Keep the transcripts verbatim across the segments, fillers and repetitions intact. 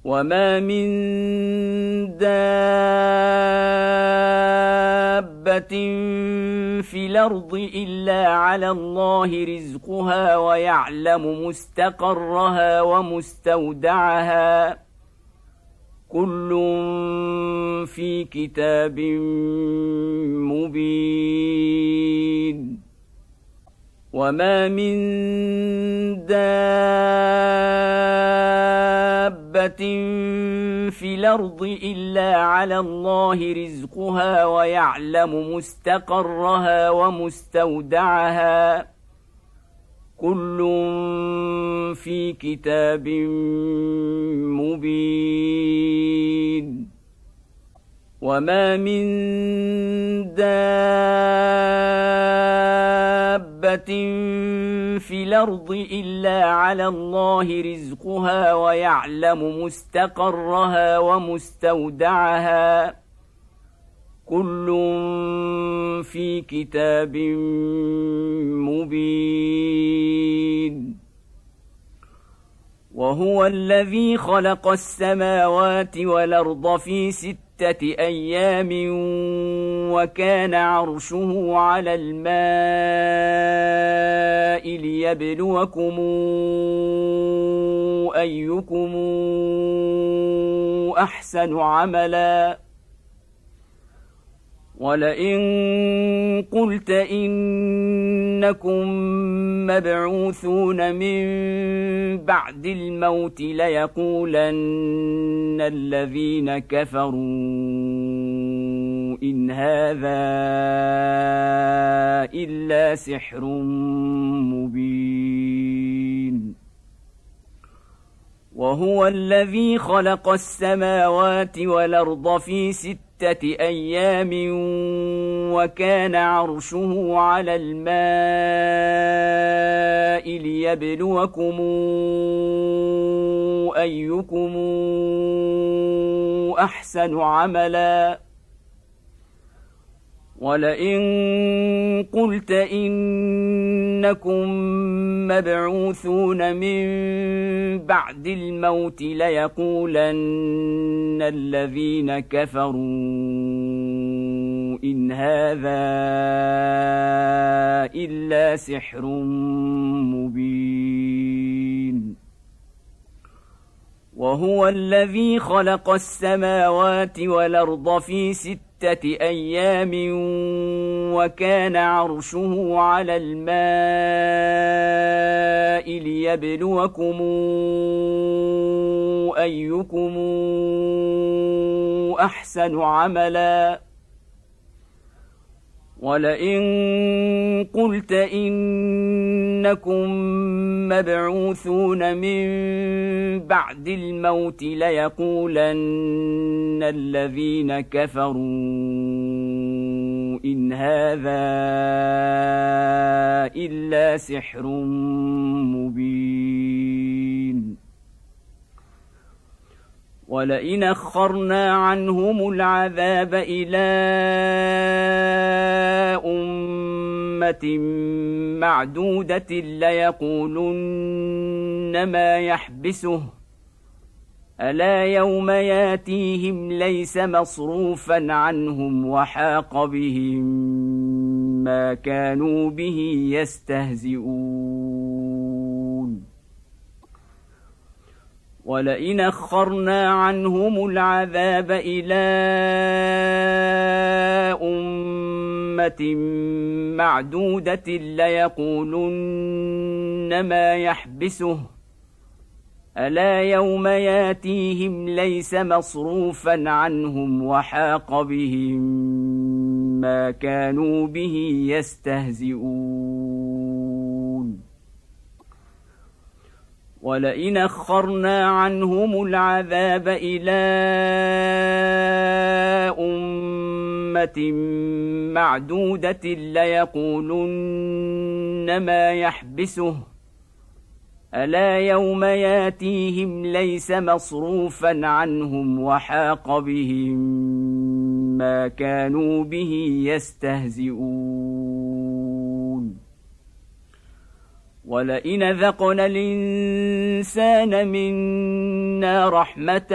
وما من دابة في الأرض إلا على الله رزقها ويعلم مستقرها ومستودعها كل في كتاب مبين وما من دابة في الأرض إلا على الله رزقها ويعلم مستقرها ومستودعها كل في كتاب مبين وما من دابة في الأرض إلا على الله رزقها ويعلم مستقرها ومستودعها كل في كتاب مبين وهو الذي خلق السماوات والأرض في ستة أيام وكان عرشه على الماء ليبلوكم أيكم أحسن عملا ولئن قلت إنكم مبعوثون من بعد الموت ليقولن الذين كفروا إن هذا إلا سحر مبين وهو الذي خلق السماوات والأرض في ستة أيام وكان عرشه على الماء ليبلوكم أيكم أحسن عملا ولئن قلت إنكم مبعوثون من بعد الموت ليقولن الذين كفروا إن هذا إلا سحر مبين وهو الذي خلق السماوات والأرض في ستة أيام وكان عرشه على الماء ليبلوكم أيكم أحسن عملا ولئن قلت إنكم مبعوثون من بعد الموت ليقولن الذين كفروا إن هذا إلا سحر مبين ولئن أخرنا عنهم العذاب إلى أمة معدودة ليقولن ما يحبسه ألا يوم ياتيهم ليس مصروفا عنهم وحاق بهم ما كانوا به يستهزئون ولئن أخرنا عنهم العذاب إلى أمة معدودة ليقولن ما يحبسه ألا يوم ياتيهم ليس مصروفا عنهم وحاق بهم ما كانوا به يستهزئون ولئن أخرنا عنهم العذاب إلى أمة معدودة ليقولن ما يحبسه ألا يوم ياتيهم ليس مصروفا عنهم وحاق بهم ما كانوا به يستهزئون ولئن أذقنا الإنسان منا رحمة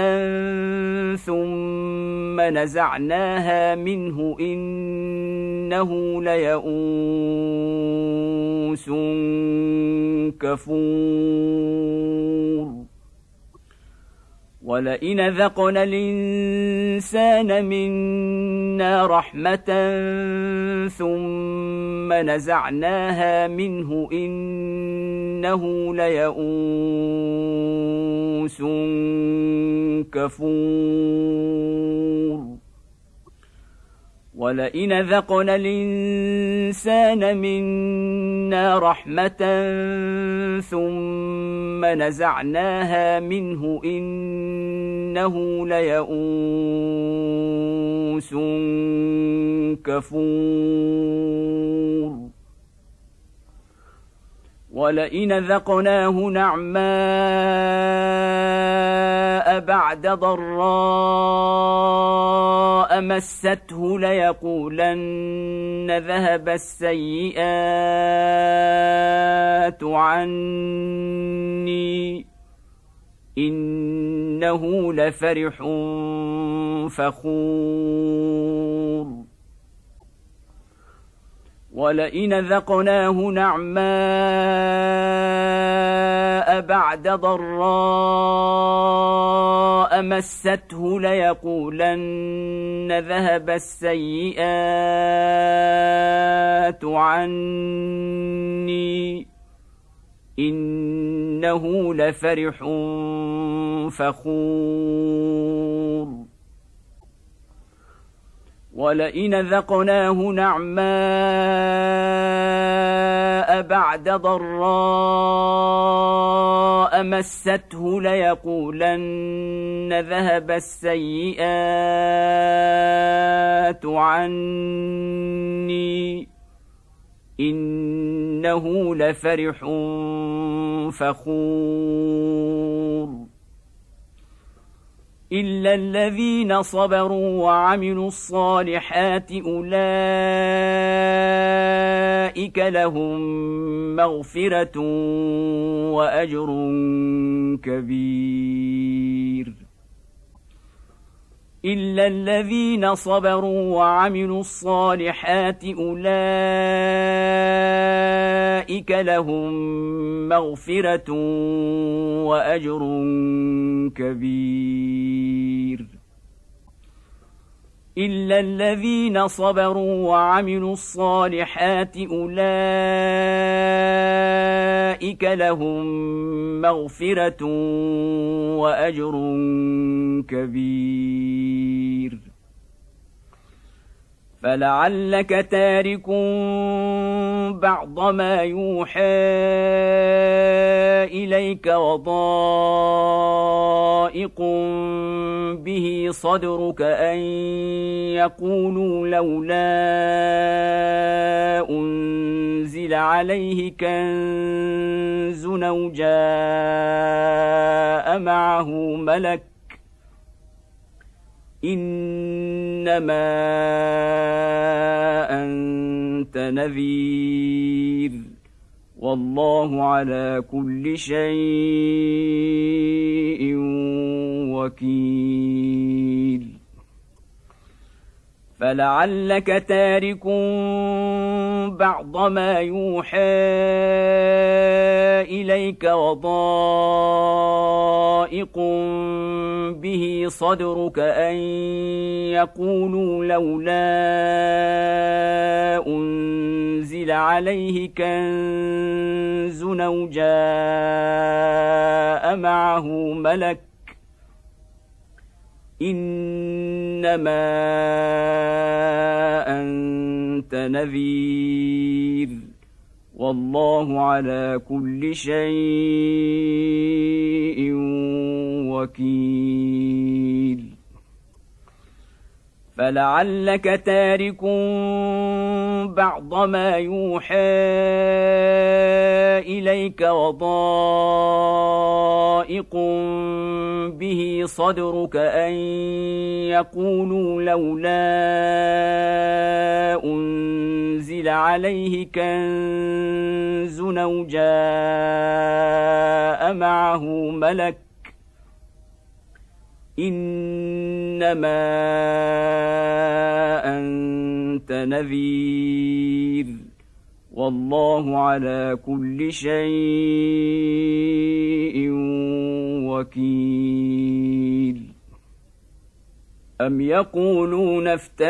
ثم نزعناها منه إنه ليئوس كفور ولئن أذقنا الإنسان منا رحمة ثم نزعناها منه إنه ليئوس كفور ولئن أذقنا الإنسان منا رحمة ثم نزعناها منه إنه ليئوس كفور ولئن أذقناه نعماء بعد ضراء مسته ليقولن ذهب السيئات عني إنه لفرح فخور ولئن ذقناه نعماء بعد ضراء مسته ليقولن ذهب السيئات عني إنه لفرح فخور ولئن ذقناه نعماء بعد ضراء مسته ليقولن ذهب السيئات عني إنه لفرح فخور إلا الذين صبروا وعملوا الصالحات أولئك لهم مغفرة وأجر كبير إلا الذين صبروا وعملوا الصالحات أولئك لهم مغفرة وأجر كبير إلا الذين صبروا وعملوا الصالحات أولئك لهم مغفرة وأجر كبير فلعلك تارك بعض ما يوحى إليك وضائق به صدرك أن يقولوا لولا أنزل عليه كنز أو جاء معه ملك إنما أنت نذير والله على كل شيء وكيل فلعلك تارك بعض ما يوحى إليك وضائق به صدرك أن يقولوا لولا أنزل عليه كنز أو جاء معه ملك إنما أنت نذير والله على كل شيء وكيل فلعلك تارك بعض ما يوحى إليك وضائق به صدرك أن يقولوا لولا أنزل عليه كنز أو جاء معه ملك إنما أنت نذير والله على كل شيء وكيل أم يقولون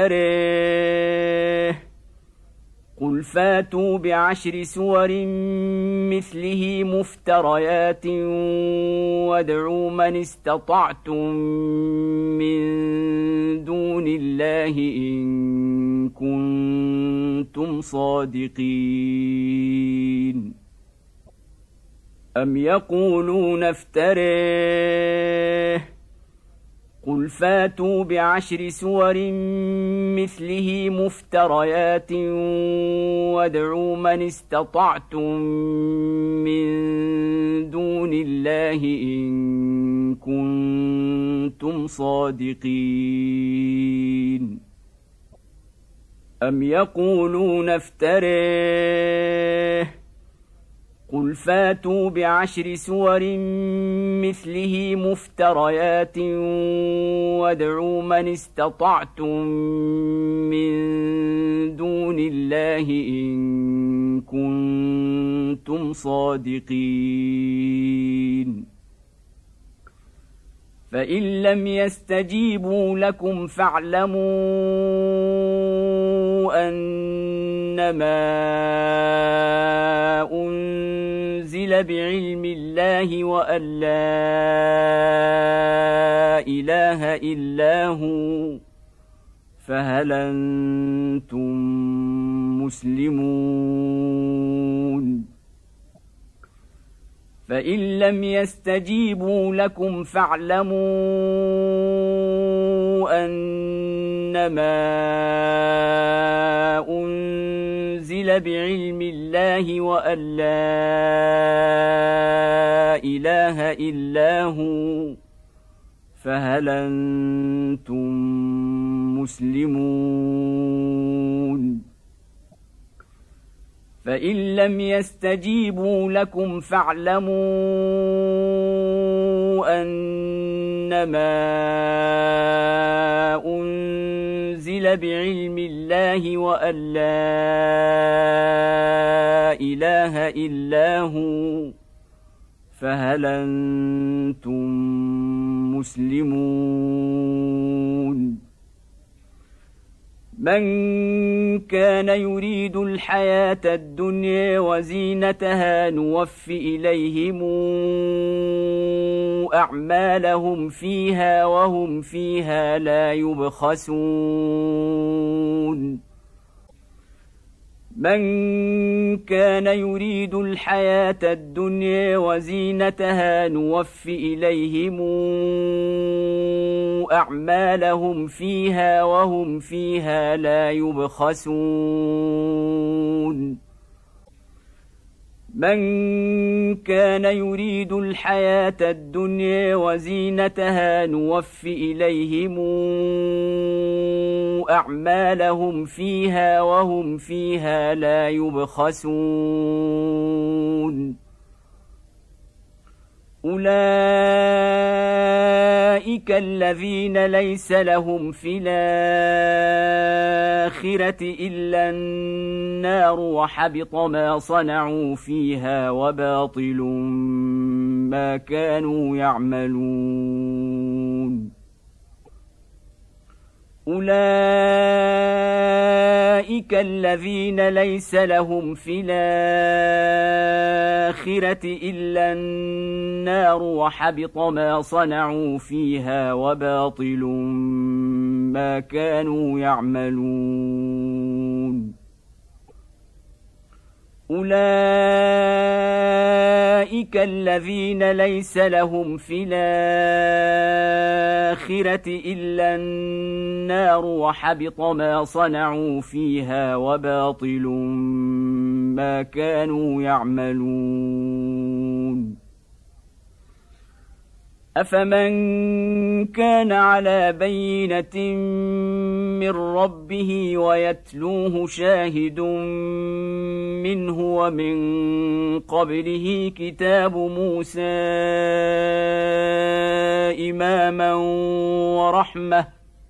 افتريه قل فاتوا بعشر سور مثله مفتريات وادعوا من استطعتم من دون الله إن كنتم صادقين أم يقولون افتريه قل فاتوا بعشر سور مثله مفتريات وادعوا من استطعتم من دون الله إن كنتم صادقين أم يقولون افتريه قل فاتوا بعشر سور مثله مفتريات وادعوا من استطعتم من دون الله إن كنتم صادقين فإن لم يستجيبوا لكم فاعلموا أنما أنزل بعلم الله وأن لا إله إلا هو فهل أنتم مسلمون فإن لم يستجيبوا لكم فاعلموا أنما أنزل بعلم الله وأن لا إله إلا هو فهل أنتم مسلمون فإن لم يستجيبوا لكم فاعلموا أنما أنزل بعلم الله وأن لا إله إلا هو فهل أنتم مسلمون من كان يريد الحياة الدنيا وزينتها نوف إليهم أعمالهم فيها وهم فيها لا يبخسون من كان يريد الحياة الدنيا وزينتها نوف إليهم أعمالهم فيها وهم فيها لا يبخسون من كان يريد الحياة الدنيا وزينتها نوف إليهم أعمالهم فيها وهم فيها لا يبخسون أولئك الذين ليس لهم في الآخرة إلا النار وحبط ما صنعوا فيها وباطل ما كانوا يعملون أولئك الذين ليس لهم في الآخرة إلا النار وحبط ما صنعوا فيها وباطل ما كانوا يعملون أولئك الذين ليس لهم في الآخرة الآخرة إلا النار وحبط ما صنعوا فيها وباطل ما كانوا يعملون أفمن كان على بينة من ربه ويتلوه شاهد منه ومن قبله كتاب موسى إماما ورحمة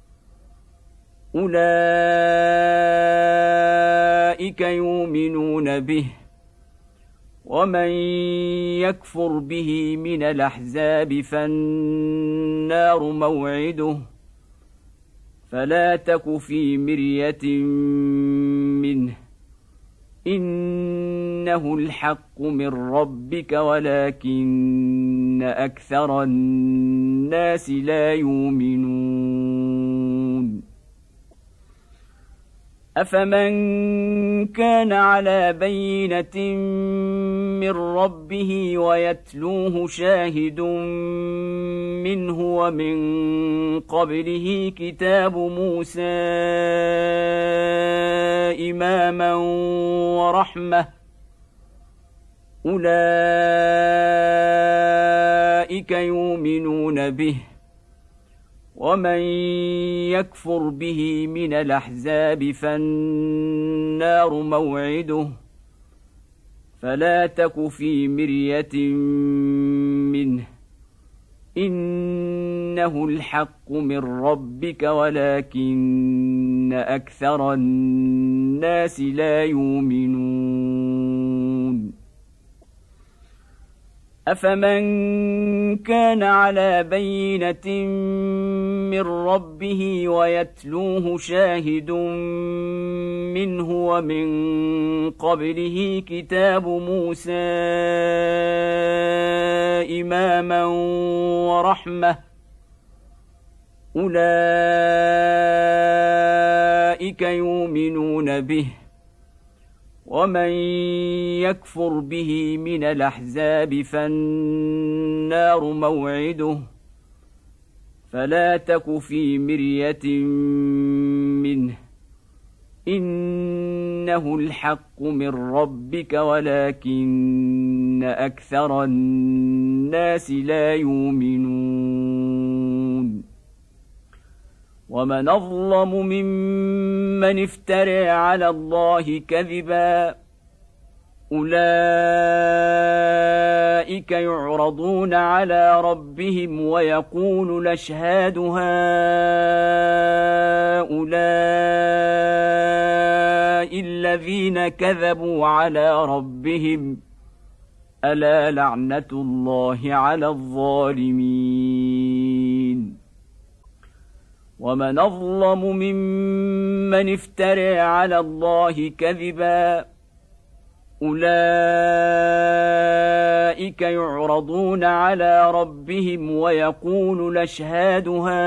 أولئك يؤمنون به ومن يكفر به من الأحزاب فالنار موعده فلا تك في مرية منه إنه الحق من ربك ولكن أكثر الناس لا يؤمنون أفمن كان على بينة من ربه ويتلوه شاهد منه ومن قبله كتاب موسى إماما ورحمة أولئك يؤمنون به ومن يكفر به من الأحزاب فالنار موعده فلا تك في مرية منه إنه الحق من ربك ولكن أكثر الناس لا يؤمنون أفمن كان على بينة من ربه ويتلوه شاهد منه ومن قبله كتاب موسى إماما ورحمة أولئك يؤمنون به ومن يكفر به من الأحزاب فالنار موعده فلا تك في مرية منه إنه الحق من ربك ولكن أكثر الناس لا يؤمنون ومن أظلم ممن افترى على الله كذبا أولئك يعرضون على ربهم ويقول الأشهاد هؤلاء الذين كذبوا على ربهم ألا لعنة الله على الظالمين ومن أظلم ممن افترى على الله كذبا أولئك يعرضون على ربهم ويقول الأشهاد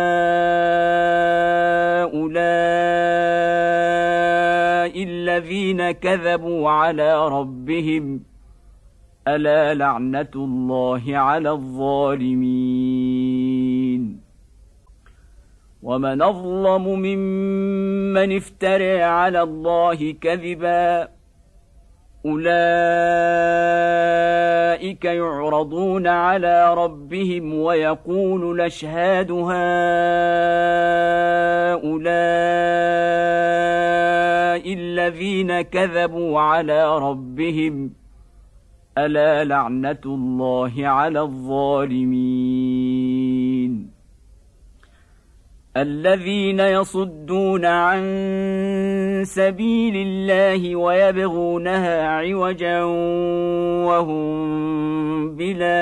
هؤلاء الذين كذبوا على ربهم ألا لعنة الله على الظالمين ومن أظلم ممن افترى على الله كذبا أولئك يعرضون على ربهم ويقول الأشهاد هؤلاء الذين كذبوا على ربهم ألا لعنة الله على الظالمين الذين يصدون عن سبيل الله ويبغونها عوجا وهم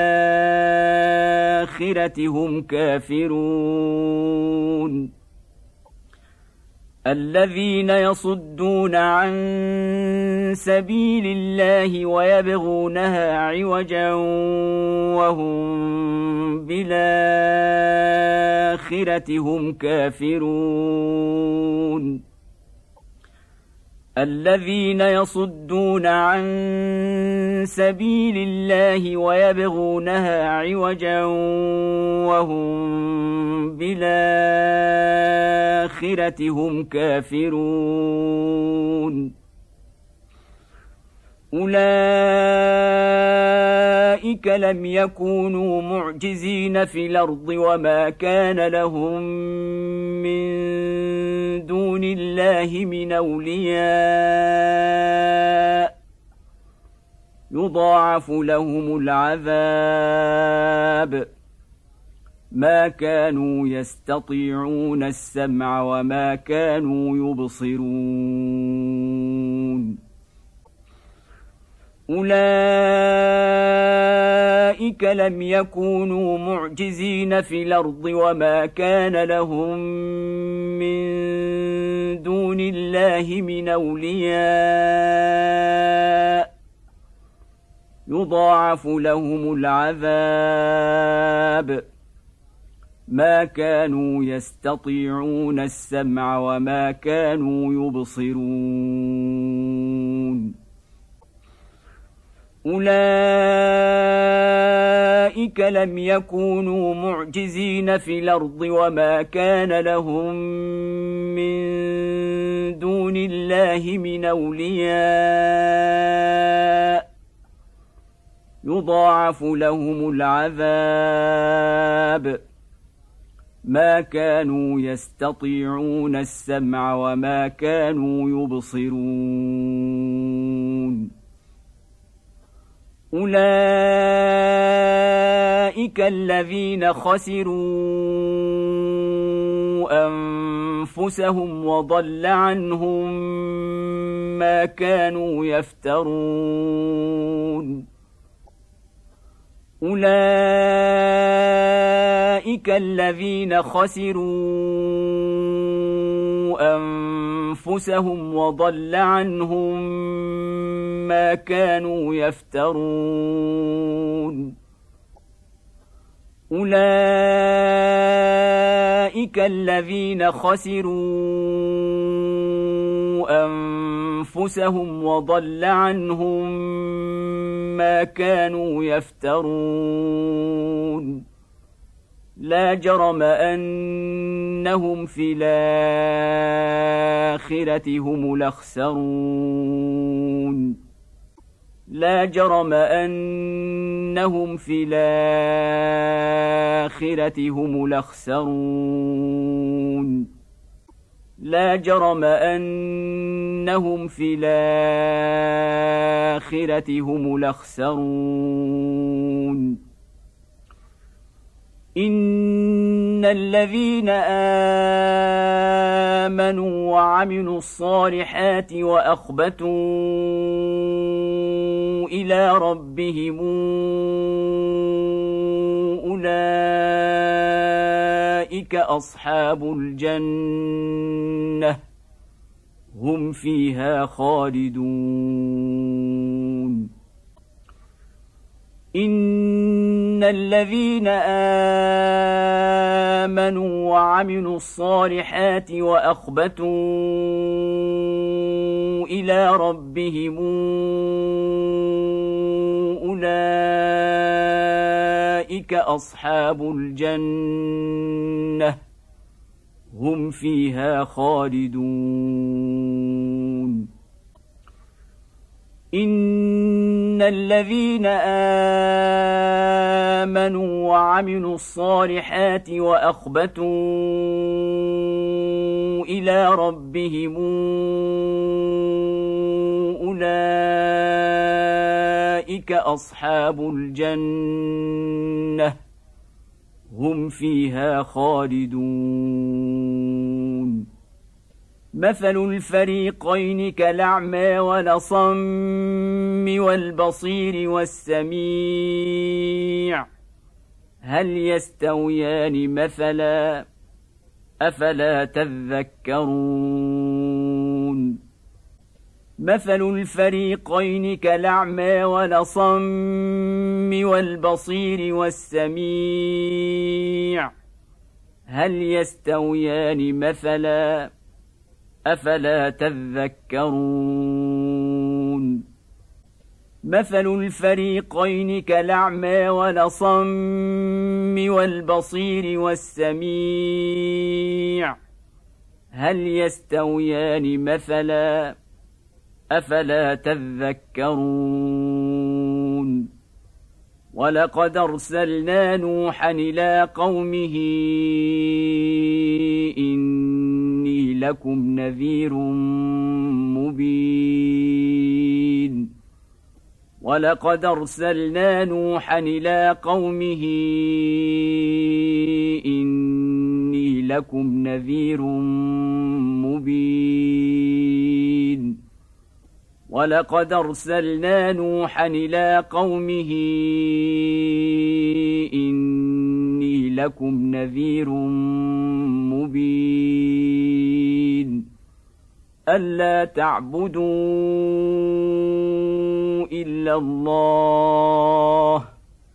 بالآخرة هم كافرون الذين يصدون عن سبيل الله ويبغونها عوجا وهم بالآخرة هم كافرون الذين يصدون عن سبيل الله ويبغونها عوجا وهم وبالآخرة هم كافرون أولئك لم يكونوا معجزين في الأرض وما كان لهم من دون الله من أولياء يضاعف لهم العذاب ما كانوا يستطيعون السمع وما كانوا يبصرون أولئك لم يكونوا معجزين في الأرض وما كان لهم من دون الله من أولياء يضاعف لهم العذاب ما كانوا يستطيعون السمع وما كانوا يبصرون أولئك لم يكونوا معجزين في الأرض وما كان لهم من دون الله من أولياء يضاعف لهم العذاب ما كانوا يستطيعون السمع وما كانوا يبصرون أولئك الذين خسروا أنفسهم وضل عنهم ما كانوا يفترون أولئك الذين خسروا أنفسهم وضل عنهم ما كانوا يفترون أولئك الذين خسروا أنفسهم وضل عنهم ما كانوا يفترون لا جرم أنهم في الآخرة هم الأخسرون لا جرم أنهم في الآخرة هم الأخسرون لا جرم أنهم في الآخرة هم الأخسرون إن الذين آمنوا وعملوا الصالحات وأخبتوا إلى ربهم أولئك أصحاب الجنة هم فيها خالدون إن الذين آمنوا وعملوا الصالحات وأخبتوا إلى ربهم أولئك أصحاب الجنة هم فيها خالدون إن الذين آمنوا وعملوا الصالحات وأخبتوا إلى ربهم أولئك أصحاب الجنة هم فيها خالدون مثل الفريقين كالأعمى والأصم والبصير والسميع هل يستويان مثلا أفلا تذكرون مثل الفريقين كالأعمى والأصم والبصير والسميع هل يستويان مثلا أفلا تذكرون مثل الفريقين كالأعمى والأصم والبصير والسميع هل يستويان مثلا أفلا تذكرون ولقد أرسلنا نوحا إلى قومه إني لكم نذير مبين ولقد أرسلنا نوحا إلى قومه إني لكم نذير مبين ولقد أرسلنا نوحا إلى قومه إني لكم نذير مبين ألا تعبدوا إلا الله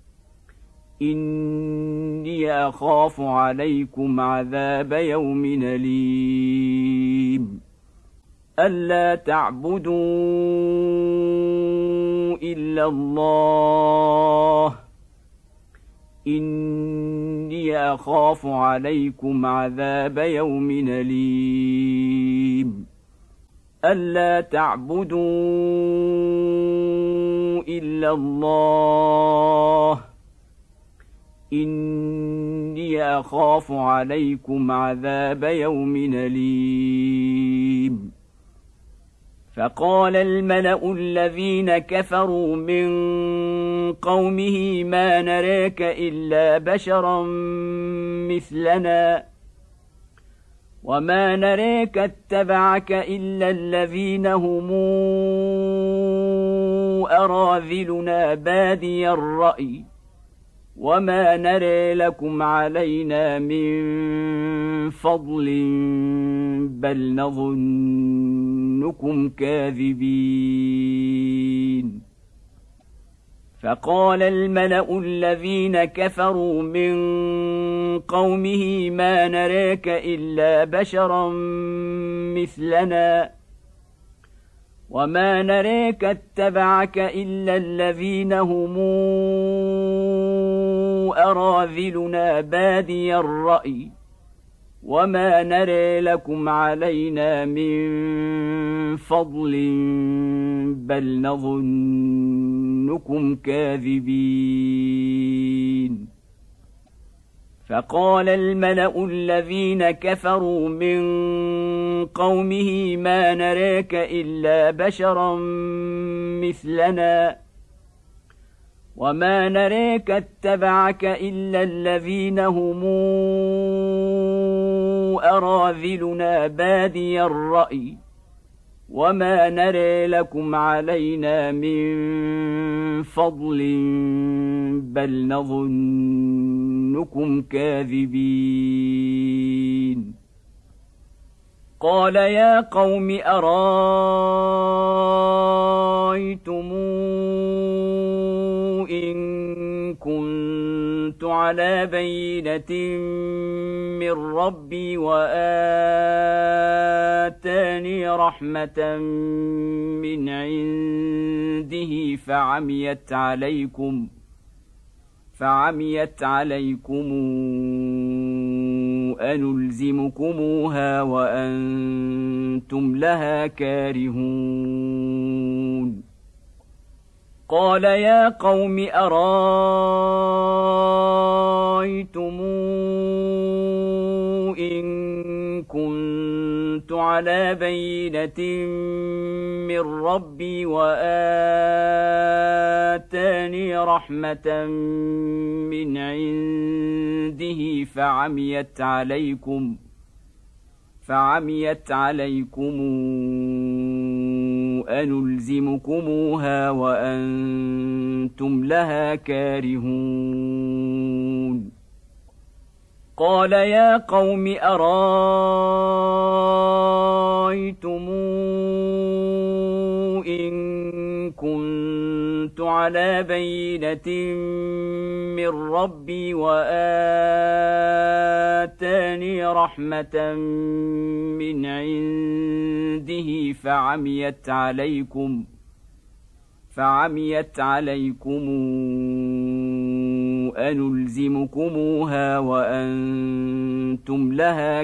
إني أخاف عليكم عذاب يوم أليم ألا تعبدوا إلا الله إني أخاف عليكم عذاب يوم أليم ألا تعبدوا إلا الله إني أخاف عليكم عذاب يوم أليم فقال الملأ الذين كفروا من قومه ما نراك إلا بشرا مثلنا وما نراك اتبعك إلا الذين هم أراذلنا بادي الرأي وما نرى لكم علينا من فضل بل نظنكم كاذبين فقال الملأ الذين كفروا من قومه ما نراك إلا بشرا مثلنا وما نراك اتبعك إلا الذين هم أراذلنا بادي الرأي وما نرى لكم علينا من فضل بل نظنكم كاذبين فقال الملأ الذين كفروا من قومه ما نراك إلا بشرا مثلنا وما نراك اتبعك إلا الذين هم أراذلنا بادي الرأي وما نرى لكم علينا من فضل بل نظنكم كاذبين قال يا قوم أرأيتم إن كنت على بينة من ربي وآتاني رحمة من عنده فعميت عليكم فعميت عليكم أنلزمكموها وأنتم لها كارهون قال يا قوم أرأيتم إن كنت على بينة من ربي وآتاني رحمة من عنده فعميت عليكم فعميت عليكم أنلزمكموها وأنتم لها كارهون قال يا قوم أرأيتم إن كنت على بينة من ربي وآتاني رحمة من عنده فعميت عليكم فعميت عليكم أنلزمكموها وأنتم لها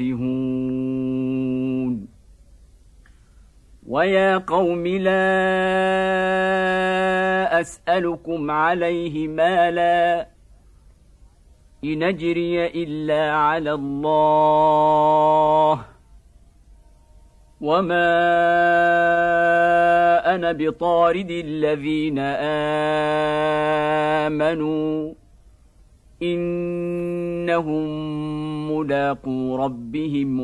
كارهون ويا قوم لا أسألكم عليه مالا إن أجري إلا على الله وما أنا بطارد الذين آمنوا إنهم ملاقو ربهم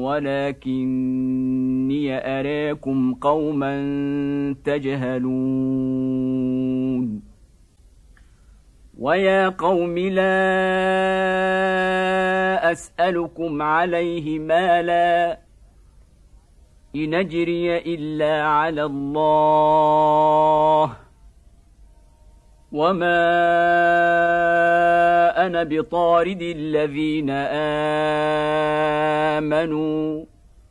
ولكني أراكم قوما تجهلون ويا قوم لا أسألكم عليه مالا إن أجري إلا على الله وما أنا بطارد الذين آمنوا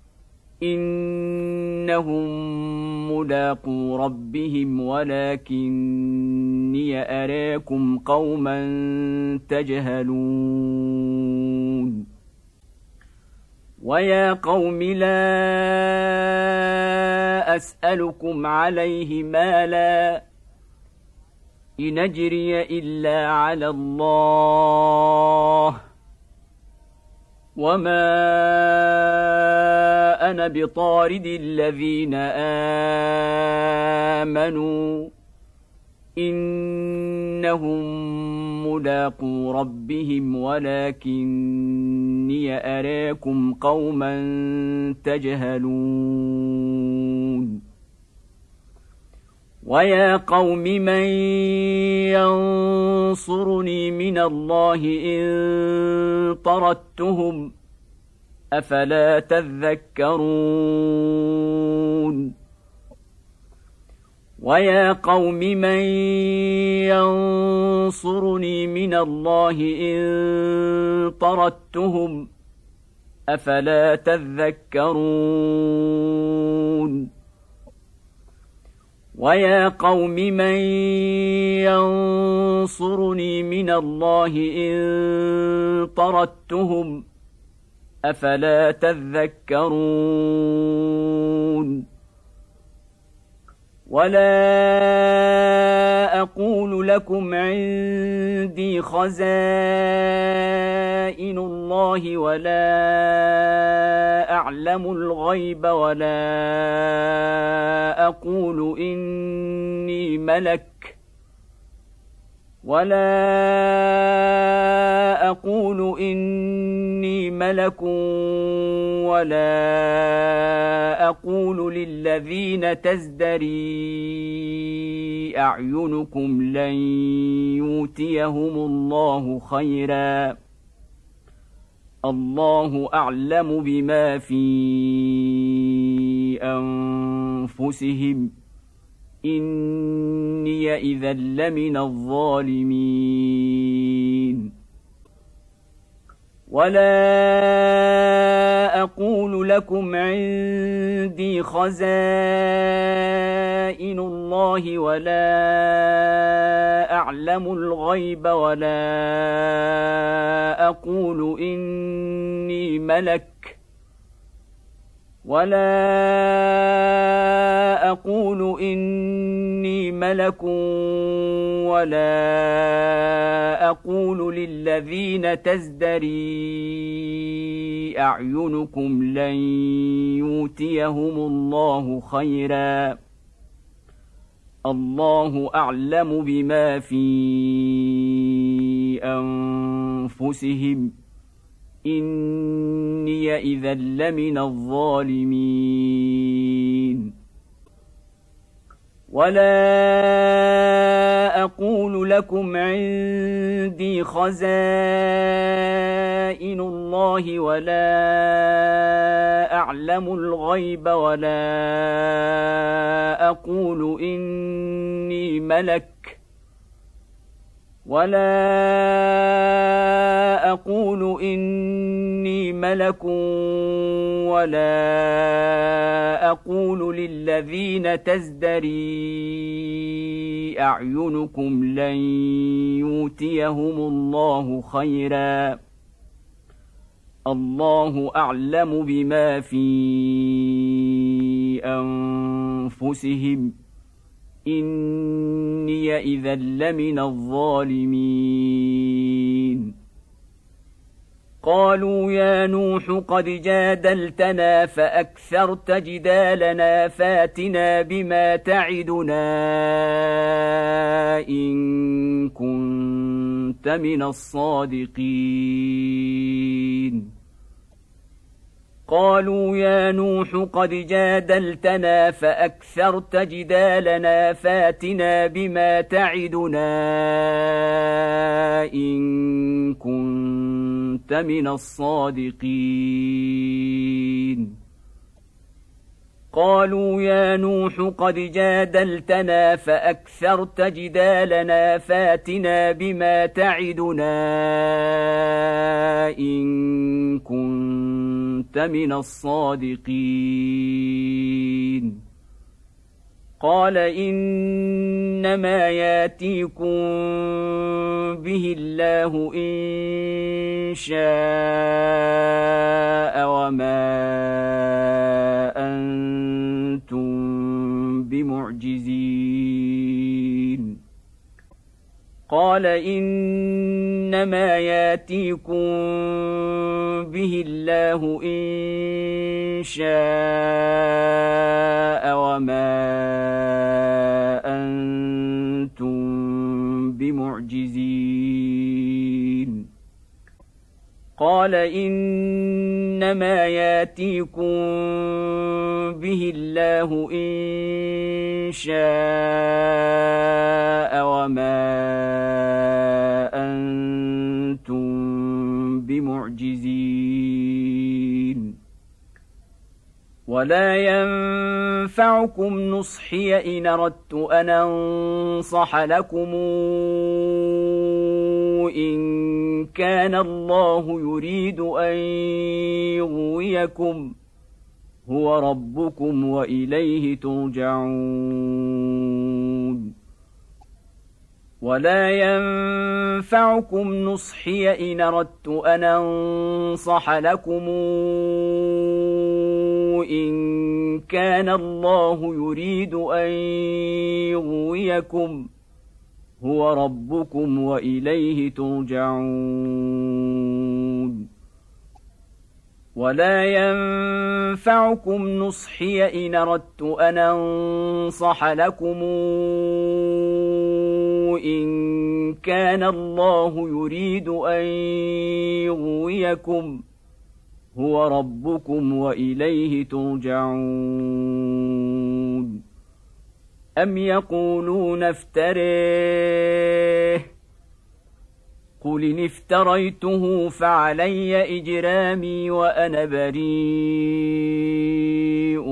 إنهم ملاقو ربهم ولكني أراكم قوما تجهلون ويا قوم لا أسألكم عليه مالا إن أجري إلا على الله وما أنا بطارد الذين آمنوا إنهم ملاقو ربهم ولكني أراكم قوما تجهلون ويا قوم من ينصرني من الله إن طردتهم أفلا تذكرون ويا قوم من ينصرني من الله إن طردتهم أفلا تذكرون ويا قوم من ينصرني من الله إن طردتهم أفلا تذكرون ولا أقول لكم عندي خزائن الله ولا أعلم الغيب ولا أقول إني ملك ولا أقول إني ملك ولا أقول للذين تزدري أعينكم لن يؤتيهم الله خيرا الله أعلم بما في أنفسهم إني إذا لمن الظالمين ولا أقول لكم عندي خزائن الله ولا أعلم الغيب ولا أقول إني ملك ولا أقول إني ملك ولا أقول للذين تزدري أعينكم لن يؤتيهم الله خيرا الله أعلم بما في أنفسهم إني إذا لمن الظالمين ولا أقول لكم عندي خزائن الله ولا أعلم الغيب ولا أقول إني ملك ولا أقول إني ملك ولا أقول للذين تزدري أعينكم لن يؤتيهم الله خيرا الله أعلم بما في أنفسهم إني إذا لمن الظالمين قالوا يا نوح قد جادلتنا فأكثرت جدالنا فاتنا بما تعدنا إن كنت من الصادقين قالوا يا نوح قد جادلتنا فأكثرت جدالنا فاتنا بما تعدنا إن كنت من الصادقين قالوا يا نوح قد جادلتنا فأكثرت جدالنا فاتنا بما تعدنا إن كنت من الصادقين قال إنما ياتيكم به الله إن شاء وما أنتم بمعجزين قال إنما ياتيكم به الله إن شاء وما أنتم بمعجزين قال إنما ياتيكم به الله إن شاء وما أنتم بمعجزين ولا ينفعكم نصحي إن أردت أن أنصح لكم إن كان الله يريد أن يغويكم هو ربكم وإليه ترجعون ولا ينفعكم نصحي إن أردت أن أنصح لكم إن كان الله يريد أن يغويكم هو ربكم وإليه ترجعون ولا ينفعكم نصحي إن أردت أن أنصح لكم إن كان الله يريد أن يغويكم هو ربكم وإليه ترجعون أم يقولون افتريه قل إن افتريته فعلي إجرامي وأنا بريء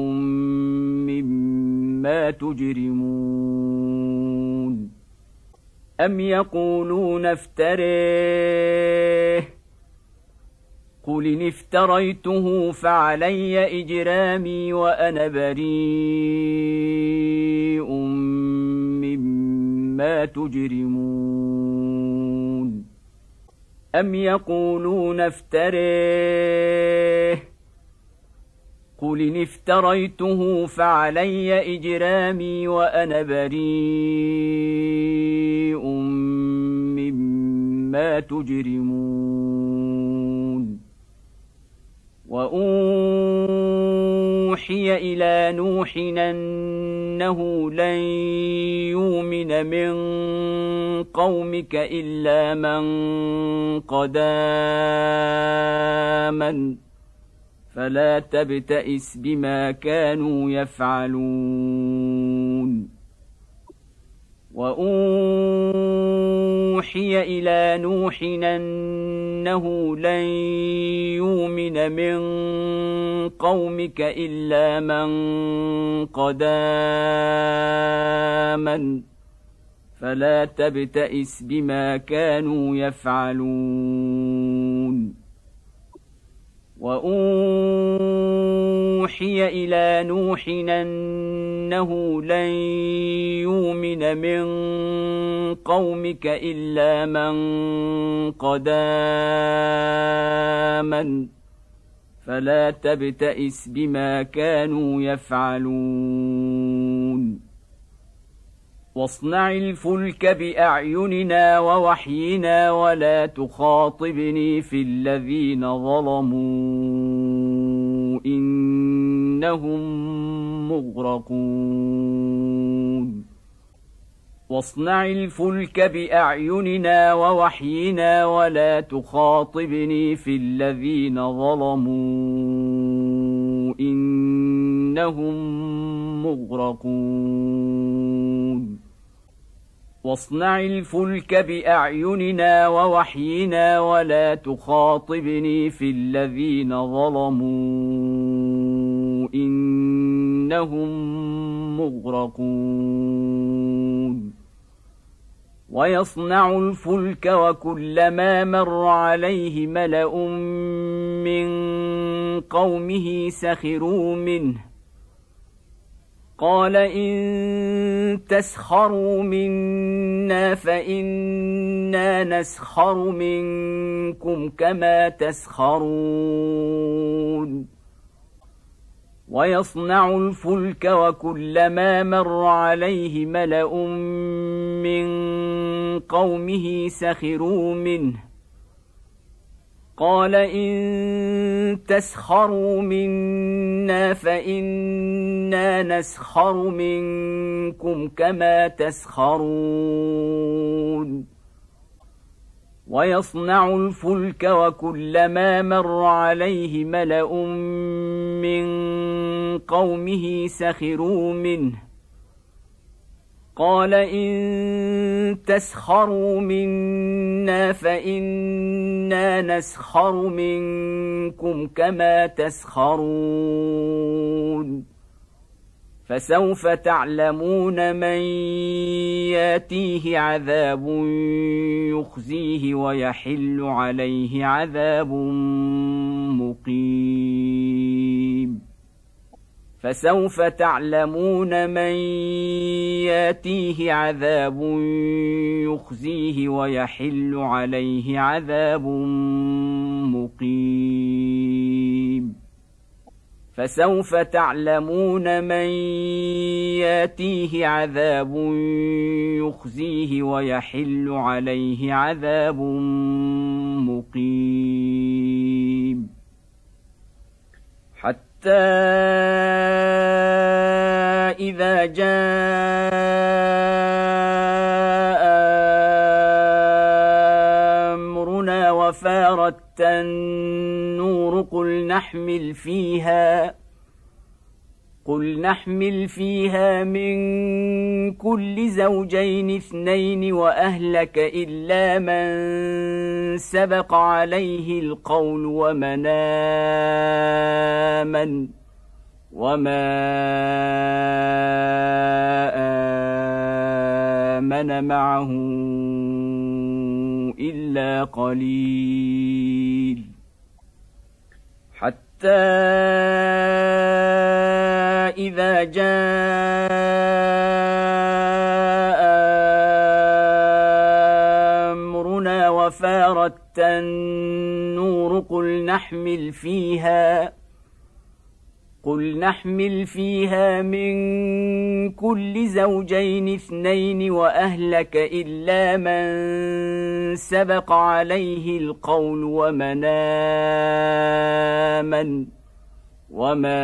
مما تجرمون أم يقولون افتريه قل إن افتريته فعلي إجرامي وأنا بريء مما تجرمون أم يقولون افتريه قل إن افتريته فعلي إجرامي وأنا بريء مما تجرمون وأوحي إلى نوح أنه لن يؤمن من قومك إلا من قد آمن فلا تبتئس بما كانوا يفعلون وأوحي إلى نوح أنه لن يؤمن من قومك إلا من قد آمن فلا تبتئس بما كانوا يفعلون وأوحي إلى نوح أنه لن يؤمن من قومك إلا من قد آمن فلا تبتئس بما كانوا يفعلون واصنع الفلك بأعيننا ووحينا ولا تخاطبني في الذين ظلموا إنهم مغرقون واصنع الفلك بأعيننا ووحينا ولا تخاطبني في الذين ظلموا إنهم مغرقون واصنع الفلك بأعيننا ووحينا ولا تخاطبني في الذين ظلموا إنهم مغرقون ويصنع الفلك وكلما مر عليه ملأ من قومه سخروا منه قال إن تسخروا منا فإنا نسخر منكم كما تسخرون ويصنع الفلك وكلما مر عليه ملأ من قومه سخروا منه قال إن تسخروا منا فإنا نسخر منكم كما تسخرون ويصنع الفلك وكلما مر عليه ملأ من قومه سخروا منه قال إن تسخروا منا فإنا نسخر منكم كما تسخرون فسوف تعلمون من ياتيه عذاب يخزيه ويحل عليه عذاب مقيم فسوف تعلمون من ياتيه عذاب يخزيه ويحل عليه عذاب مقيم فسوف تعلمون من ياتيه عذاب يخزيه ويحل عليه عذاب مقيم حتى إذا جاء أمرنا وفارت النور قل نحمل فيها قل نحمل فيها من كل زوجين اثنين وأهلك إلا من سبق عليه القول ومن آمن وما آمن معه إلا قليل حتى إذا جاء أمرنا وفارت النور قل نحمل فيها قل نحمل فيها من كل زوجين اثنين وأهلك إلا من سبق عليه القول ومن آمن وما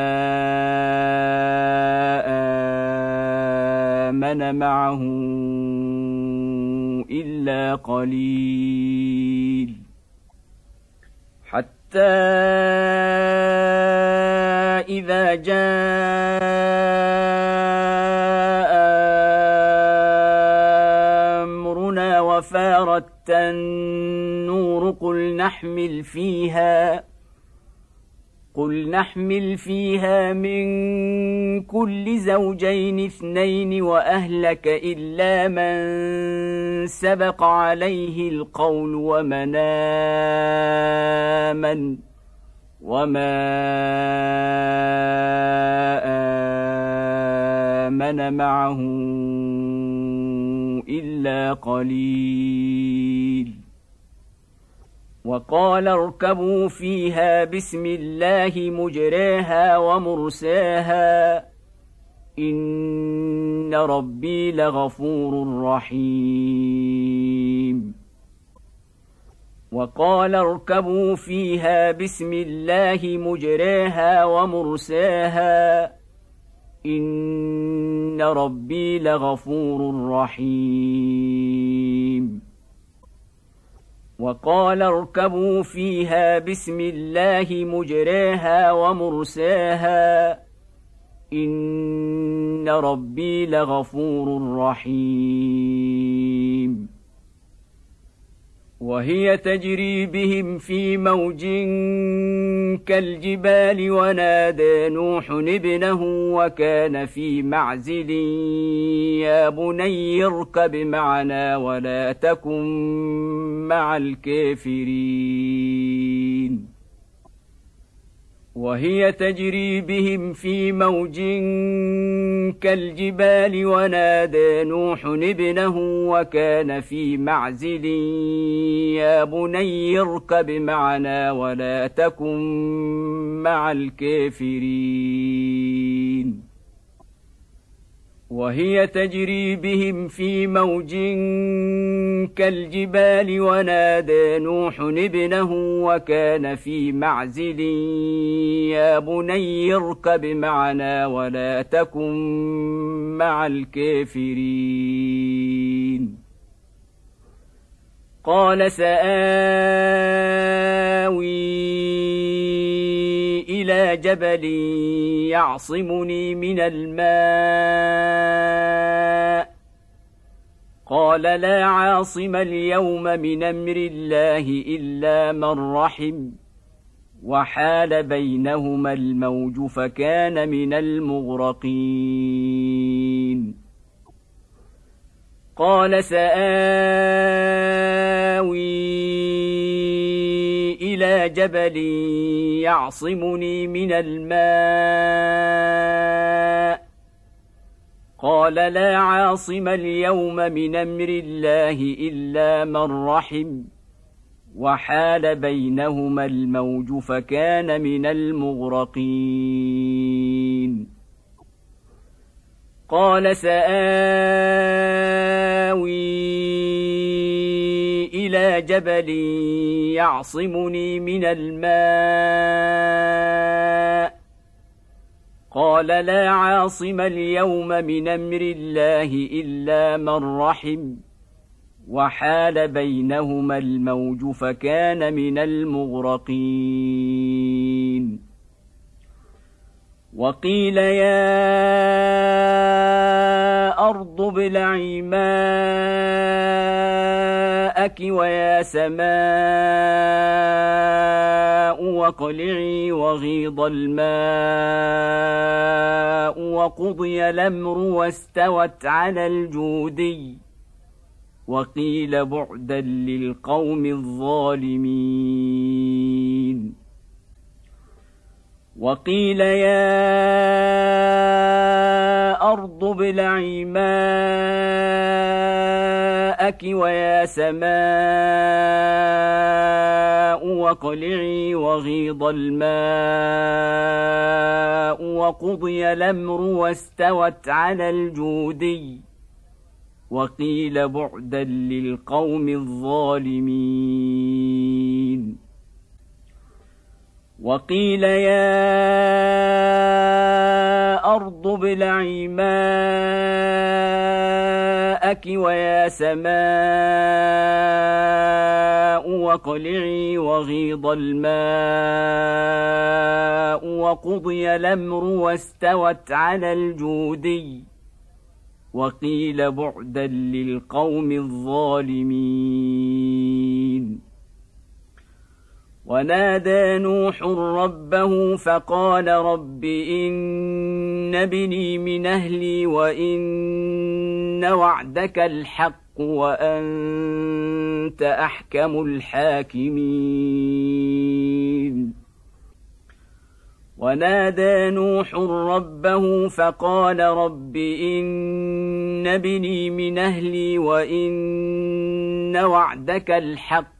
آمن معه إلا قليل حتى إذا جاء أمرنا وفارت النور قل نحمل فيها قل نحمل فيها من كل زوجين اثنين وأهلك إلا من سبق عليه القول ومن آمن وما آمن معه إلا قليل وقال اركبوا فيها بسم الله مجريها ومرساها إن ربي لغفور رحيم وقال اركبوا فيها بسم الله مجريها ومرساها إن ربي لغفور رحيم وقال اركبوا فيها بسم الله مجريها ومرساها إن ربي لغفور رحيم وهي تجري بهم في موج كالجبال ونادى نوح ابنه وكان في معزل يا بني اركب معنا ولا تكن مع الكافرين وهي تجري بهم في موج كالجبال ونادى نوح ابنه وكان في معزل يا بني اركب معنا ولا تكن مع الكافرين وهي تجري بهم في موج كالجبال ونادى نوح ابنه وكان في معزل يا بني اركب معنا ولا تكن مع الكافرين قال سآوي إلى جبل يعصمني من الماء قال لا عاصم اليوم من أمر الله إلا من رحم وحال بينهما الموج فكان من المغرقين قال سآوي إلى جبل يعصمني من الماء قال لا عاصم اليوم من أمر الله إلا من رحم وحال بينهما الموج فكان من المغرقين قال سآوي إلى جبل يعصمني من الماء قال لا عاصم اليوم من أمر الله إلا من رحم وحال بينهما الموج فكان من المغرقين وقيل يا أرض ابلعي ماءك ويا سماء واقلعي وغيض الماء وقضي الأمر واستوت على الجودي وقيل بعدا للقوم الظالمين وقيل يا أرض ابلعي ماءك ويا سماء واقلعي وغيض الماء وقضي الأمر واستوت على الجودي وقيل بعدا للقوم الظالمين وقيل يا أرض ابلعي ماءك ويا سماء واقلعي وغيض الماء وقضي الأمر واستوت على الجودي وقيل بعدا للقوم الظالمين ونادى نوح ربه فقال رب إن ابني من أهلي وإن وعدك الحق وأنت أحكم الحاكمين ونادى نوح ربه فقال رب إن ابني من أهلي وإن وعدك الحق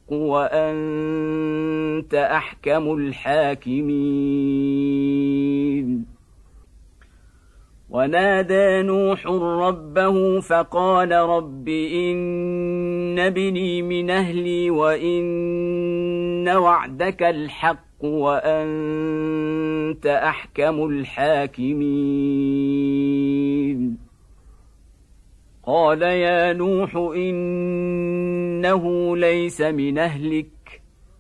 وأنت أحكم الحاكمين ونادى نوح ربه فقال رب إن ابني من أهلي وإن وعدك الحق وأنت أحكم الحاكمين قال يا نوح إنه ليس من أهلك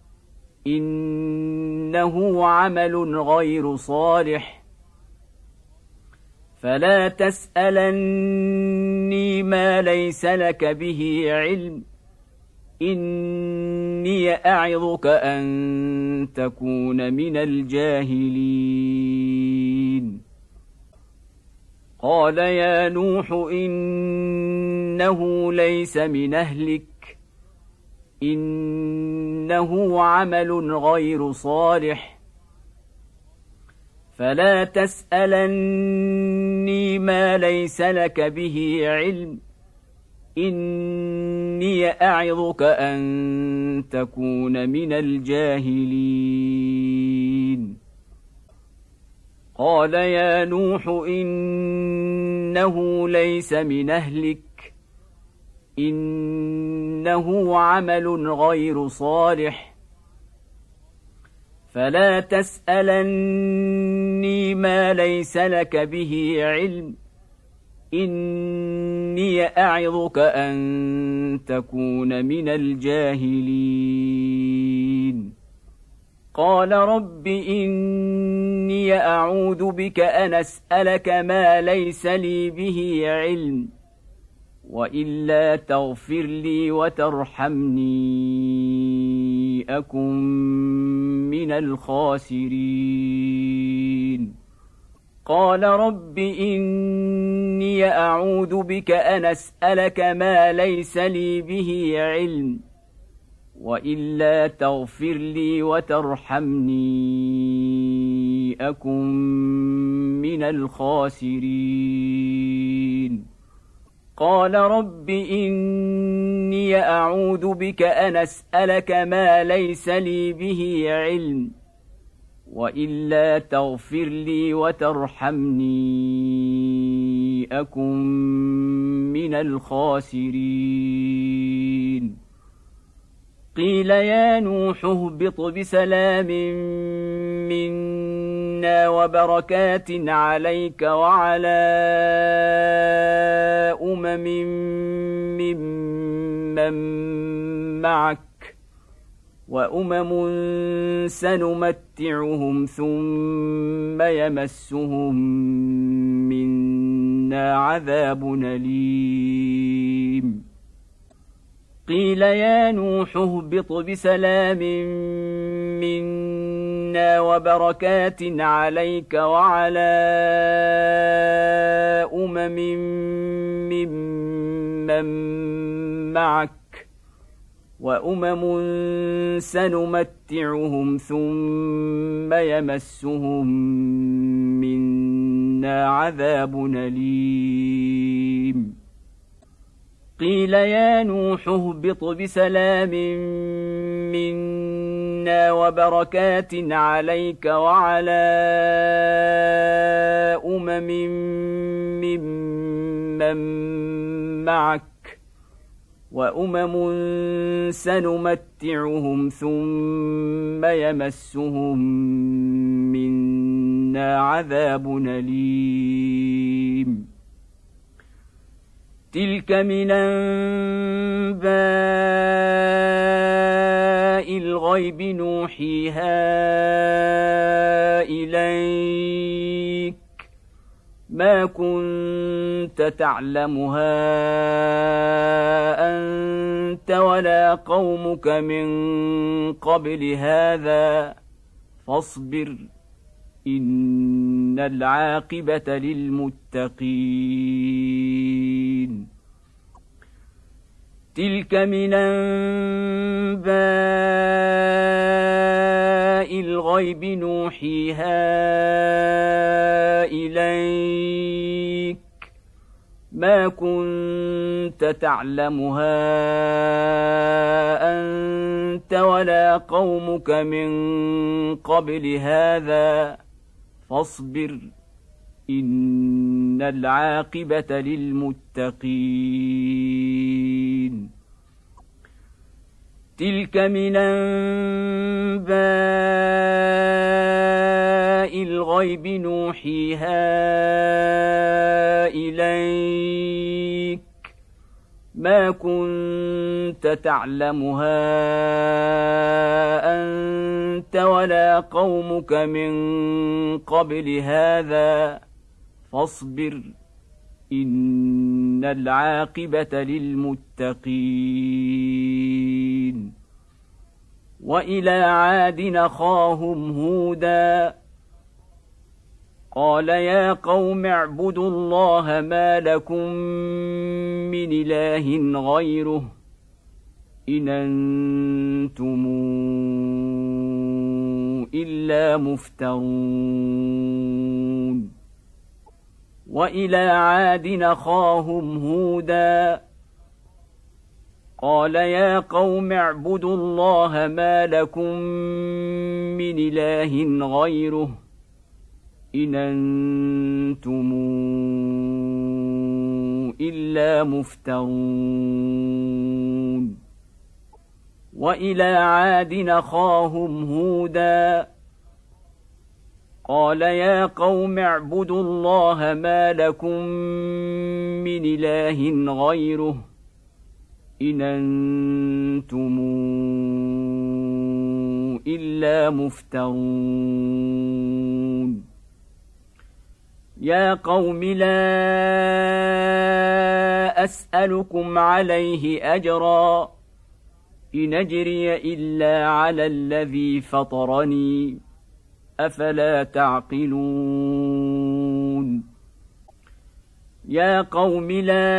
إنه عمل غير صالح فلا تسألني ما ليس لك به علم إني أعظك أن تكون من الجاهلين قال يا نوح إنه ليس من أهلك إنه عمل غير صالح فلا تسألني ما ليس لك به علم إني أعظك أن تكون من الجاهلين قال يا نوح إنه ليس من أهلك إنه عمل غير صالح فلا تسألني ما ليس لك به علم إني أعظك أن تكون من الجاهلين قال رب إني أعوذ بك أن أسألك ما ليس لي به علم وإلا تغفر لي وترحمني أكن من الخاسرين قال رب إني أعوذ بك أن أسألك ما ليس لي به علم وإلا تغفر لي وترحمني أكن من الخاسرين قال رب إني أعوذ بك أن أسألك ما ليس لي به علم وإلا تغفر لي وترحمني أكن من الخاسرين قيل يا نوح اهبط بسلام منا وبركات عليك وعلى أمم ممن معك وأمم سنمتعهم ثم يمسهم منا عذاب أليم قيل يا نوح اهبط بسلام منا وبركات عليك وعلى أمم ممن معك وأمم سنمتعهم ثم يمسهم منا عذاب أليم قيل يا نوح اهبط بسلام منا وبركات عليك وعلى أمم ممن معك وأمم سنمتعهم ثم يمسهم منا عذاب أليم تلك من أنباء الغيب نوحيها إليك ما كنت تعلمها أنت ولا قومك من قبل هذا فاصبر إن العاقبة للمتقين تلك من أنباء الغيب نوحيها إليك ما كنت تعلمها أنت ولا قومك من قبل هذا فاصبر إن العاقبة للمتقين. تلك من أنباء الغيب نوحيها إليك ما كنت تعلمها أنت ولا قومك من قبل هذا فاصبر إن العاقبة للمتقين. وإلى عاد أخاهم هودا قال يا قوم اعبدوا الله ما لكم من إله غيره إن أنتم إلا مفترون. وإلى عاد أخاهم هودا قال يا قوم اعبدوا الله ما لكم من إله غيره إن أنتم إلا مفترون. وإلى عاد أخاهم هودا قال يا قوم اعبدوا الله ما لكم من إله غيره إن أنتم إلا مفترون. يا قوم لا أسألكم عليه أجرا إن أجري إلا على الذي فطرني أفلا تعقلون. يا قوم لا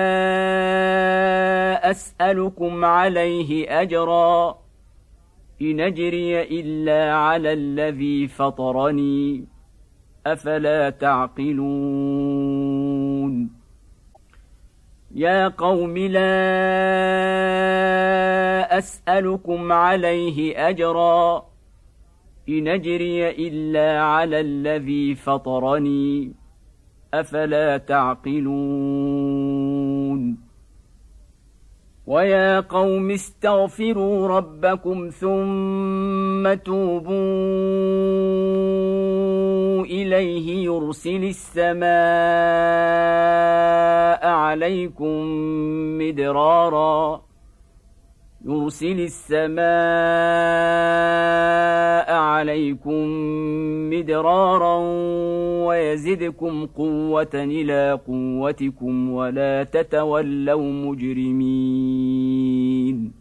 أسألكم عليه أجرا إن أجري إلا على الذي فطرني أفلا تعقلون. يا قوم لا أسألكم عليه أجرا إن أجري إلا على الذي فطرني أفلا تعقلون. ويا قوم استغفروا ربكم ثم توبوا إليه يرسل السماء عليكم مدرارا يرسل السماء عليكم مدرارا ويزدكم قوة إلى قوتكم ولا تتولوا مجرمين.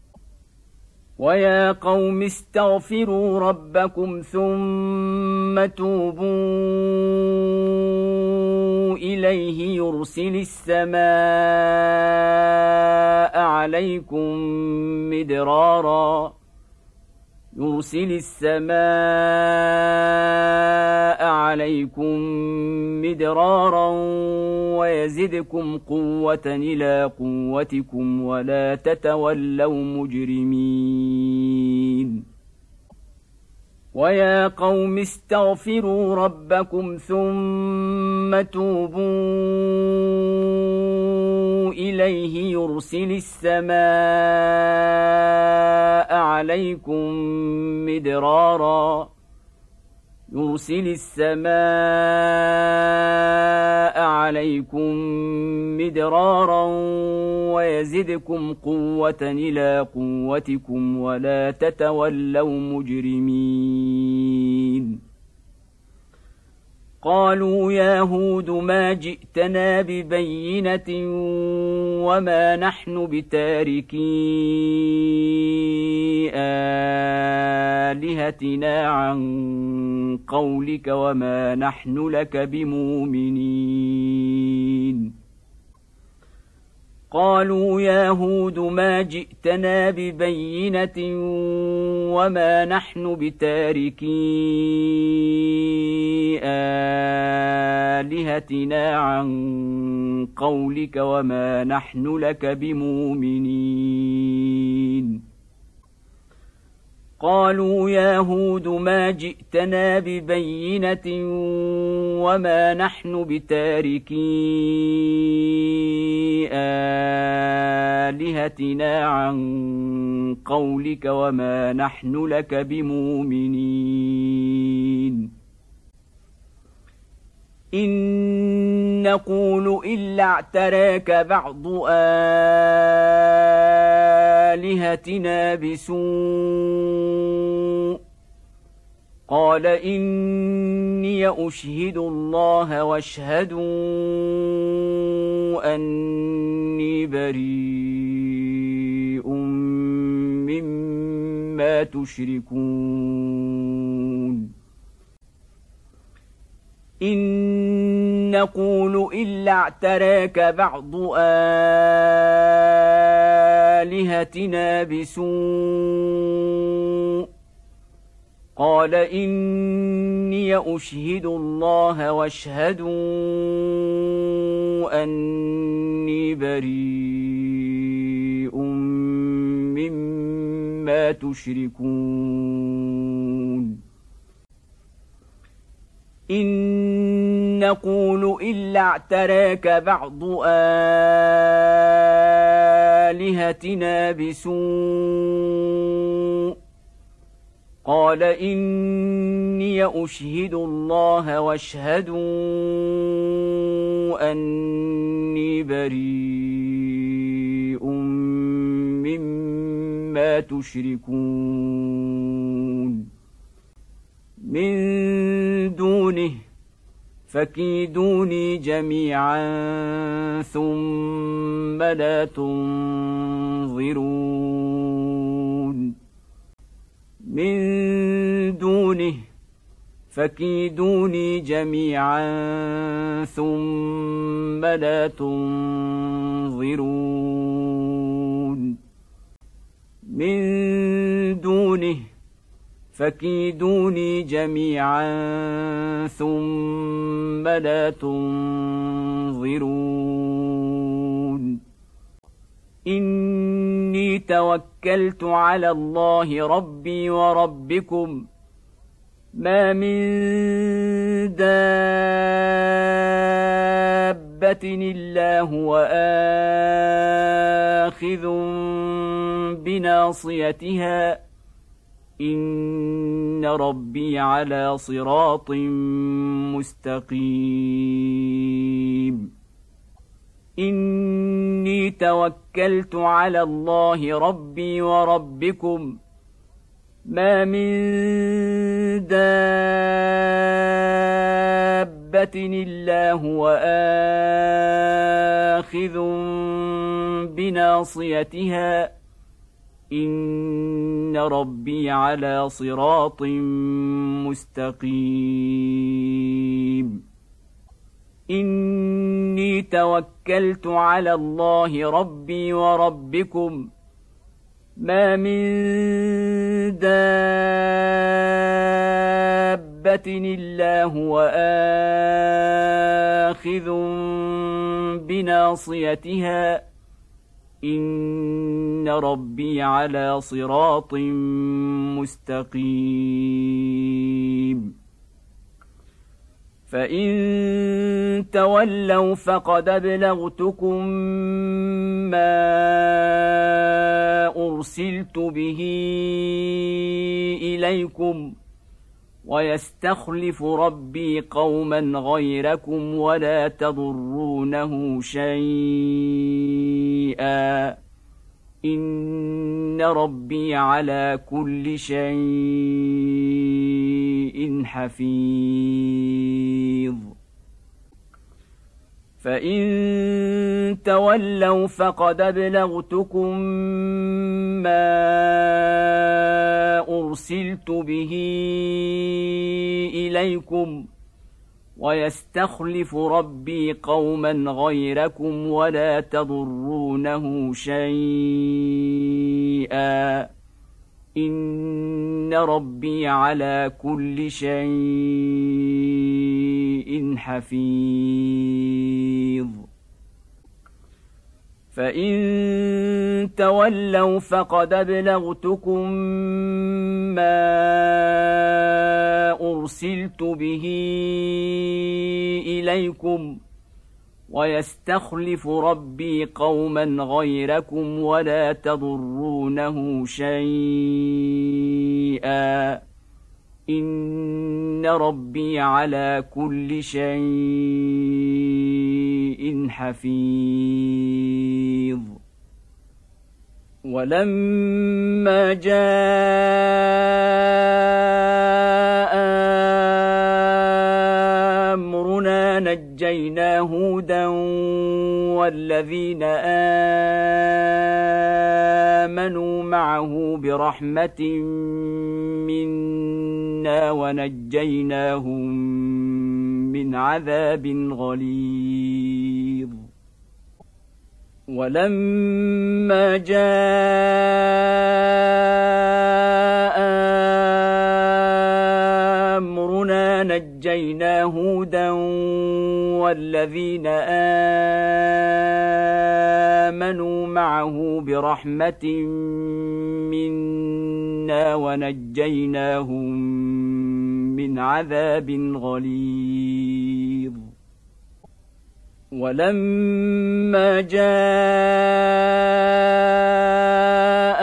ويا قوم استغفروا ربكم ثم توبوا إليه يرسل السماء عليكم مدرارا يرسل السماء عليكم مدرارا ويزدكم قوة إلى قوتكم ولا تتولوا مجرمين. ويا قوم استغفروا ربكم ثم توبوا إليه يرسل السماء عليكم مدرارا يرسل السماء عليكم مدرارا ويزدكم قوة إلى قوتكم ولا تتولوا مجرمين. قالوا يا هود ما جئتنا ببينة وما نحن بتاركي آلهتنا عن قولك وما نحن لك بمؤمنين. قالوا يا هود ما جئتنا ببينة وما نحن بتاركي آلهتنا عن قولك وما نحن لك بمؤمنين قالوا يا هود ما جئتنا ببينة وما نحن بتاركي آلهتنا عن قولك وما نحن لك بمؤمنين إن نقول إلا اعتراك بعض آلهتنا بسوء قال إني أشهد الله واشهدوا أني بريء مما تشركون إن نقول إلا اعتراك بعض آلهتنا بسوء قال إني أشهد الله واشهدوا أني بريء مما تشركون إن نقول إلا اعتراك بعض آلهتنا بسوء قال إني أشهد الله واشهدوا أني بريء مما تشركون من دونه فكيدوني جميعا ثم لا تنظرون من دونه فكيدوني جميعا ثم لا تنظرون من دونه فكيدوني جميعا ثم لا تنظرون إني توكلت على الله ربي وربكم ما من دابة إلا هو آخذ بناصيتها إن ربي على صراط مستقيم إني توكلت على الله ربي وربكم ما من دابة إلا هو آخذ بناصيتها إن ربي على صراط مستقيم إني توكلت على الله ربي وربكم ما من دابة إلا هو آخذ بناصيتها إن ربي على صراط مستقيم فإن تولوا فقد أبلغتكم ما أرسلت به إليكم ويستخلف ربي قوما غيركم ولا تضرونه شيئا إن ربي على كل شيء حفيظ فإن تولوا فقد أبلغتكم ما أرسلت به إليكم ويستخلف ربي قوما غيركم ولا تضرونه شيئا إن ربي على كل شيء حفيظ فإن تولوا فقد أبلغتكم ما أرسلت به إليكم ويستخلف ربي قوما غيركم ولا تضرونه شيئا إن ربي على كل شيء حفيظ ولما جاء أمرنا نجينا هودا والذين آمنوا معه برحمة منا ونجيناهم من عذاب غليظ ولما جاء أمرنا نجينا هودا والذين آمنوا معه برحمة منا ونجيناهم من عذاب غليظ ولما جاء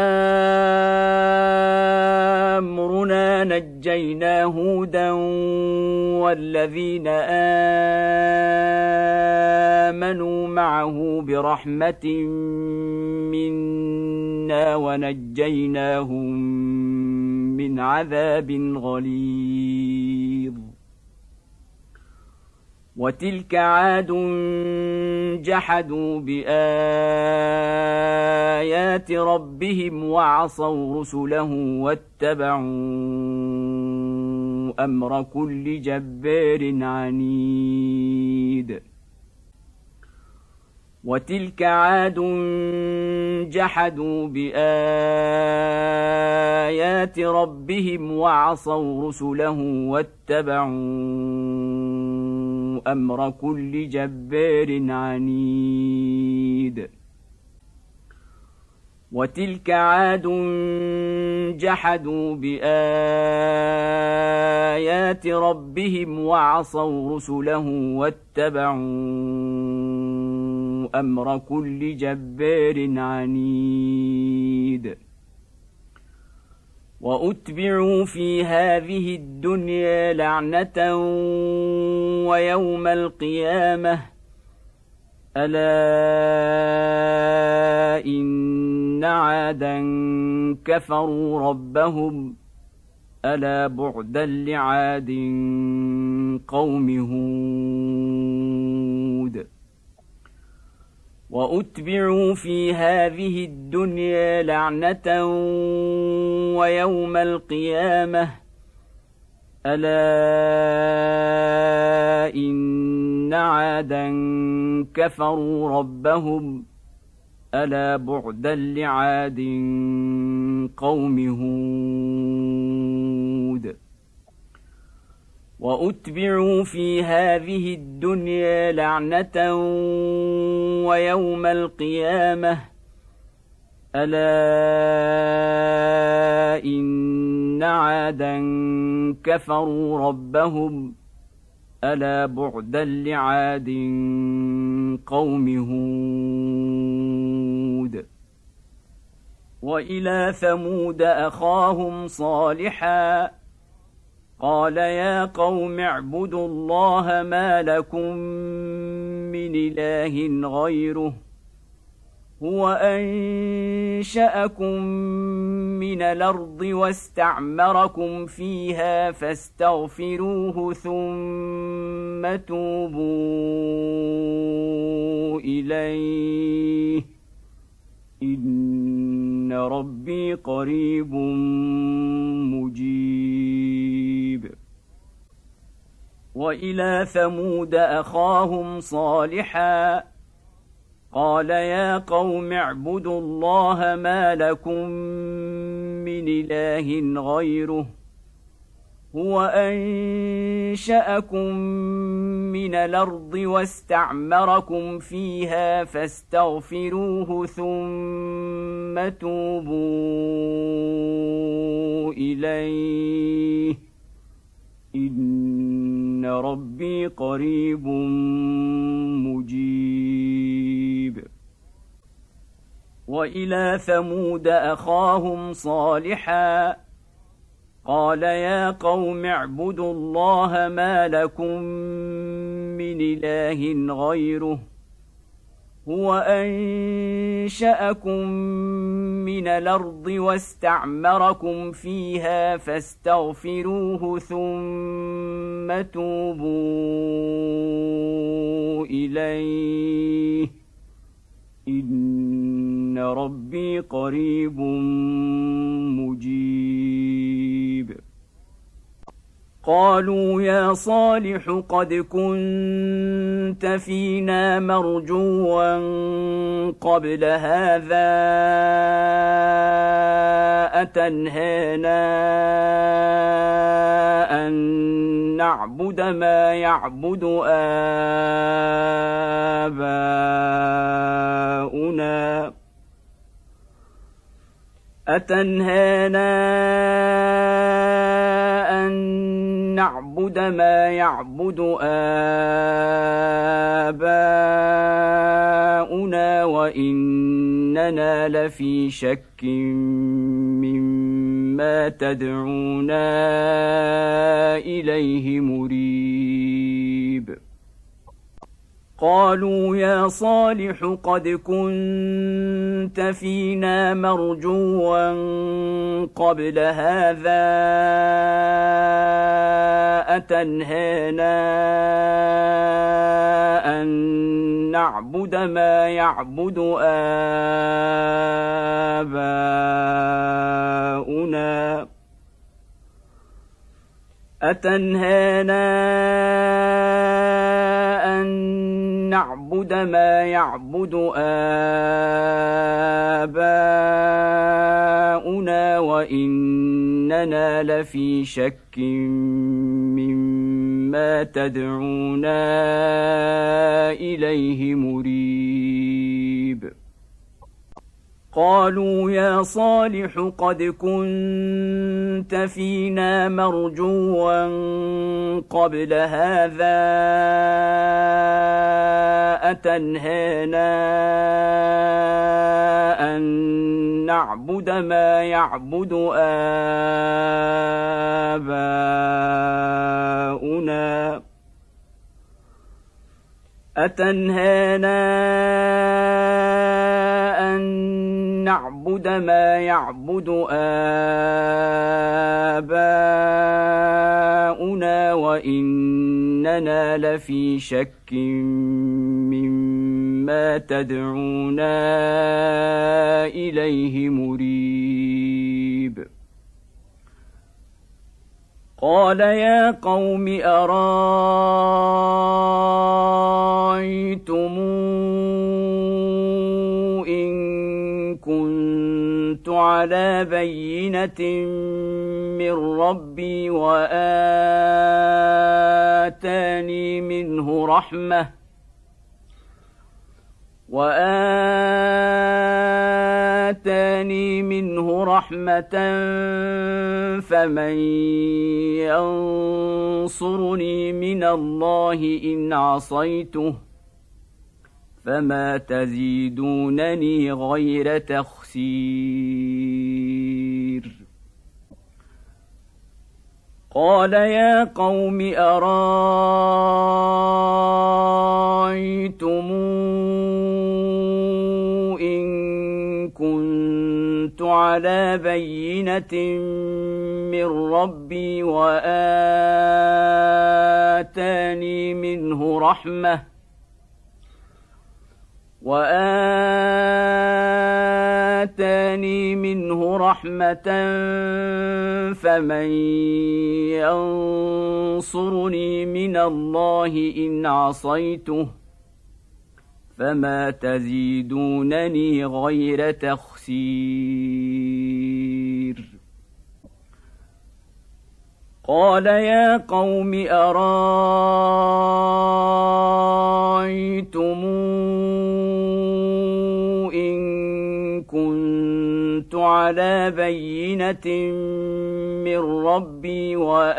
أمرنا نجينا هودا والذين آمنوا معه برحمة منا ونجيناهم من عذاب غليظ وتلك عاد جحدوا بآيات ربهم وعصوا رسله واتبعوا أمر كل جبار عنيد وتلك عاد جحدوا بآيات ربهم وعصوا رسله واتبعوا أمر كل جبار عنيد وتلك عاد جحدوا بآيات ربهم وعصوا رسله واتبعوا أمر كل جبار عنيد وأتبعوا في هذه الدنيا لعنة ويوم القيامة ألا إن عادا كفروا ربهم ألا بعدا لعاد قوم هود وأتبعوا في هذه الدنيا لعنة ويوم القيامة ألا إن عادا كفروا ربهم ألا بعدا لعاد قوم هود وأتبعوا في هذه الدنيا لعنة ويوم القيامة ألا إن عادا كفروا ربهم ألا بعدا لعاد قوم هود وإلى ثمود أخاهم صالحا قال يا قوم اعبدوا الله ما لكم من إله غيره هو أنشأكم من الأرض واستعمركم فيها فاستغفروه ثم توبوا إليه إن ربي قريب مجيب وإلى ثمود أخاهم صالحا قال يا قوم اعبدوا الله ما لكم من إله غيره هو أنشأكم من الأرض واستعمركم فيها فاستغفروه ثم توبوا إليه إن ربي قريب مجيب وإلى ثمود أخاهم صالحا قال يا قوم اعبدوا الله ما لكم من إله غيره هو أنشأكم من الأرض واستعمركم فيها فاستغفروه ثم توبوا إليه إن ربي قريب مجيب قالوا يا صالح قد كنت فينا مرجوا قبل هذا أتنهانا أن نعبد ما يعبد آباؤنا أتنهانا أن نعبد ما يعبد آباؤنا وإننا لفي شك مما تدعونا إليه مريب قالوا يا صالح قد كنت فينا مرجوا قبل هذا أتنهانا أن نعبد ما يعبد آباؤنا أتنهانا أن نعبد ما يعبد آباؤنا وإننا لفي شك مما تدعونا إليه مريب قالوا يا صالح قد كنت فينا مرجوا قبل هذا أتنهانا أن نعبد ما يعبد آباؤنا أتنهانا أن نعبد ما يعبد آباؤنا وإننا لفي شك مما تدعونا إليه مريب قال يا قوم أرايتم إن كنت على بينة من ربي وآتاني منه رحمة وآتاني منه رحمة فمن ينصرني من الله إن عصيته فما تزيدونني غير تخسير قال يا قوم أرايتم إن كنت على بينة من ربي وآتاني منه رحمة وآتاني آتاني منه رحمة فمن ينصرني من الله إن عصيته فما تزيدونني غير تخسير قال يا قوم أرأيتم إن كنت على بينة من ربي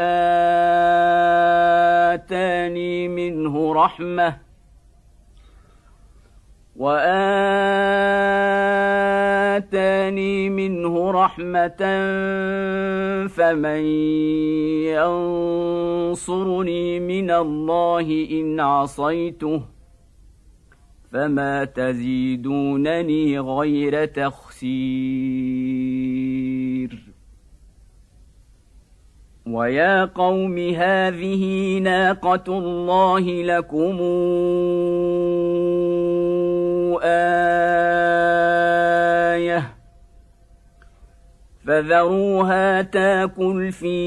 وآتاني منه رحمة وآتاني منه رحمة فمن ينصرني من الله إن عصيته فما تزيدونني غير تخسير ويا قوم هذه ناقة الله لكم آية فذروها تاكل في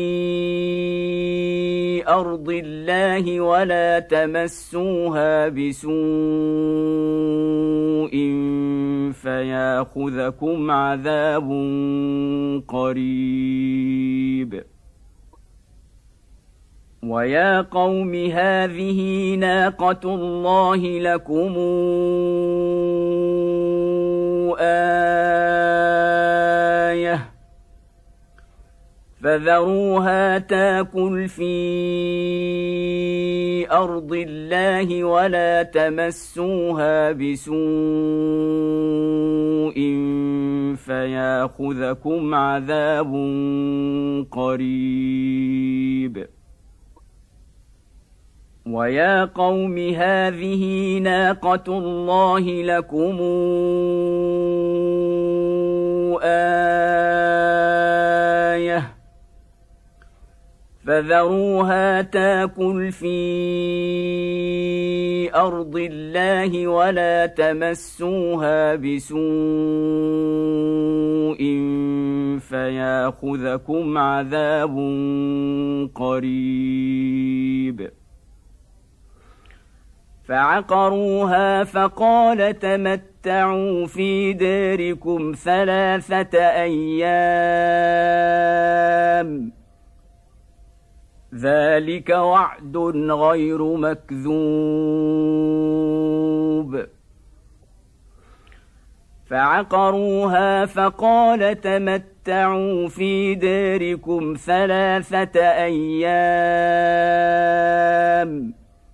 أرض الله ولا تمسوها بسوء فياخذكم عذاب قريب ويا قوم هذه ناقة الله لكم آية فذروها تاكل في أرض الله ولا تمسوها بسوء فياخذكم عذاب قريب ويا قوم هذه ناقة الله لكم آية فذروها تاكل في أرض الله ولا تمسوها بسوء فياخذكم عذاب قريب فعقروها فقال تمتعوا في داركم ثلاثة أيام ذلك وعد غير مكذوب فعقروها فقال تمتعوا في داركم ثلاثة أيام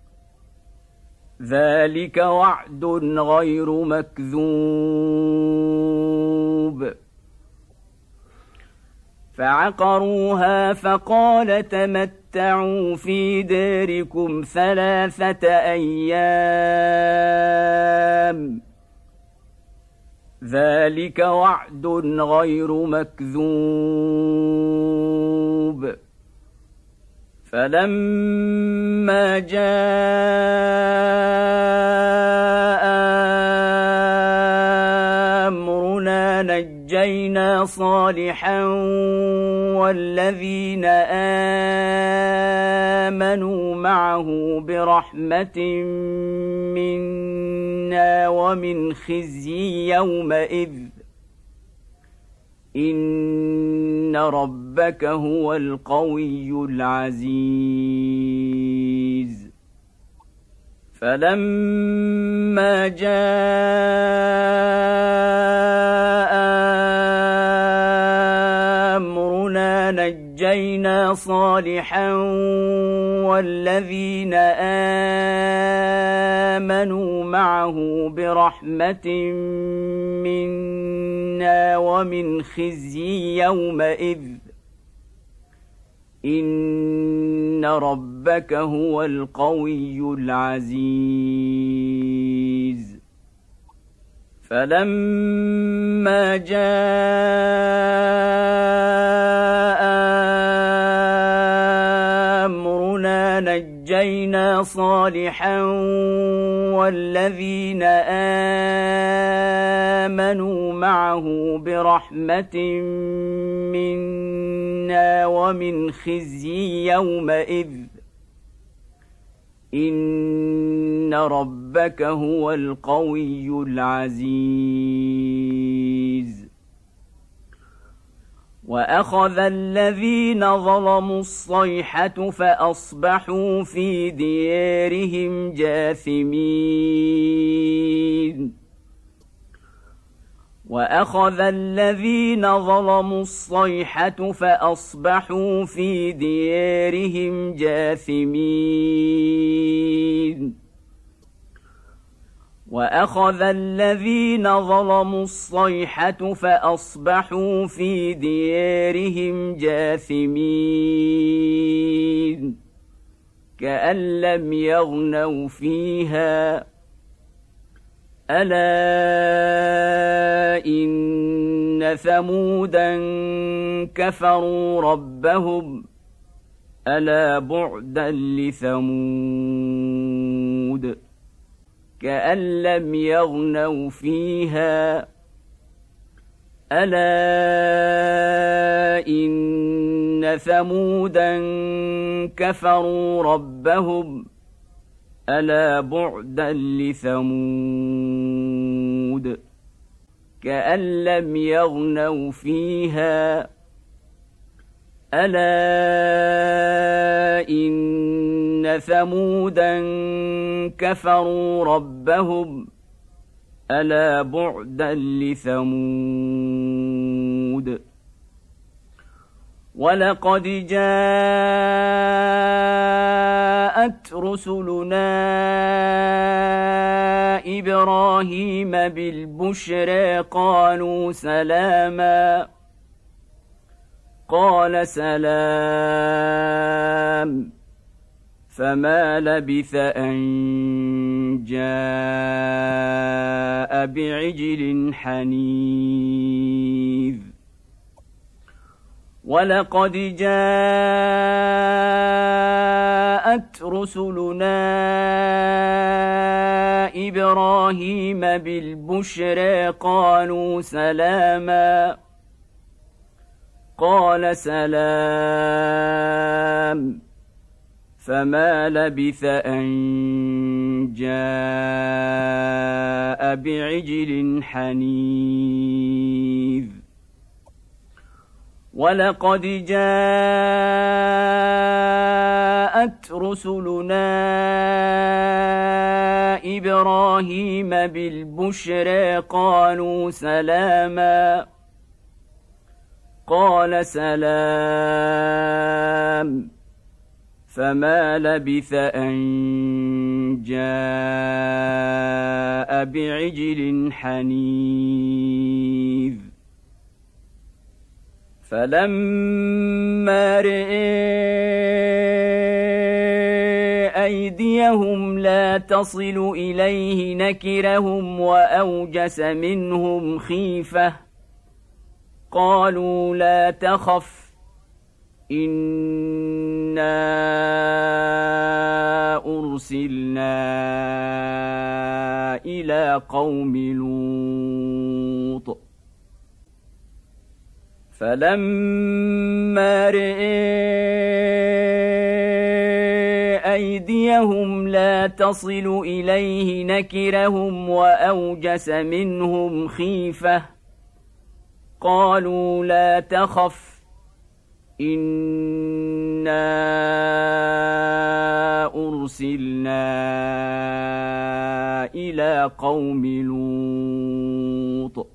ذلك وعد غير مكذوب فعقروها فقال تمتعوا في داركم ثلاثة أيام ذلك وعد غير مكذوب فلما جاء أمرنا نجينا صالحا والذين آمنوا معه برحمة منا ومن خزي يومئذ إن ربك هو القوي العزيز فلما جاء أمرنا نجينا صالحا والذين آمنوا معه برحمة منا ومن خزي يومئذ إن ربك هو القوي العزيز فلما جاء أمرنا نجينا نجينا صالحا والذين آمنوا معه برحمة منا ومن خزي يومئذ إن ربك هو القوي العزيز وأخذ الذين ظلموا الصيحة فأصبحوا في ديارهم جاثمين وأخذ الذين ظلموا الصيحة فأصبحوا في ديارهم جاثمين وأخذ الذين ظلموا الصيحة فأصبحوا في ديارهم جاثمين كأن لم يغنوا فيها ألا إن ثمودا كفروا ربهم ألا بعدا لثمود كأن لم يغنوا فيها ألا إن ثمودا كفروا ربهم ألا بعدا لثمود كأن لم يغنوا فيها ألا إن ثمودا كفروا ربهم ألا بعدا لثمود ولقد جاءت رسلنا إبراهيم بالبشرى قالوا سلاما قال سلام فما لبث أن جاء بعجل حنيذ ولقد جاءت رسلنا إبراهيم بالبشرى قالوا سلاما قال سلام فما لبث أن جاء بعجل حنيذ ولقد جاءت رسلنا إبراهيم بالبشرى قالوا سلاما قال سلام فما لبث أن جاء بعجل حنيذ فلما رئي أيديهم لا تصل إليه نكرهم وأوجس منهم خيفة قالوا لا تخف إنا أرسلنا إلى قوم لوط فلما رئي أيديهم لا تصل إليه نكرهم وأوجس منهم خيفة قالوا لا تخف إنا أرسلنا إلى قوم لوط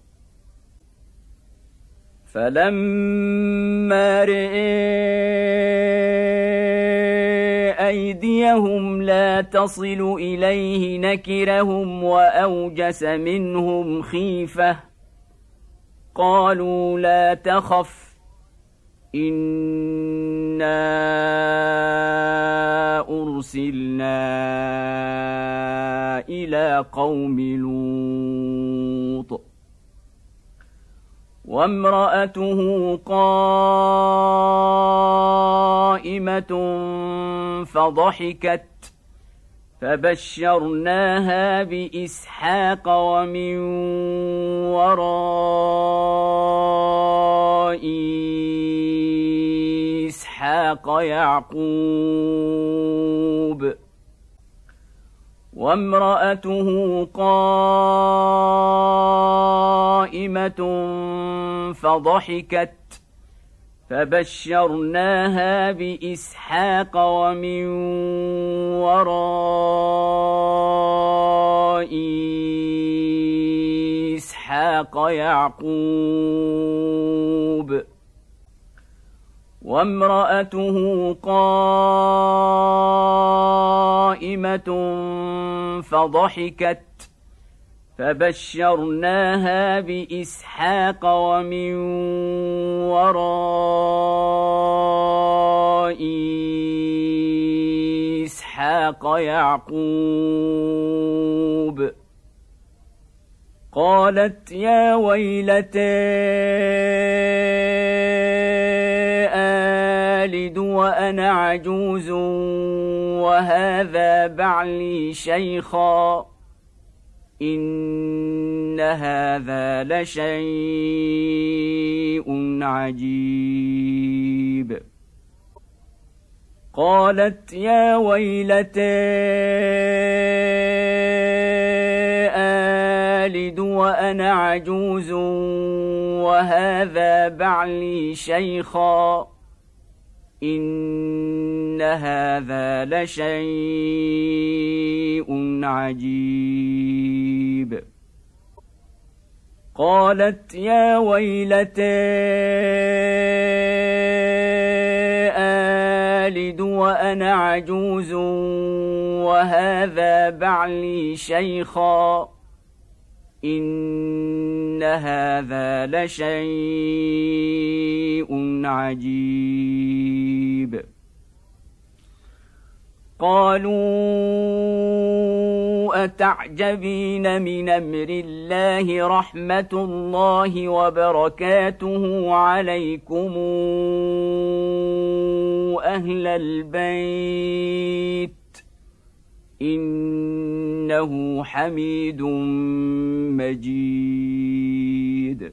فلما رئي أيديهم لا تصل إليه نكرهم وأوجس منهم خيفة قالوا لا تخف إنا أرسلنا إلى قوم لوط وامرأته قائمة فضحكت فبشرناها بإسحاق ومن وراء إسحاق يعقوب وامرأته قائمة فضحكت فبشرناها بإسحاق ومن وراء إسحاق يعقوب وامرأته قائمة فضحكت فبشرناها بإسحاق ومن وراء إسحاق يعقوب قالت يا ويلتى آلد وأنا عجوز وهذا بعلي شيخا إن هذا لشيء عجيب قالت يا ويلتى آلد وأنا عجوز وهذا بعلي شيخا إن هذا لشيء عجيب قالت يا ويلتى آلد وأنا عجوز وهذا بعلي شيخا إن هذا لشيء عجيب قالوا أتعجبين من أمر الله رحمة الله وبركاته عليكم أهل البيت إنه حميد مجيد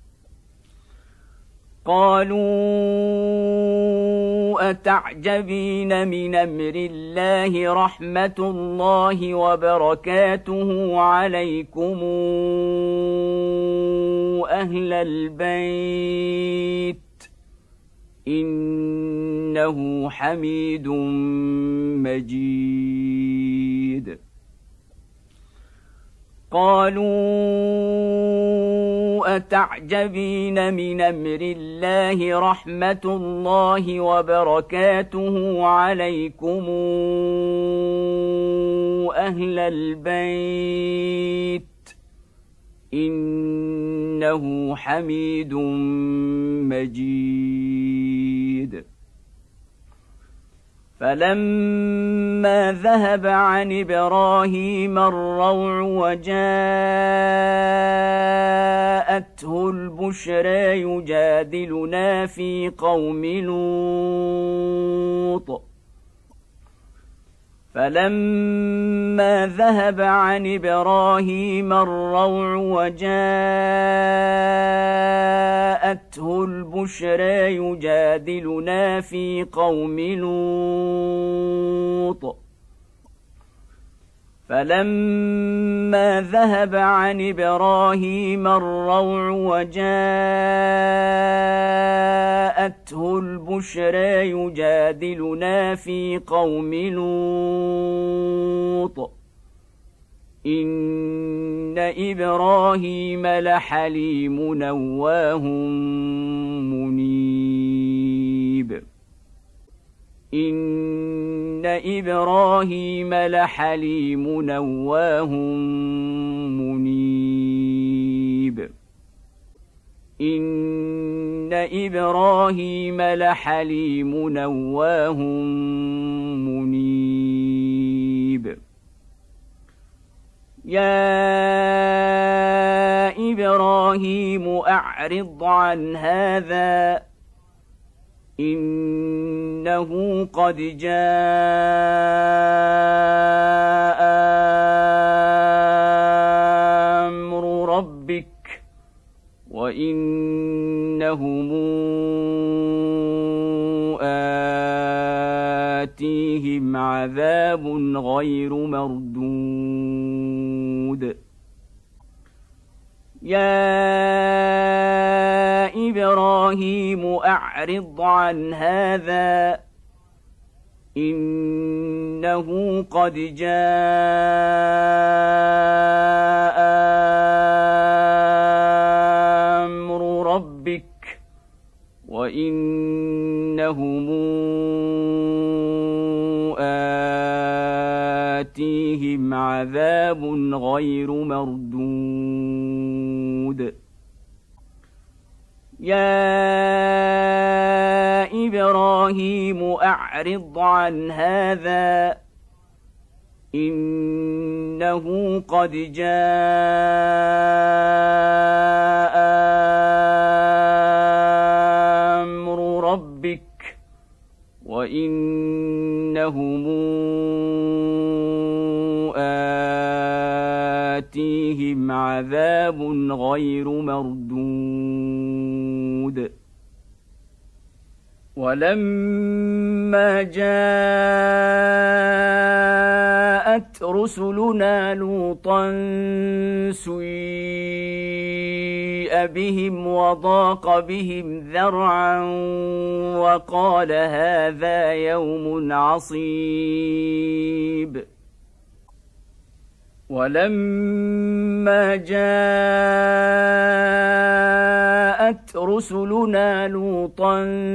قالوا أتعجبين من أمر الله رحمة الله وبركاته عليكم أهل البيت إنه حميد مجيد قالوا أتعجبين من أمر الله رحمة الله وبركاته عليكم أهل البيت إنه حميد مجيد فلما ذهب عن إبراهيم الروع وجاءته البشرى يجادلنا في قوم لوط فلما ذهب عن إبراهيم الروع وجاءته البشرى يجادلنا في قوم لوط فلما ذهب عن إبراهيم الروع وجاءته البشرى يجادلنا في قوم لوط إن إبراهيم لحليم أواه منيب إن إبراهيم لحليم أواه منيب إن إبراهيم لحليم أواه منيب يا إبراهيم إبراهيم أعرض عن هذا إنه قد جاء أمر ربك وإنهم آتيهم عذاب غير مردود يا إبراهيم أعرض عن هذا إنه قد جاء أمر ربك وإنهم آتيهم عذاب غير مردود يا إبراهيم أعرض عن هذا إنه قد جاء أمر ربك وإنهم آتيهم عذاب غير مردود ولما جاءت رسلنا لوطا سيء بهم وضاق بهم ذرعا وقال هذا يوم عصيب ولما جاءت رسلنا لوطا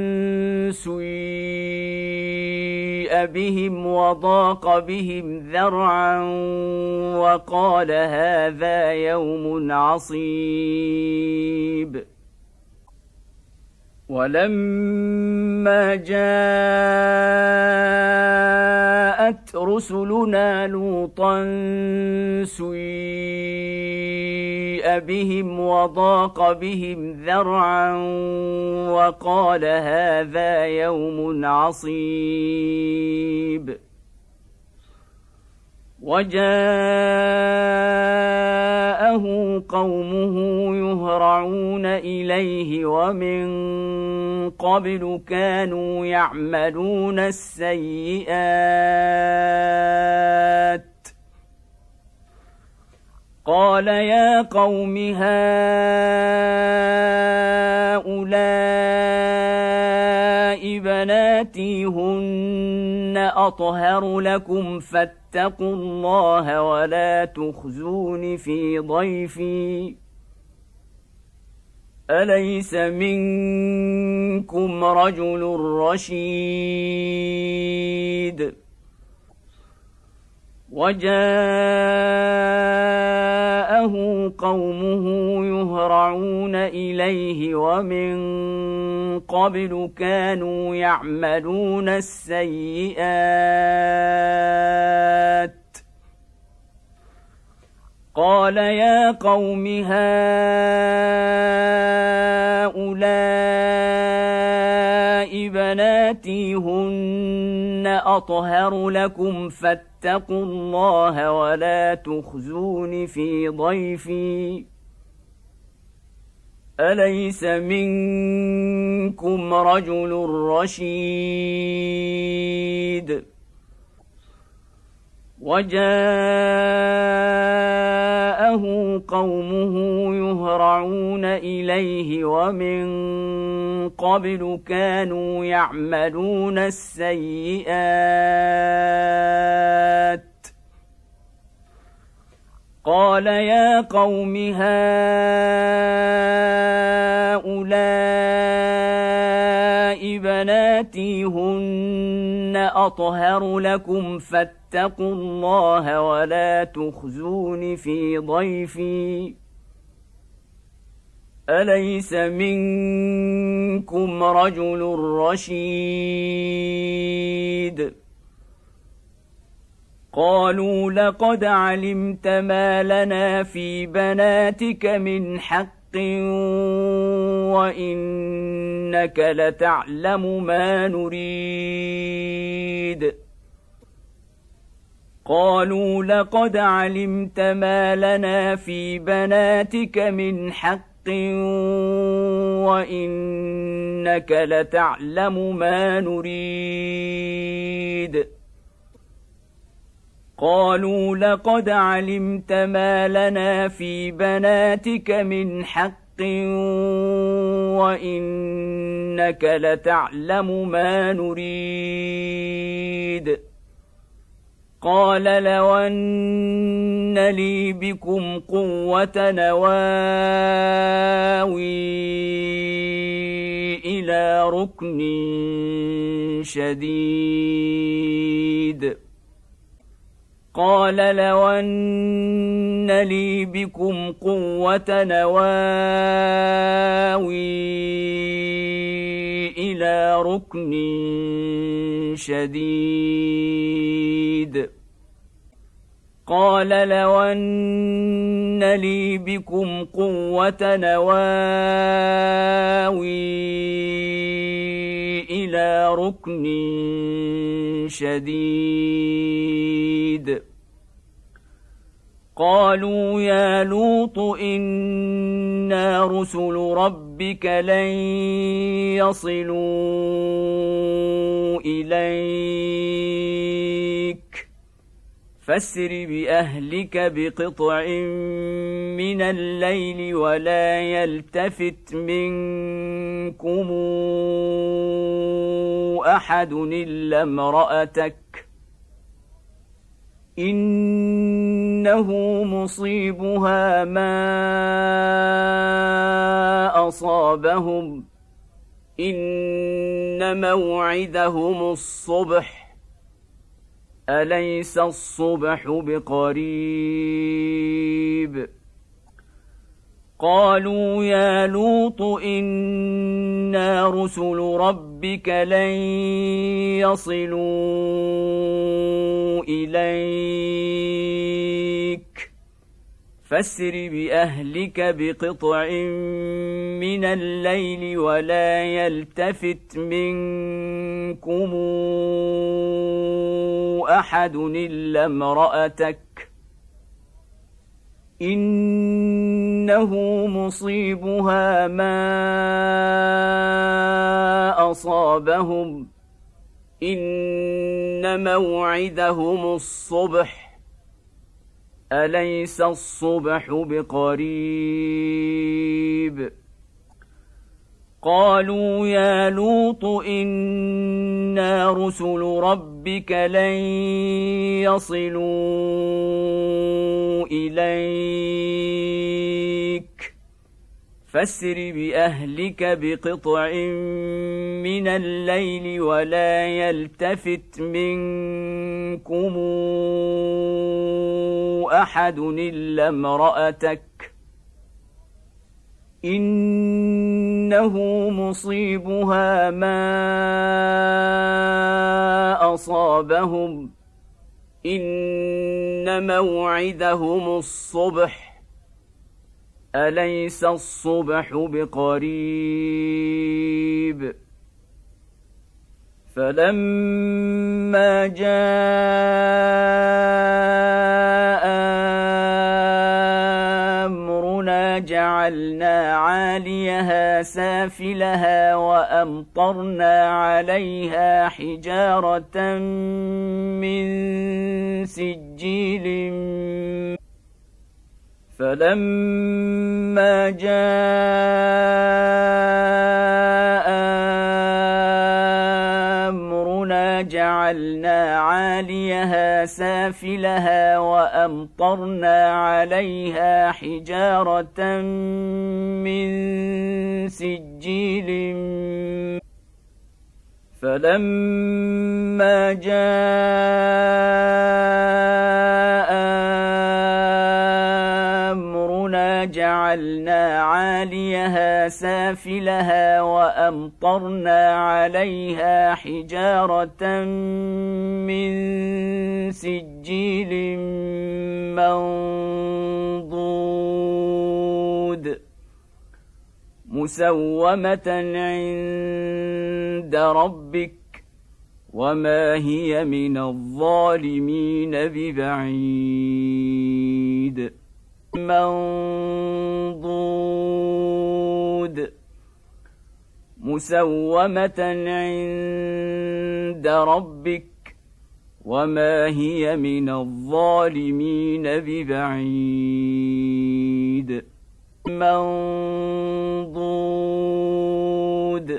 سيء بهم وضاق بهم ذرعا وقال هذا يوم عصيب ولما جاءت رسلنا لوطا سيء بهم وضاق بهم ذرعا وقال هذا يوم عصيب وجاءه قومه يهرعون إليه ومن قبل كانوا يعملون السيئات قال يا قوم هؤلاء بناتي هن أطهر لكم فاتقوا الله ولا تخزون في ضيفي أليس منكم رجل رشيد وجاءه قومه يهرعون إليه ومن قبل كانوا يعملون السيئات قال يا قوم هؤلاء بناتي هن أطهر لكم فاتقوا الله ولا تخزون في ضيفي أليس منكم رجل رشيد وجاءه قومه يهرعون إليه ومن قبل كانوا يعملون السيئات قال يا قوم هؤلاء بناتي هن أطهر لكم فاتقوا الله ولا تخزون في ضيفي أليس منكم رجل رشيد قالوا لقد علمت ما لنا في بناتك من حق وإنك لتعلم ما نريد. قالوا لقد علمت ما لنا في بناتك من حق وإنك لتعلم ما نريد. قالوا لقد علمت ما لنا في بناتك من حق وإنك لتعلم ما نريد. قال لو أن لي بكم قوة نواوي إلى ركن شديد. قال لو أن لي بكم قوة نواوي إلى ركن شديد. قال لو أن لي بكم قوة نواوي إلى ركن شديد. قالوا يا لوط إنا رسل ربك لن يصلوا إليك فاسر بأهلك بقطع من الليل ولا يلتفت منكم أحد إلا امرأتك إنه مصيبها ما أصابهم إن موعدهم الصبح أليس الصبح بقريب. قالوا يا لوط إنا رسل ربك لن يصلوا إليك فاسر بأهلك بقطع من الليل ولا يلتفت منكم أحد إلا امرأتك إنه مصيبها ما أصابهم إن موعدهم الصبح أليس الصبح بقريب. قالوا يا لوط إنا رسل ربك لن يصلوا إليك فاسر بأهلك بقطع من الليل ولا يلتفت منكم أحد إلا امرأتك إنه مصيبها ما أصابهم إن موعدهم الصبح أليس الصبح بقريب. فلما جاء أمرنا جعلنا عاليها سافلها وأمطرنا عليها حجارة من سجيل فلما جاء أمرنا جعلنا عاليها سافلها وأمطرنا عليها حجارة من سجيل فلما جاء أمرنا جعلنا عاليها سافلها وأمطرنا عليها حجارة من سجيل منضود مسومة عند ربك وما هي من الظالمين ببعيد منضود مسومة عند ربك وما هي من الظالمين ببعيد منضود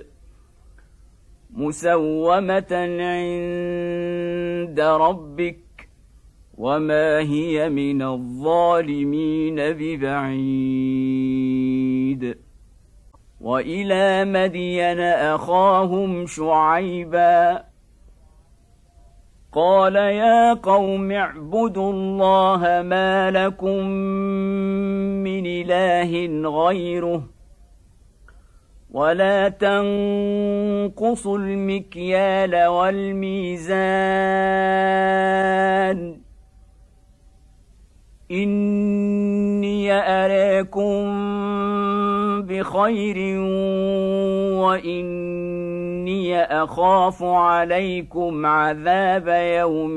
مسومة عند ربك وما هي من الظالمين ببعيد وإلى مدين أخاهم شعيبا قال يا قوم اعبدوا الله ما لكم من إله غيره ولا تنقصوا المكيال والميزان إني أراكم بخير وإني أخاف عليكم عذاب يوم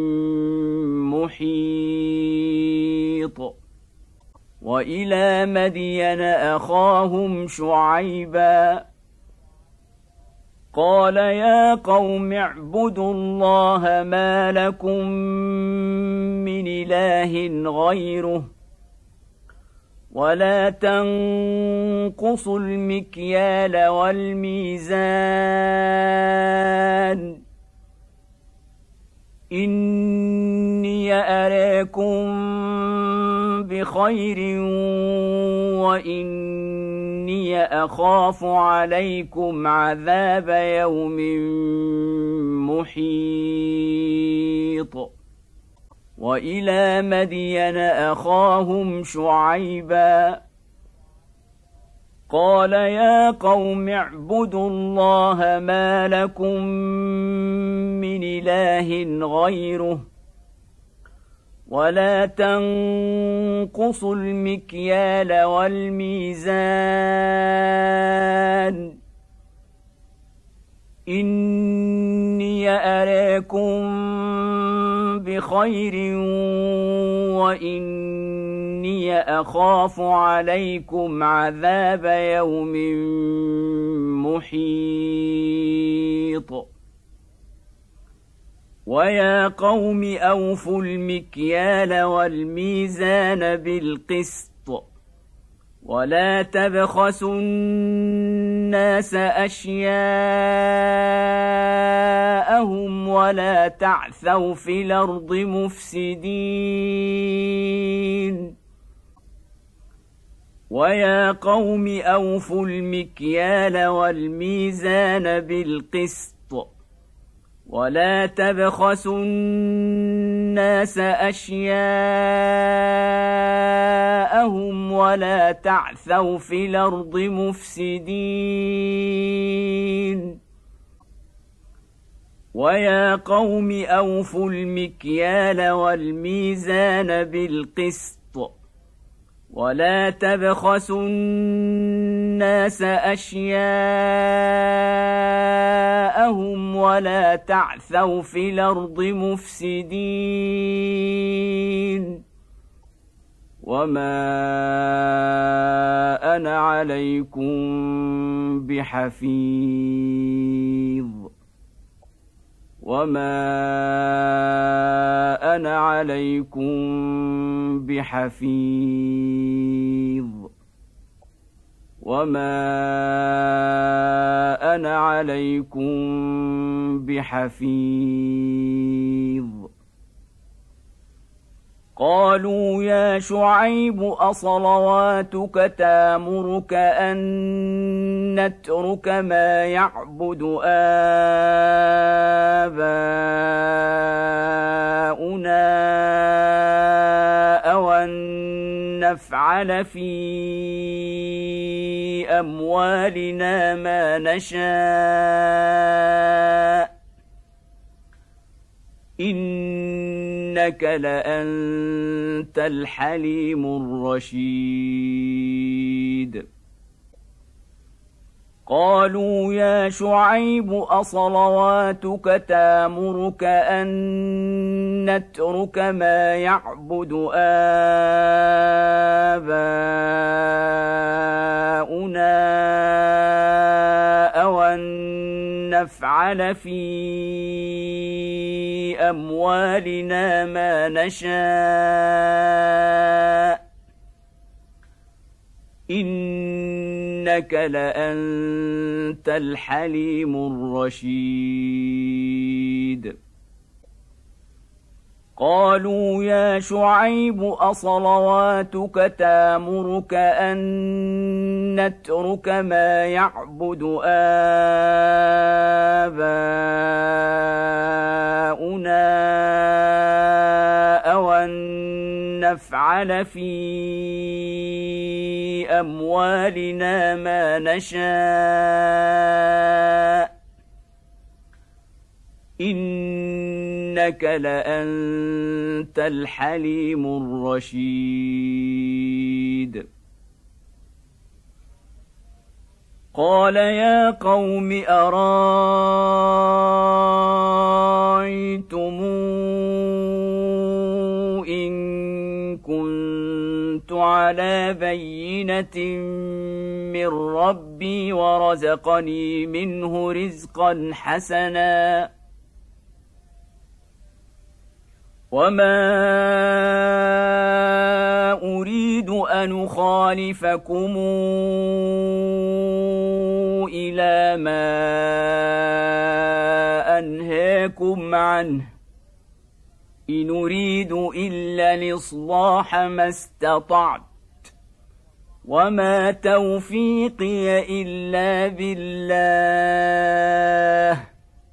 محيط وإلى مدين أخاهم شعيبا قال يا قوم اعبدوا الله ما لكم من إله غيره ولا تنقصوا المكيال والميزان إني أراكم بخير وإني أخاف عليكم عذاب يوم محيط وإلى مدين أخاهم شعيبا قال يا قوم اعبدوا الله ما لكم من إله غيره ولا تنقصوا المكيال والميزان إني أراكم بخير وإني أخاف عليكم عذاب يوم محيط ويا قوم أوفوا المكيال والميزان بالقسط ولا تبخسوا الناس أشياءهم ولا تعثوا في الأرض مفسدين ويا قوم أوفوا المكيال والميزان بالقسط ولا تبخسوا الناس أشياءهم ولا تعثوا في الأرض مفسدين ويا قوم أوفوا المكيال والميزان بالقسط ولا تبخسوا الناس أشياءهم ولا تعثوا في الأرض مفسدين وما أنا عليكم بحفيظ وما أنا عليكم بحفيظ وما أنا عليكم بحفيظ قالوا يا شعيب أصلواتك تامرك أن نترك ما يعبد آباؤنا أو أن نفعل في أموالنا ما نشاء إنك لأنت الحليم الرشيد قالوا يا شعيب أصلواتك تامرك أن نترك ما يعبد آباؤنا أو أن نفعل في أموالنا ما نشاء إنك لأنت الحليم الرشيد قالوا يا شعيب أصلواتك تامرك أن نترك ما يعبد آباؤنا أو أن نفعل في أموالنا ما نشاء إنك لأنت الحليم الرشيد قال يا قوم أرأيتم إن كنت على بينة من ربي ورزقني منه رزقا حسنا وما أريد أن أخالفكم إلى ما أنهاكم عنه إن أريد إلا الإصلاح ما استطعت وما توفيقي إلا بالله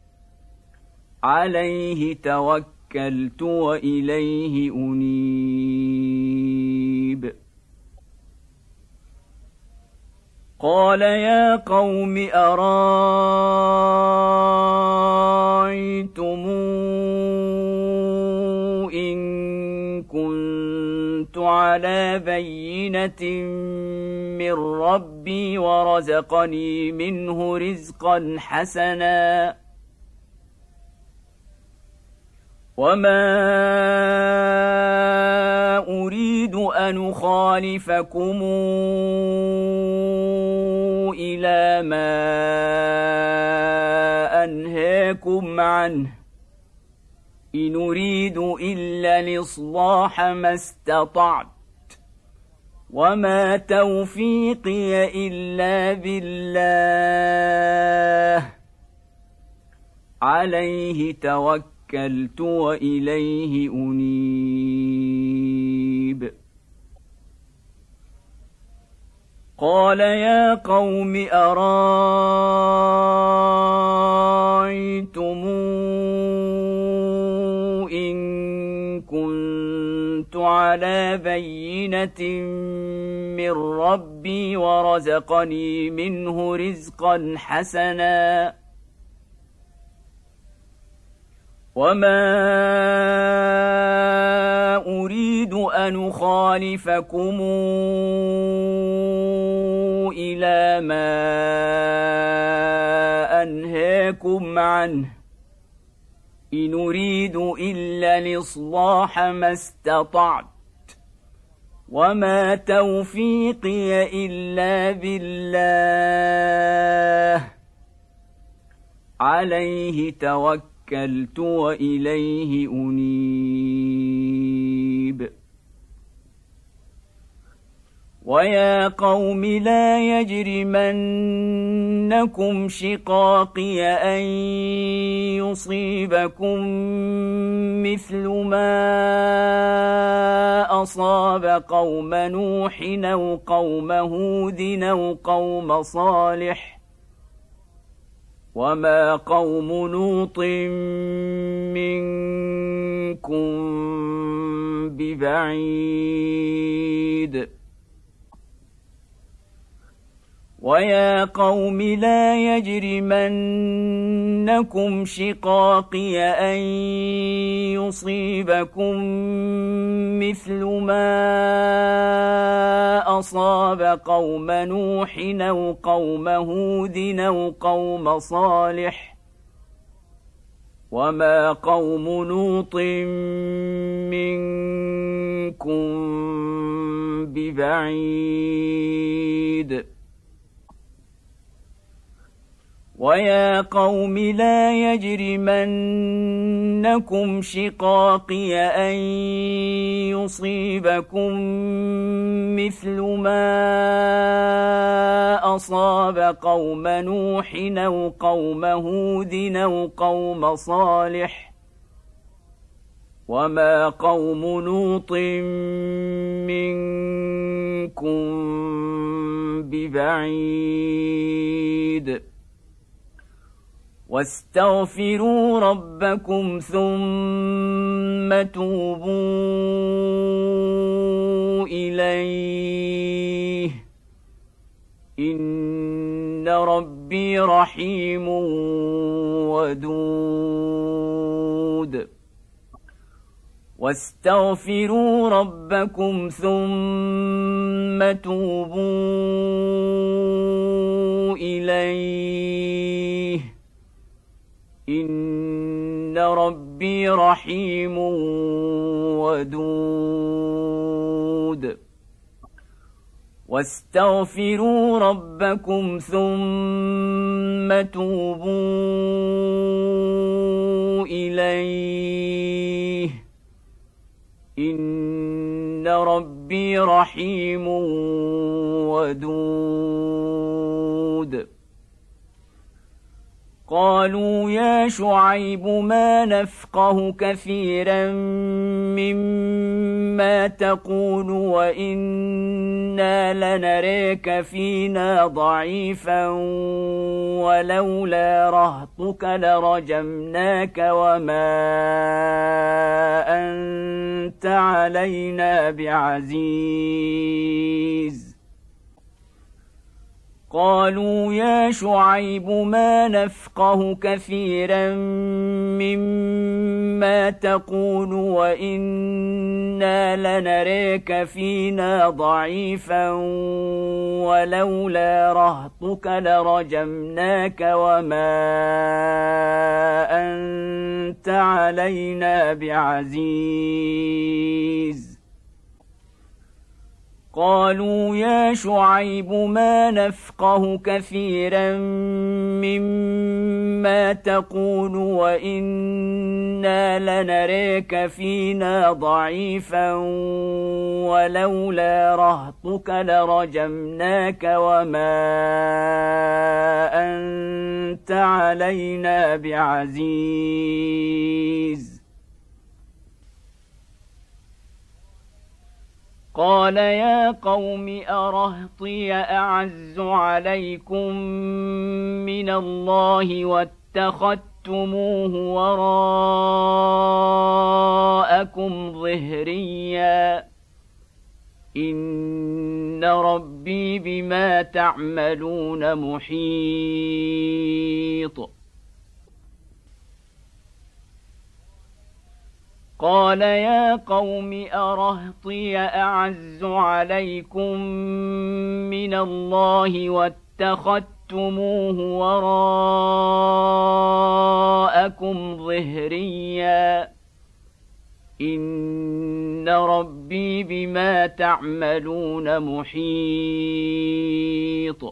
عليه توكلت وإليه أنيب قال يا قوم أرأيتم إن كنت على بينة من ربي ورزقني منه رزقا حسنا وما أريد أن أخالفكم إلى ما أنهاكم عنه إن أريد إلا الإصلاح ما استطعت وما توفيقي إلا بالله عليه توكلت وإليه أنيب قال يا قوم أرأيتم إن كنت على بينة من ربي ورزقني منه رزقا حسنا وما أريد أن أخالفكم إلى ما أنهاكم عنه إن أريد إلا الإصلاح ما استطعت وما توفيقي إلا بالله عليه توكلت وإليه أنيب ويا قوم لا يجرمنكم شقاقي أن يصيبكم مثل ما أصاب قوم نوح أو قوم هود أو قوم صالح وما قوم لوط منكم ببعيد ويا قوم لا يجرمنكم شقاقي أن يصيبكم مثل ما أصاب قوم نوح أو قوم هود أو قوم صالح وما قوم لوط منكم ببعيد ويا قوم لا يجرمنكم شقاقي أن يصيبكم مثل ما أصاب قوم نوح أو قوم هود أو قوم صالح وما قوم لوط منكم ببعيد واستغفروا ربكم ثم توبوا إليه إن ربي رحيم ودود واستغفروا ربكم ثم توبوا إليه إن ربي رحيم ودود واستغفروا ربكم ثم توبوا إليه إن ربي رحيم ودود قالوا يا شعيب ما نفقه كثيرا مما تقول وإنا لنريك فينا ضعيفا ولولا رهطك لرجمناك وما أنت علينا بعزيز قالوا يا شعيب ما نفقه كثيرا مما تقول وإنا لنريك فينا ضعيفا ولولا رهطك لرجمناك وما أنت علينا بعزيز قالوا يا شعيب ما نفقه كثيرا مما تقول وإنا لنريك فينا ضعيفا ولولا رهطك لرجمناك وما أنت علينا بعزيز قال يا قوم أرهطي أعز عليكم من الله واتخذتموه وراءكم ظهريا إن ربي بما تعملون محيط قال يا قوم أرهطي أعز عليكم من الله واتخذتموه وراءكم ظهريا إن ربي بما تعملون محيط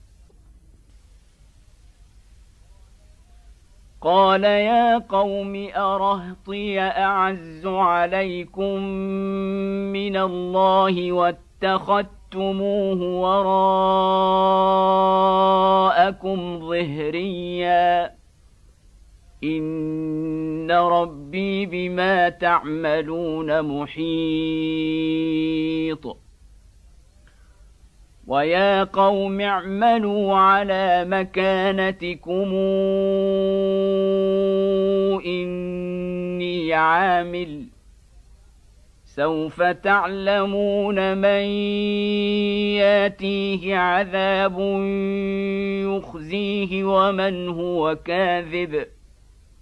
قال يا قوم أرهطي أعز عليكم من الله واتخذتموه وراءكم ظهريا إن ربي بما تعملون محيط ويا قوم اعملوا على مكانتكم إني عامل سوف تعلمون من ياتيه عذاب يخزيه ومن هو كاذب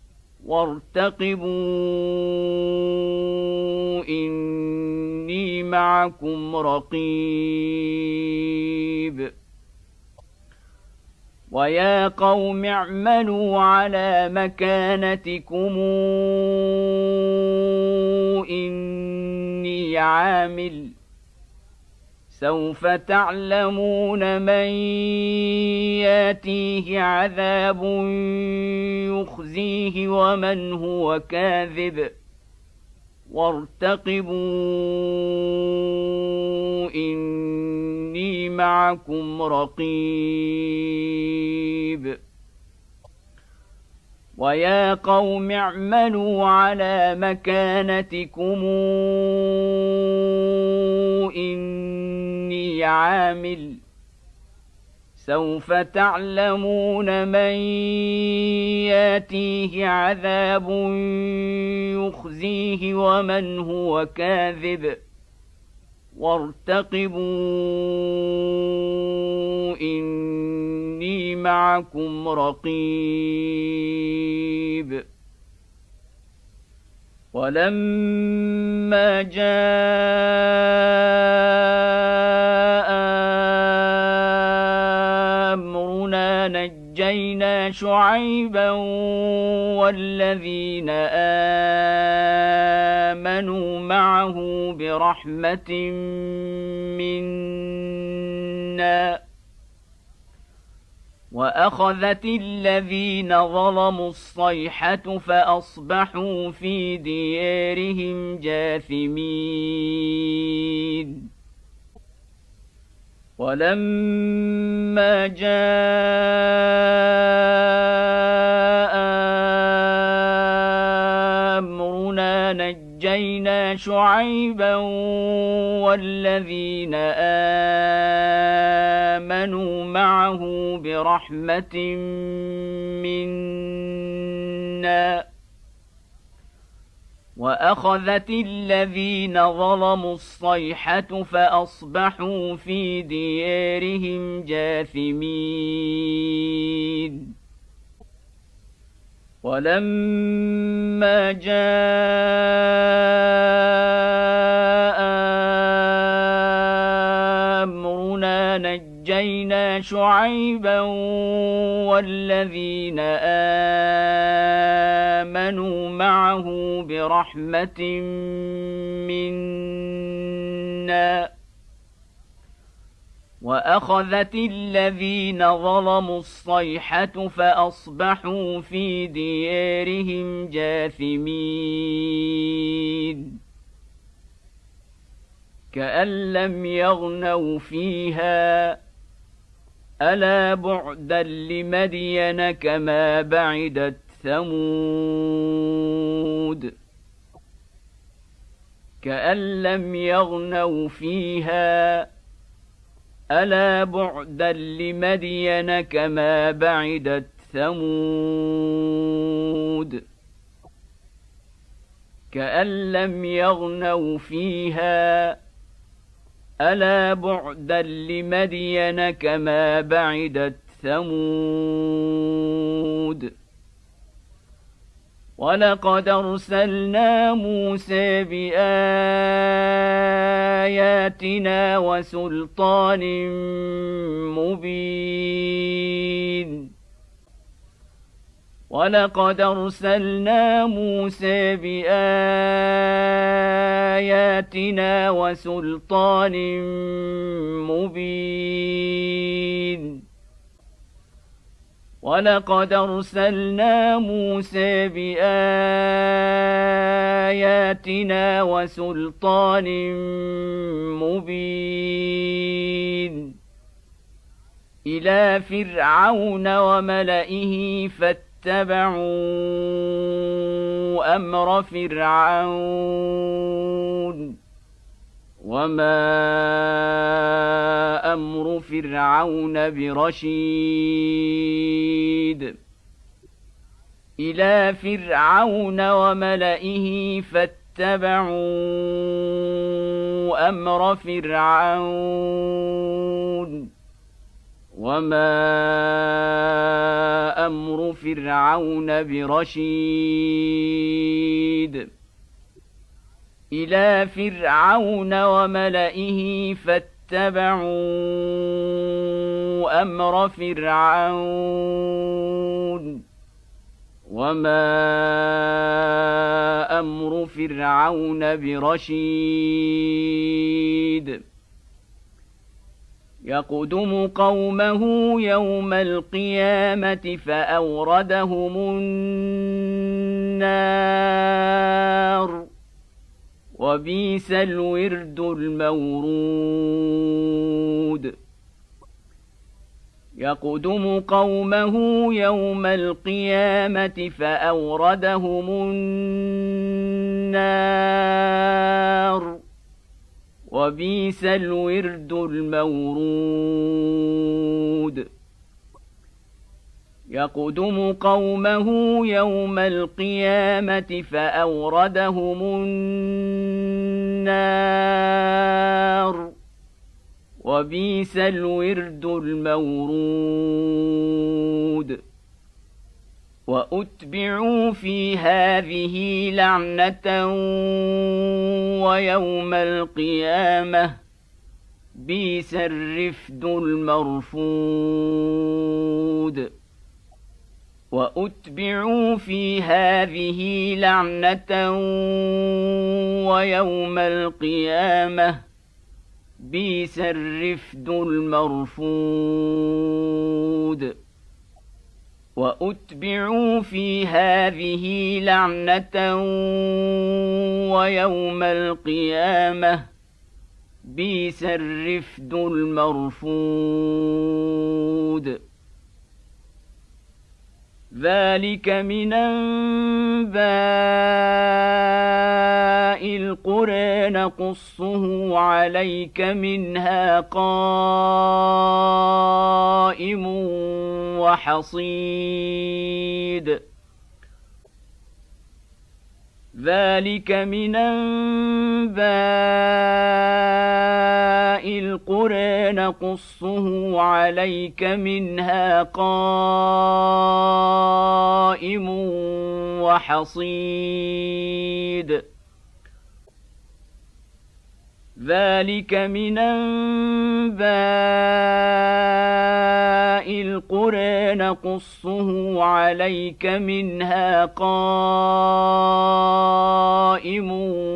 وارتقبوا إني معكم رقيب ويا قوم اعملوا على مكانتكم إني عامل سوف تعلمون من ياتيه عذاب يخزيه ومن هو كاذب وارتقبوا إني معكم رقيب ويا قوم اعملوا على مكانتكم إني عامل سوف تعلمون من ياتيه عذاب يخزيه ومن هو كاذب وارتقبوا إني معكم رقيب ولما جاء أمرنا نجينا شعيبا والذين آمنوا معه برحمة منا وأخذت الذين ظلموا الصيحة فأصبحوا في ديارهم جاثمين ولما جاء أمرنا نجينا شعيبا والذين آمنوا معه برحمة منا وأخذت الذين ظلموا الصيحة فأصبحوا في ديارهم جاثمين ولما جاء أمرنا نجينا شعيبا والذين آمنوا معه برحمة منا وأخذت الذين ظلموا الصيحة فأصبحوا في ديارهم جاثمين كأن لم يغنوا فيها ألا بعدا لمدين كما بعدت ثمود كأن لم يغنوا فيها ألا بعدا لمدين كما بعدت ثمود كأن لم يغنوا فيها ألا بعدا لمدين كما بعدت ثمود ولقد أرسلنا موسى بآياتنا وسلطان مبين ولقد أرسلنا موسى بآياتنا وسلطان مبين ولقد أرسلنا موسى بآياتنا وسلطان مبين إلى فرعون وملئه فاتبعوا أمر فرعون وما أمر فرعون برشيد إلى فرعون وملئه فاتبعوا أمر فرعون وما أمر فرعون برشيد إلى فرعون وملئه فاتبعوا أمر فرعون وما أمر فرعون برشيد يقدم قومه يوم القيامة فأوردهم النار وبئس الورد المورود يقدم قومه يوم القيامة فأوردهم النار وبئس الورد المورود يقدم قومه يوم القيامة فأوردهم النار وبئس الورد المورود وأتبعوا في هذه لعنة ويوم القيامة بئس الرفد المرفود وأتبعوا في هذه لعنة ويوم القيامة بئس الرفد المرفود وأتبعوا في هذه لعنة ويوم القيامة بئس الرفد المرفود ذلك من أنباء القرى نقصه عليك منها قائم وحصيد ذلك من أنباء القرى نقصه عليك منها قائم وحصيد ذلك من أنباء القرى نقصه عليك منها قائم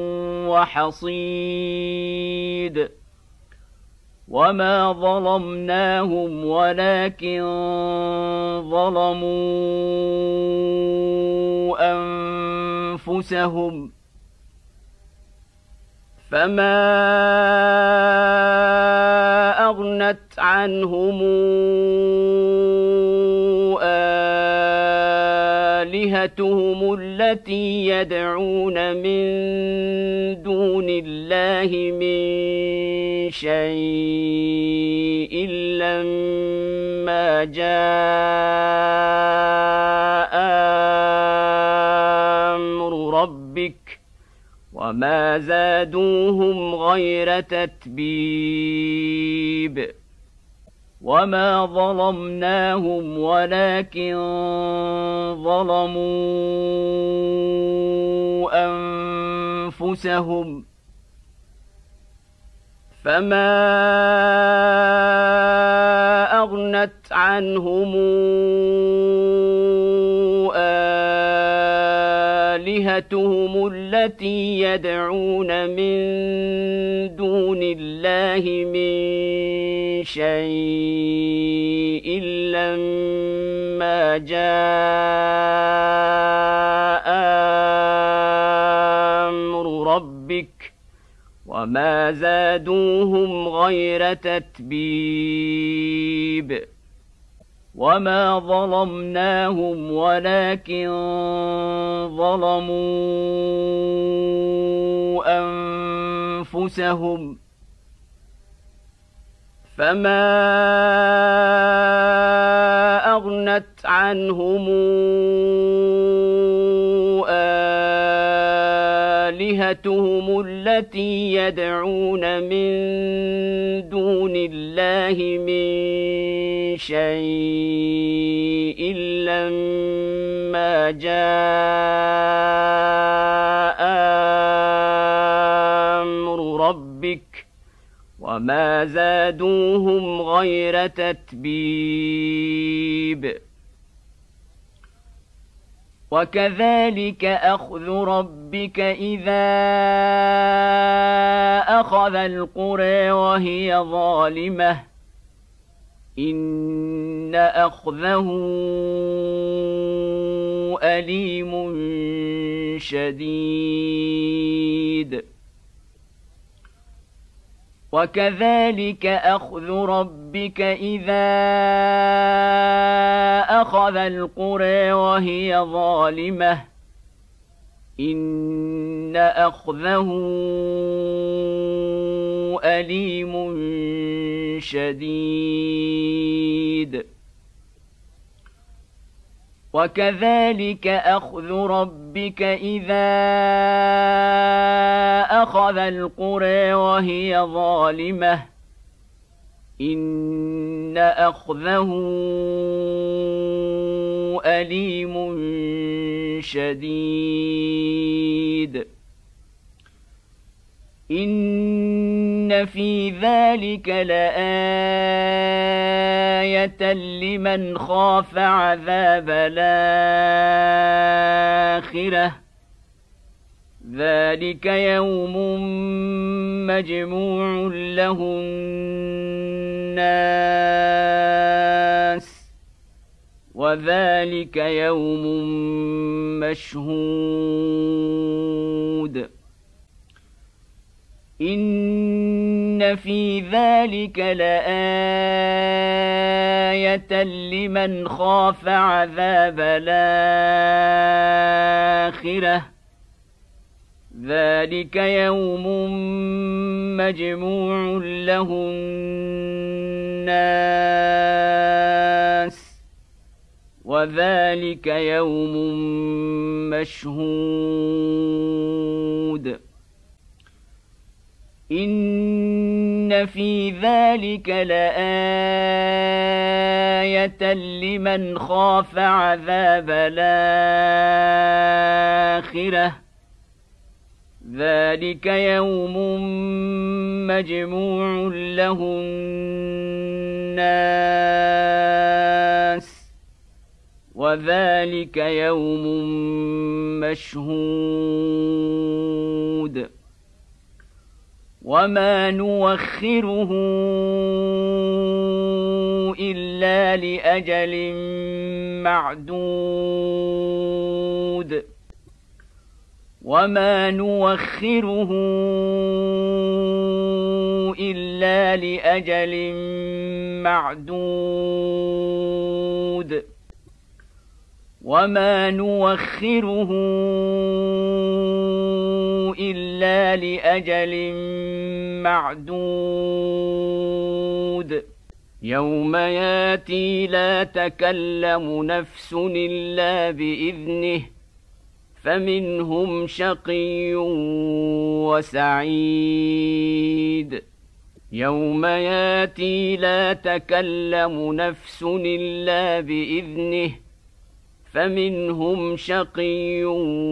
وحصيد وما ظلمناهم ولكن ظلموا أنفسهم فما أغنت عنهم آلهتهم التي يدعون من دون الله من شيء لما جاء أمر ربك وما زادوهم غير تتبيب وما ظلمناهم ولكن ظلموا أنفسهم فما أغنت عنهم آلهتهم التي يدعون من دون الله من شيء لما جاء أمر ربك وما زادوهم غير تتبيب وما ظلمناهم ولكن ظلموا أنفسهم فما أغنت عنهم آلهتهم التي يدعون من دون الله من شيء لما جاء ربك وما زادوهم غير تتبيب وكذلك أخذ ربك إذا أخذ القرى وهي ظالمة إن أخذه أليم شديد وكذلك أخذ ربك إذا أخذ القرى وهي ظالمة إن أخذه أليم شديد وكذلك أخذ ربك إذا أخذ القرى وهي ظالمة إن أخذه أليم شديد إن في ذلك لآية لمن خاف عذاب الآخرة ذلك يوم مجموع له الناس وذلك يوم مشهود إن في ذلك لآية لمن خاف عذاب الآخرة ذلك يوم مجموع له الناس وذلك يوم مشهود إن في ذلك لآية لمن خاف عذاب الآخرة ذلك يوم مجموع له الناس وذلك يوم مشهود وما نوخره إلا لأجل معدود وما نوخره إلا لأجل معدود وما نوخره إلا لأجل معدود يوم ياتي لا تكلم نفس إلا بإذنه فمنهم شقي وسعيد يوم ياتي لا تكلم نفس إلا بإذنه فمنهم شقي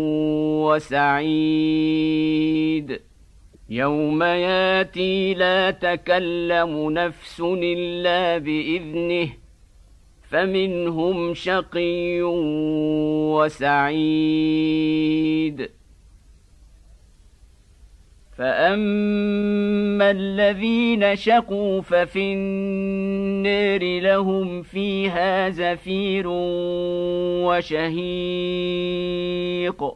وسعيد يوم ياتي لا تكلم نفس إلا بإذنه فمنهم شقي وسعيد فأما الذين شقوا ففي النار لهم فيها زفير وشهيق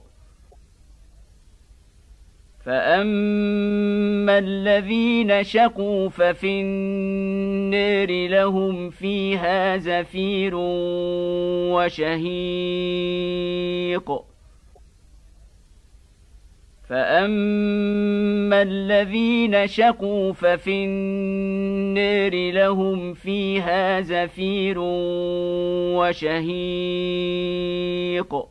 فأما الذين شقوا ففي النار لهم فيها زفير وشهيق فأما الذين شقوا ففي النار لهم فيها زفير وشهيق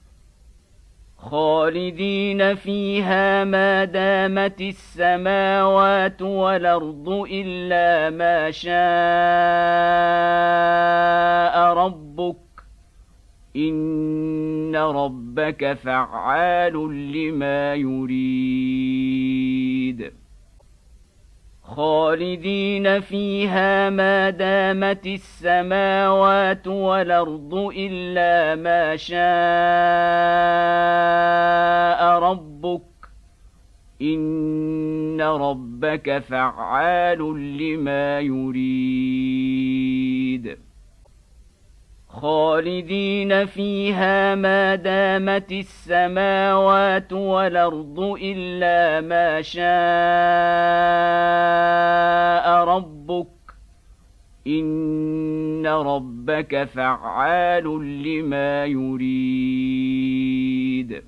خالدين فيها ما دامت السماوات والأرض إلا ما شاء ربك إن ربك فعال لما يريد خالدين فيها ما دامت السماوات والأرض إلا ما شاء ربك إن ربك فعال لما يريد خالدين فيها ما دامت السماوات والأرض إلا ما شاء ربك إن ربك فعال لما يريد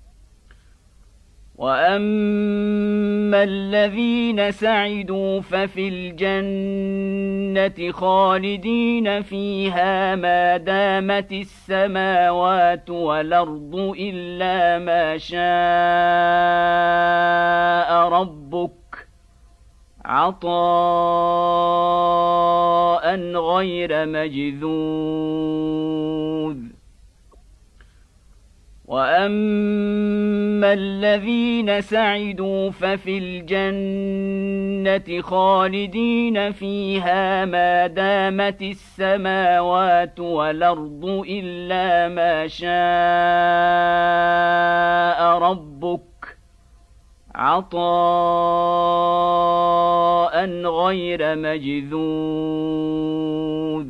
وأما الذين سعدوا ففي الجنة خالدين فيها ما دامت السماوات والأرض إلا ما شاء ربك عطاء غير مجذوذ وأما الذين سعدوا ففي الجنة خالدين فيها ما دامت السماوات والأرض إلا ما شاء ربك عطاء غير مجذوذ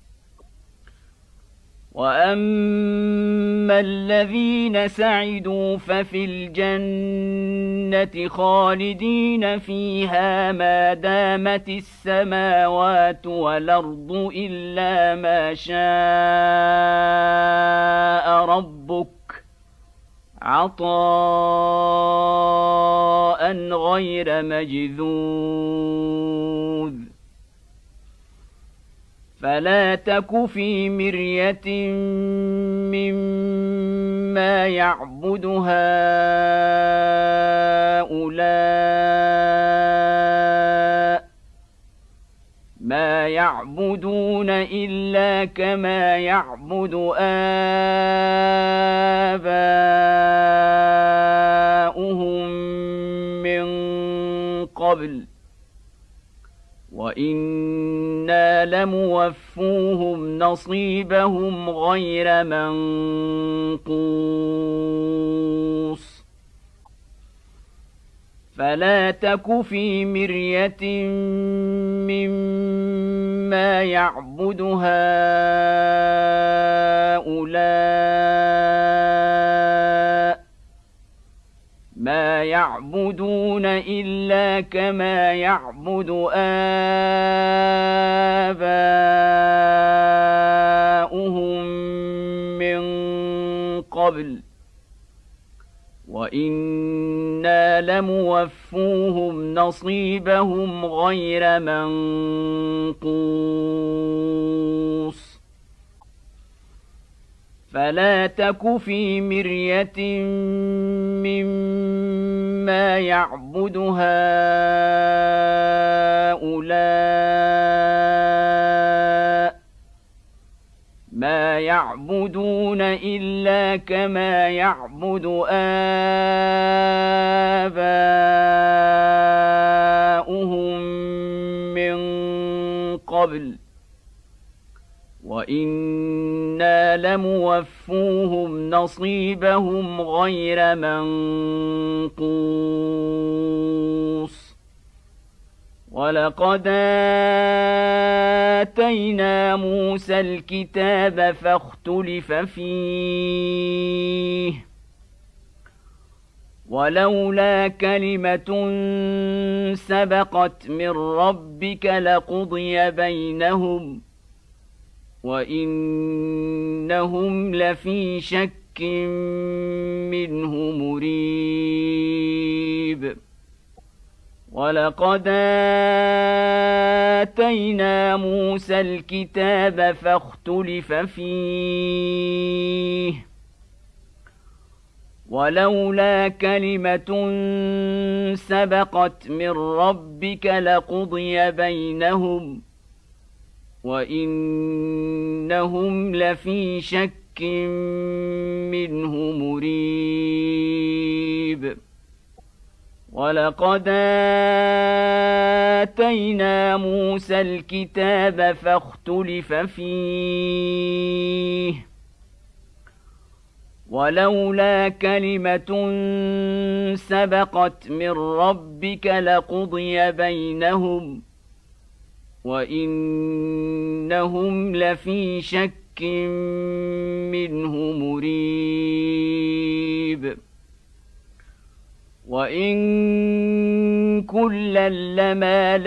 وأما الذين سعدوا ففي الجنة خالدين فيها ما دامت السماوات والأرض إلا ما شاء ربك عطاء غير مجذوذ فلا تك في مرية مما يعبد هؤلاء ما يعبدون إلا كما يعبد آباؤهم من قبل وإنا لموفوهم نصيبهم غير منقوص فلا تك في مرية مما يعبد هؤلاء ما يعبدون إلا كما يعبد آباؤهم من قبل وإنا لموفوهم نصيبهم غير منقوص فلا تك في مرية مما يعبد هؤلاء ما يعبدون إلا كما يعبد آباؤهم من قبل وإنا لموفوهم نصيبهم غير منقوص ولقد آتينا موسى الكتاب فاختلف فيه ولولا كلمة سبقت من ربك لقضي بينهم وإنهم لفي شك منه مريب ولقد آتينا موسى الكتاب فاختلف فيه ولولا كلمة سبقت من ربك لقضي بينهم وإنهم لفي شك منه مريب ولقد آتينا موسى الكتاب فاختلف فيه ولولا كلمة سبقت من ربك لقضي بينهم وإنهم لفي شك منه مريب وإن كلا لما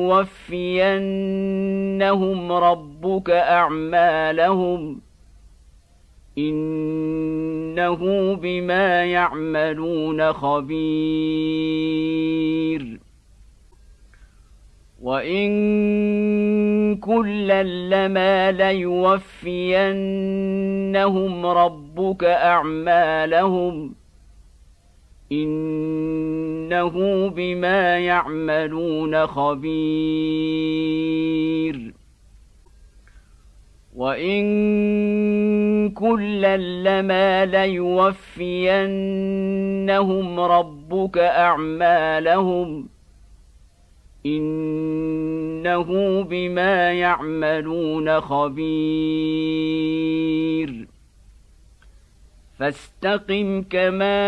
ليوفينهم ربك أعمالهم إنه بما يعملون خبير وإن كلا لما ليوفينهم ربك أعمالهم إنه بما يعملون خبير وإن كلا لما ليوفينهم ربك أعمالهم إنه بما يعملون خبير فاستقم كما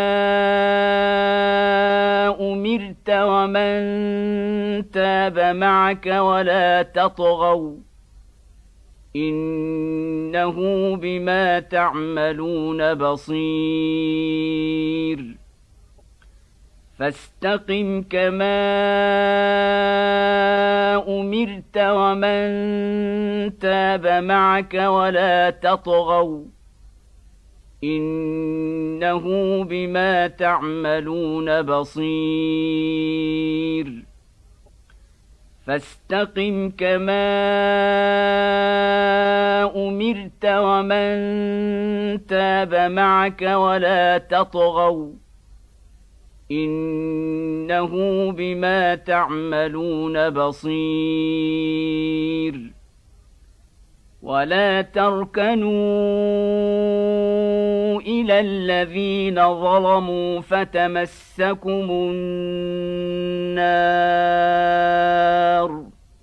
أمرت ومن تاب معك ولا تطغوا إنه بما تعملون بصير فاستقم كما أمرت ومن تاب معك ولا تطغوا إنه بما تعملون بصير فاستقم كما أمرت ومن تاب معك ولا تطغوا إنه بما تعملون بصير ولا تركنوا إلى الذين ظلموا فتمسكم النار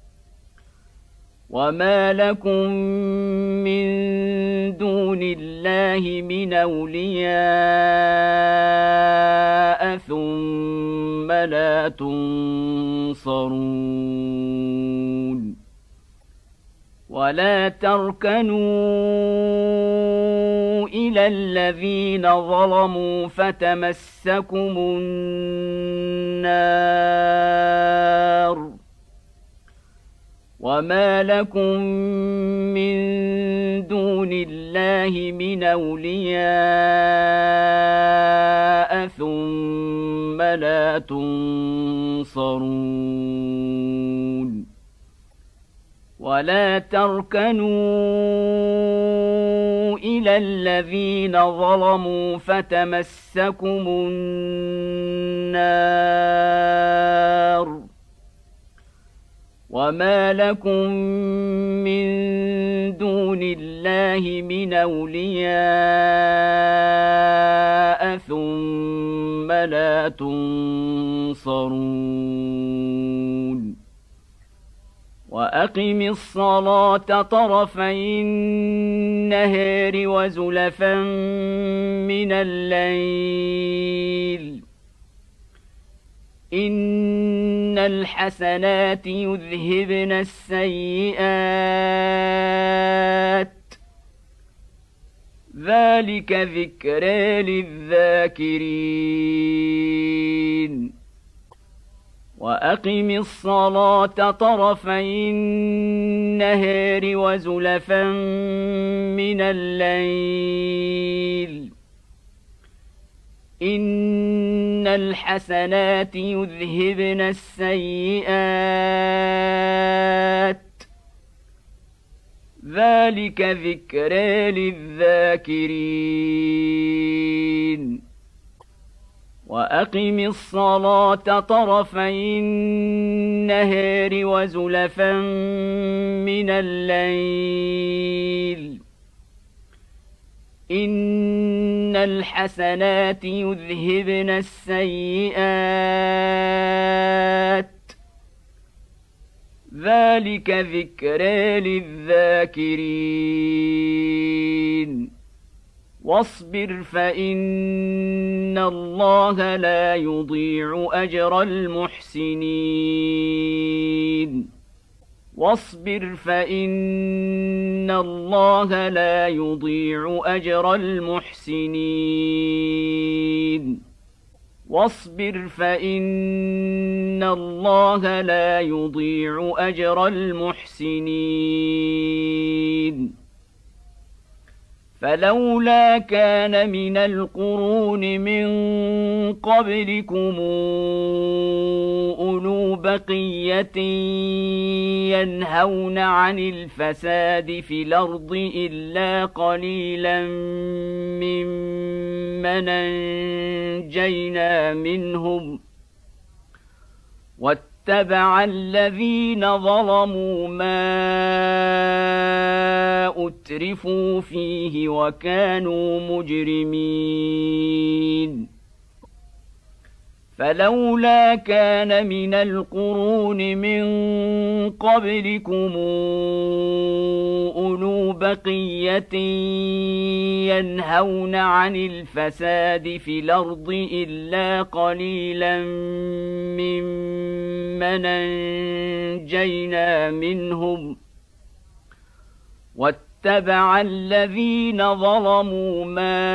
وما لكم من دون الله من أولياء ثم لا تنصرون ولا تركنوا إلى الذين ظلموا فتمسكم النار وما لكم من دون الله من أولياء ثم لا تنصرون ولا تركنوا إلى الذين ظلموا فتمسكم النار وما لكم من دون الله من أولياء ثم لا تنصرون وأقم الصلاة طرفي النهار وزلفا من الليل إن الحسنات يذهبن السيئات ذلك ذكرى للذاكرين وأقم الصلاة طرفي النهار وزلفا من الليل إن الحسنات يذهبن السيئات ذلك ذكرى للذاكرين وأقم الصلاة طرفي النهار وزلفا من الليل إن الحسنات يذهبن السيئات ذلك ذكرى للذاكرين واصبر فإن الله لا يضيع أجر المحسنين واصبر فإن الله لا يضيع أجر المحسنين واصبر فإن الله لا يضيع أجر المحسنين فلولا كان من القرون من قبلكم أولو بقية ينهون عن الفساد في الأرض إلا قليلا ممن أنجينا منهم واتبع الذين ظلموا ما أترفوا فيه وكانوا مجرمين فلولا كان من القرون من قبلكم أولو بقية ينهون عن الفساد في الأرض إلا قليلا ممن أنجينا منهم واتبع الذين ظلموا ما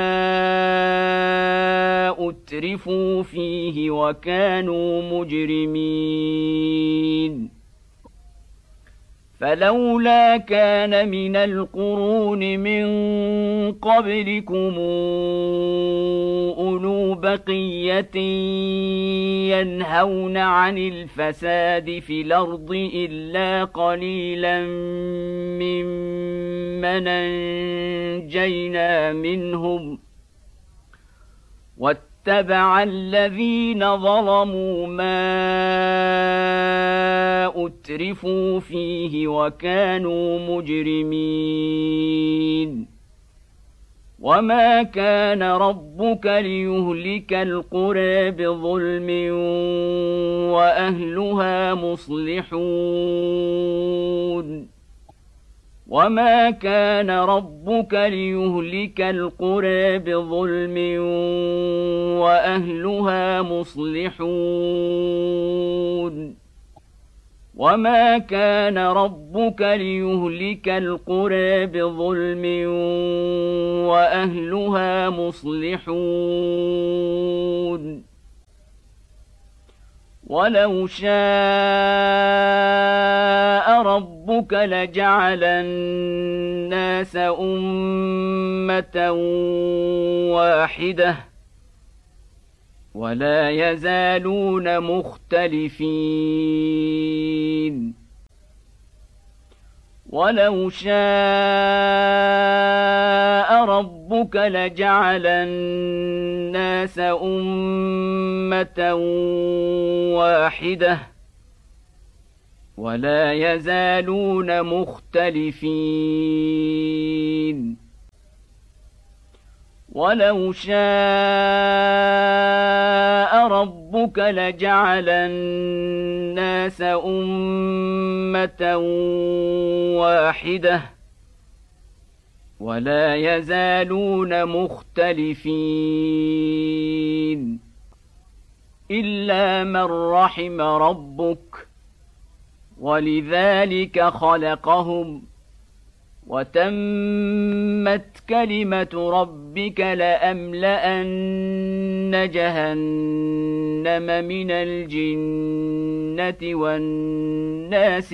أترفوا فيه وكانوا مجرمين فلولا كان من القرون من قبلكم أولو بقية ينهون عن الفساد في الأرض إلا قليلا ممن أنجينا منهم واتبع الذين ظلموا ما أترفوا فيه وكانوا مجرمين وما كان ربك ليهلك القرى بظلم وأهلها مصلحون وما كان ربك ليهلك القرى بظلم وأهلها مصلحون وما كان ربك ليهلك القرى بظلم وأهلها مصلحون ولو شاء ربك لجعل الناس أمة واحدة ولا يزالون مختلفين ولو شاء ربك لجعل الناس أمة واحدة ولا يزالون مختلفين ولو شاء ربك لجعل الناس أمة واحدة ولا يزالون مختلفين إلا من رحم ربك ولذلك خلقهم وتمت كلمة ربك لأملأن جهنم من الجنة والناس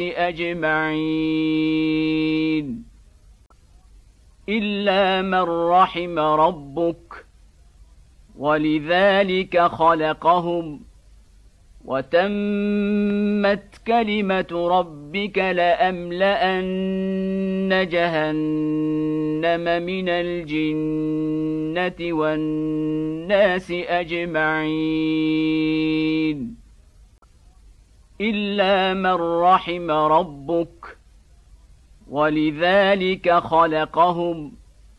أجمعين إلا من رحم ربك ولذلك خلقهم وتمت كلمة ربك لأملأن جهنم من الجنة والناس أجمعين إلا من رحم ربك ولذلك خلقهم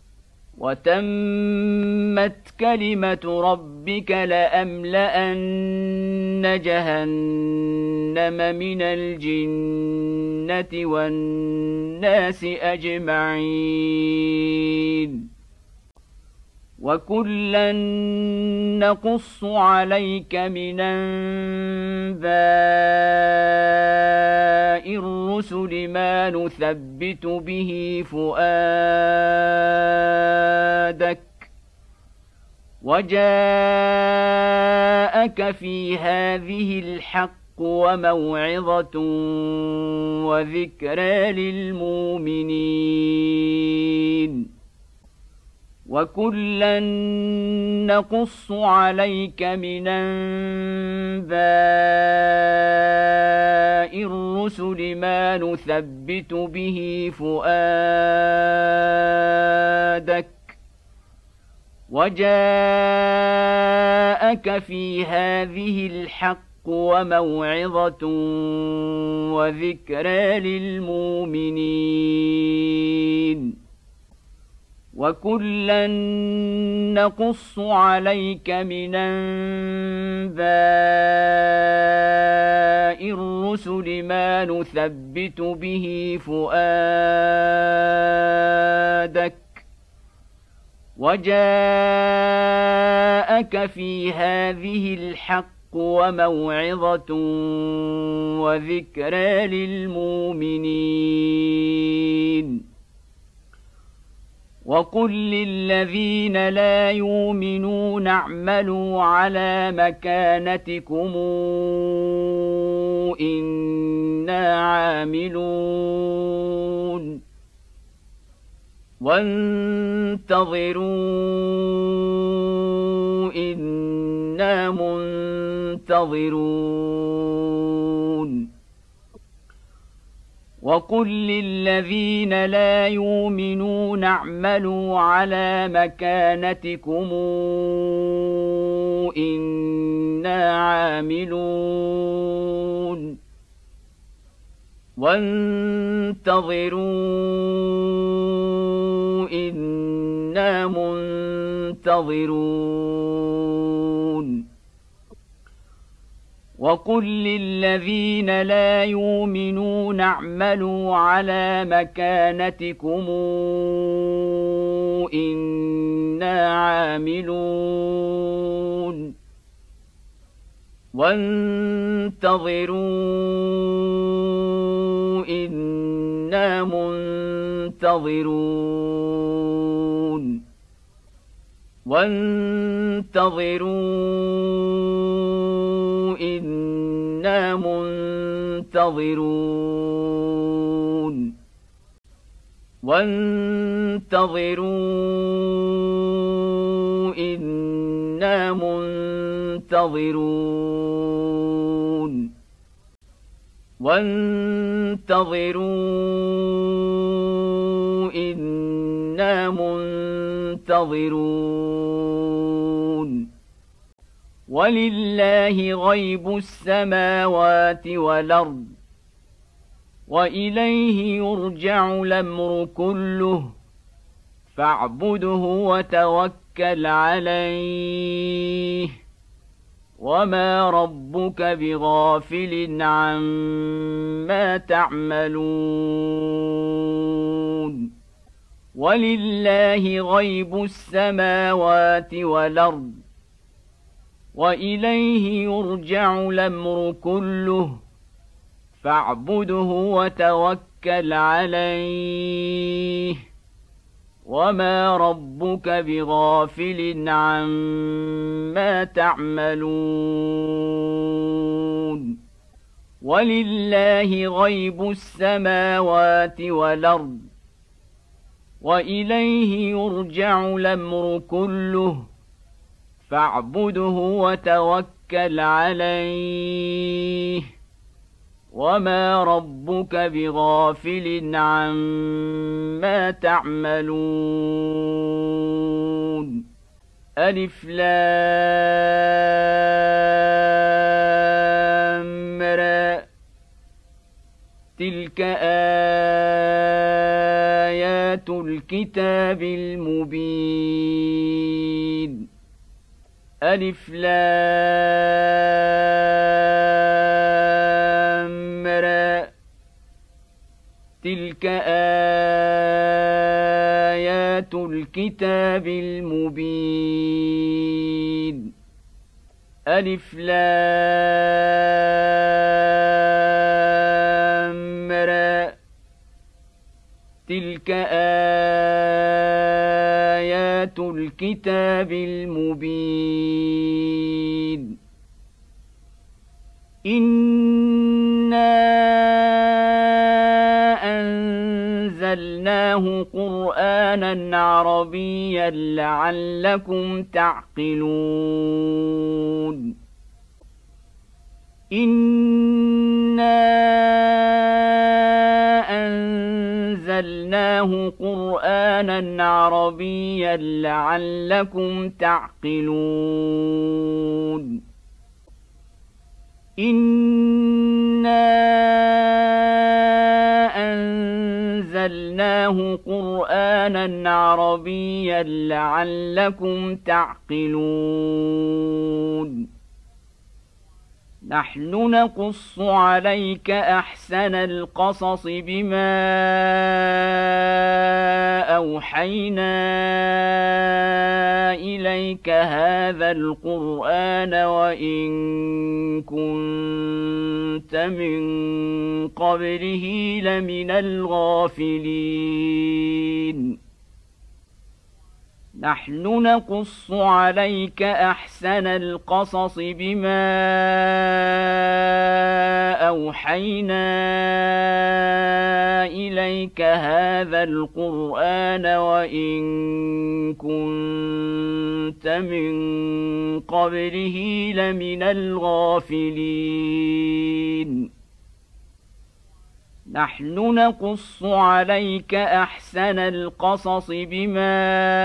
وتمت كلمة ربك لأملأن جهنم من الجنة الجنة والناس أجمعين وكلا نقص عليك من أنباء الرسل ما نثبت به فؤادك وجاءك في هذه الحق وموعظة وذكرى للمؤمنين وكلا نقص عليك من أنباء الرسل ما نثبت به فؤادك وجاءك في هذه الحق وموعظة وذكرى للمؤمنين وكلا نقص عليك من أنباء الرسل ما نثبت به فؤادك وجاءك في هذه الحق وموعظة وذكرى للمؤمنين وقل للذين لا يؤمنون اعملوا على مكانتكم إنا عاملون وانتظروا إنا منتظرون وقل للذين لا يؤمنون اعملوا على مكانتكم إنا عاملون وانتظروا إنا منتظرون وقل للذين لا يؤمنون اعملوا على مكانتكم إنا عاملون وانتظروا إنا منتظرون وانتظروا إنا منتظرون وانتظروا إنا منتظرون وانتظروا إنا منتظرون ولله غيب السماوات والأرض وإليه يرجع الأمر كله فاعبده وتوكل عليه وما ربك بغافل عما تعملون ولله غيب السماوات والأرض وإليه يرجع الأمر كله فاعبده وتوكل عليه وما ربك بغافل عما تعملون ولله غيب السماوات والأرض وإليه يرجع الأمر كله فاعبده وتوكل عليه وما ربك بغافل عما تعملون ألف لام را تلك آيات الكتاب المبين ألف لام را تلك آيات الكتاب المبين ألف لام را تلك آيات الكتاب المبين إنا أنزلناه قرآنا عربيا لعلكم تعقلون إنا أنزلناه قرآنا عربيا لعلكم تعقلون إنا أنزلناه قرآنا عربيا لعلكم تعقلون نحن نقص عليك أحسن القصص بما أوحينا إليك هذا القرآن وإن كنت من قبله لمن الغافلين نحن نقص عليك أحسن القصص بما أوحينا إليك هذا القرآن وإن كنت من قبله لمن الغافلين نحن نقص عليك أحسن القصص بما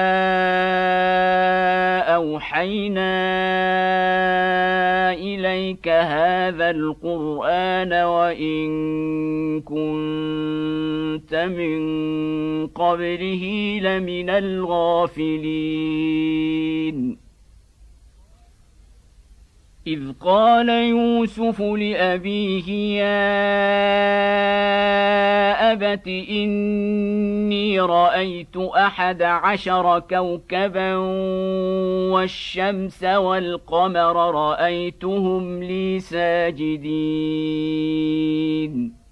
أوحينا إليك هذا القرآن وإن كنت من قبله لمن الغافلين إذ قال يوسف لأبيه يا أبت إني رأيت أحد عشر كوكبا والشمس والقمر رأيتهم لي ساجدين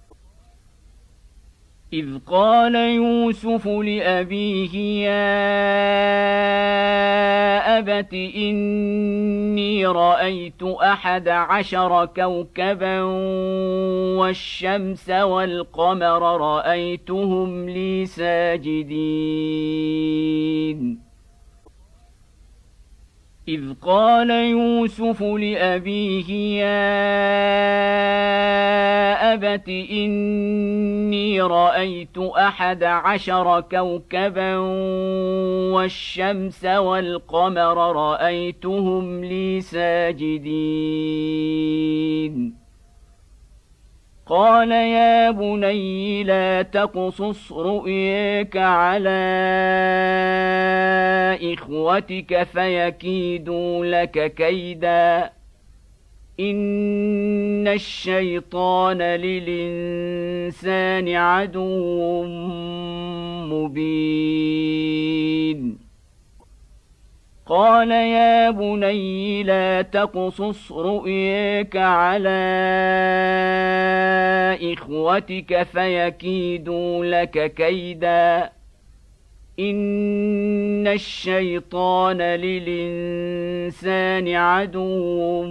إذ قال يوسف لأبيه يا أبت إني رأيت أحد عشر كوكبا والشمس والقمر رأيتهم لي ساجدين إذ قال يوسف لأبيه يا أبت إني رأيت أحد عشر كوكبا والشمس والقمر رأيتهم لي ساجدين قال يا بني لا تقصص رؤياك على إخوتك فيكيدوا لك كيدا إن الشيطان للإنسان عدو مبين قال يا بني لا تقصص رؤياك على إخوتك فيكيدوا لك كيدا إن الشيطان للإنسان عدو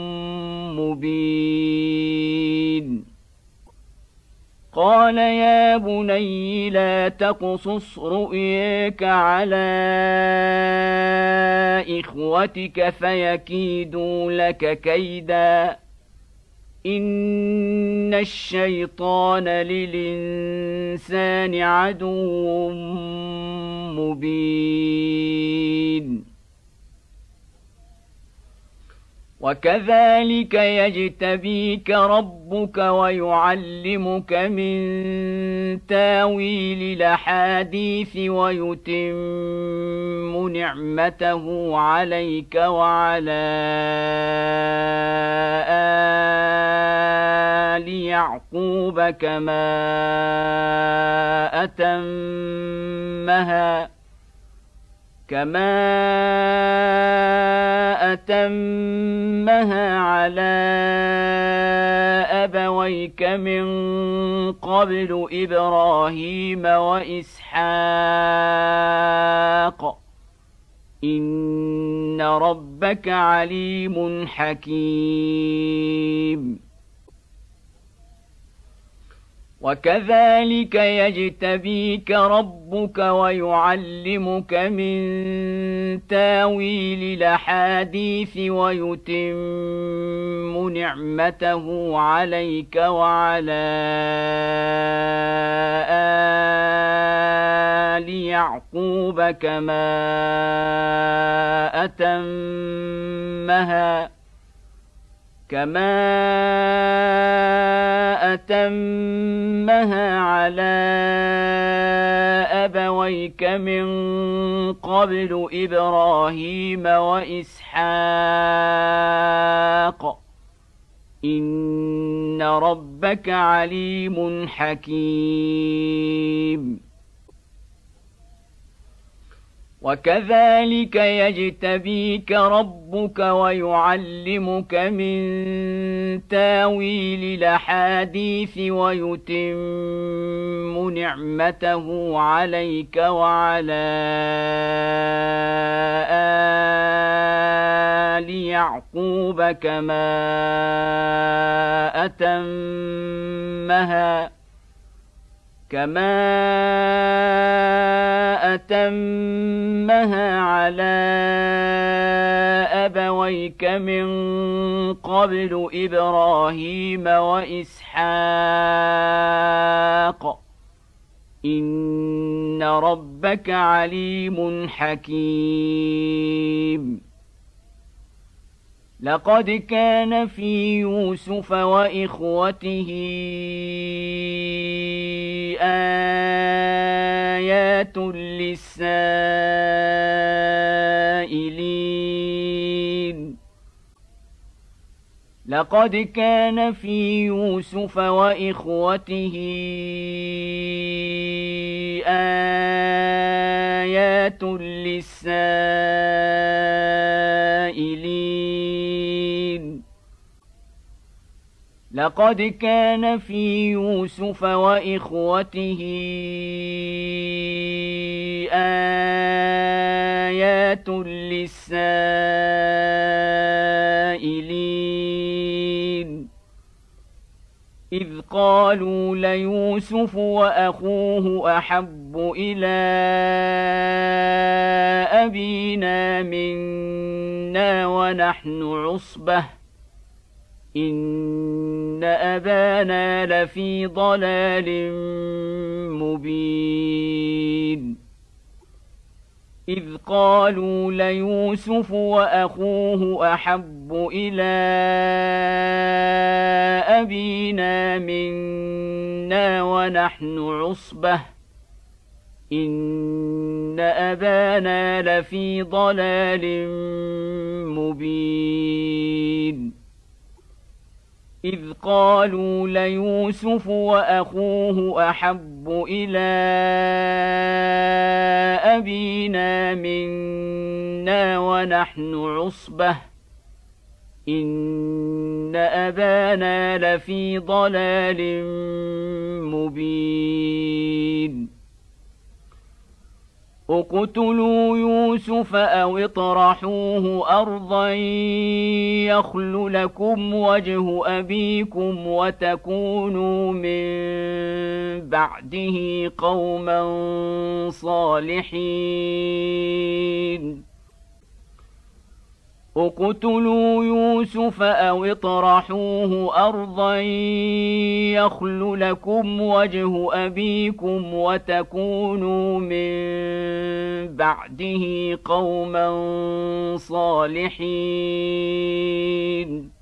مبين قال يا بني لا تقصص رؤياك على إخوتك فيكيدوا لك كيدا إن الشيطان للإنسان عدو مبين وكذلك يجتبيك ربك ويعلمك من تاويل الأحاديث ويتم نعمته عليك وعلى آل يعقوب كما أتمها كما أتمها على أبويك من قبل إبراهيم وإسحاق إن ربك عليم حكيم وكذلك يجتبيك ربك ويعلمك من تاويل الأحاديث ويتم نعمته عليك وعلى آل يعقوب كما أتمها كما أتمها على أبويك من قبل إبراهيم وإسحاق إن ربك عليم حكيم وكذلك يجتبيك ربك ويعلمك من تاويل الأحاديث ويتم نعمته عليك وعلى آل يعقوب كما أتمها كما أتمها على أبويك من قبل إبراهيم وإسحاق إن ربك عليم حكيم لقد كان في يوسف وإخوته آيات للسائلين لقد كان في يوسف وإخوته آيات للسائلين لقد كان في يوسف وإخوته آيات للسائلين إذ قالوا ليوسف وأخوه أحب إلى أبينا منا ونحن عصبة إن أبانا لفي ضلال مبين إذ قالوا ليوسف وأخوه أحب إلى أبينا منا ونحن عصبة إن أبانا لفي ضلال مبين إذ قالوا ليوسف وأخوه أحب إلى أبينا منا ونحن عصبة إن أبانا لفي ضلال مبين اقتلوا يوسف أو اطرحوه أرضا يخل لكم وجه أبيكم وتكونوا من بعده قوما صالحين اقتلوا يوسف أو اطرحوه أرضا يخل لكم وجه أبيكم وتكونوا من بعده قوما صالحين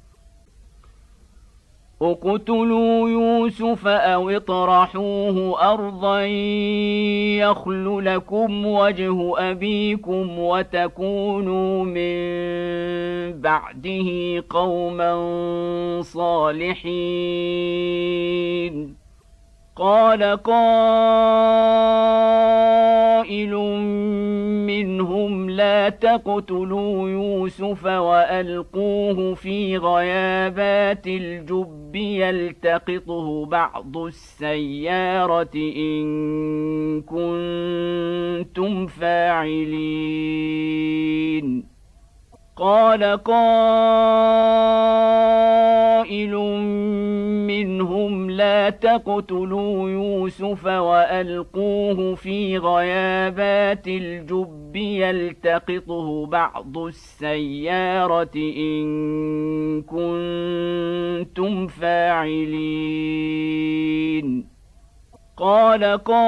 اقتلوا يوسف أو اطرحوه أرضا يخل لكم وجه أبيكم وتكونوا من بعده قوما صالحين قال قائل منهم لا تقتلوا يوسف وألقوه في غيابات الجب يلتقطه بعض السيارة إن كنتم فاعلين قال قائل منهم لا تقتلوا يوسف وألقوه في غيابات الجب يلتقطه بعض السيارة إن كنتم فاعلين قال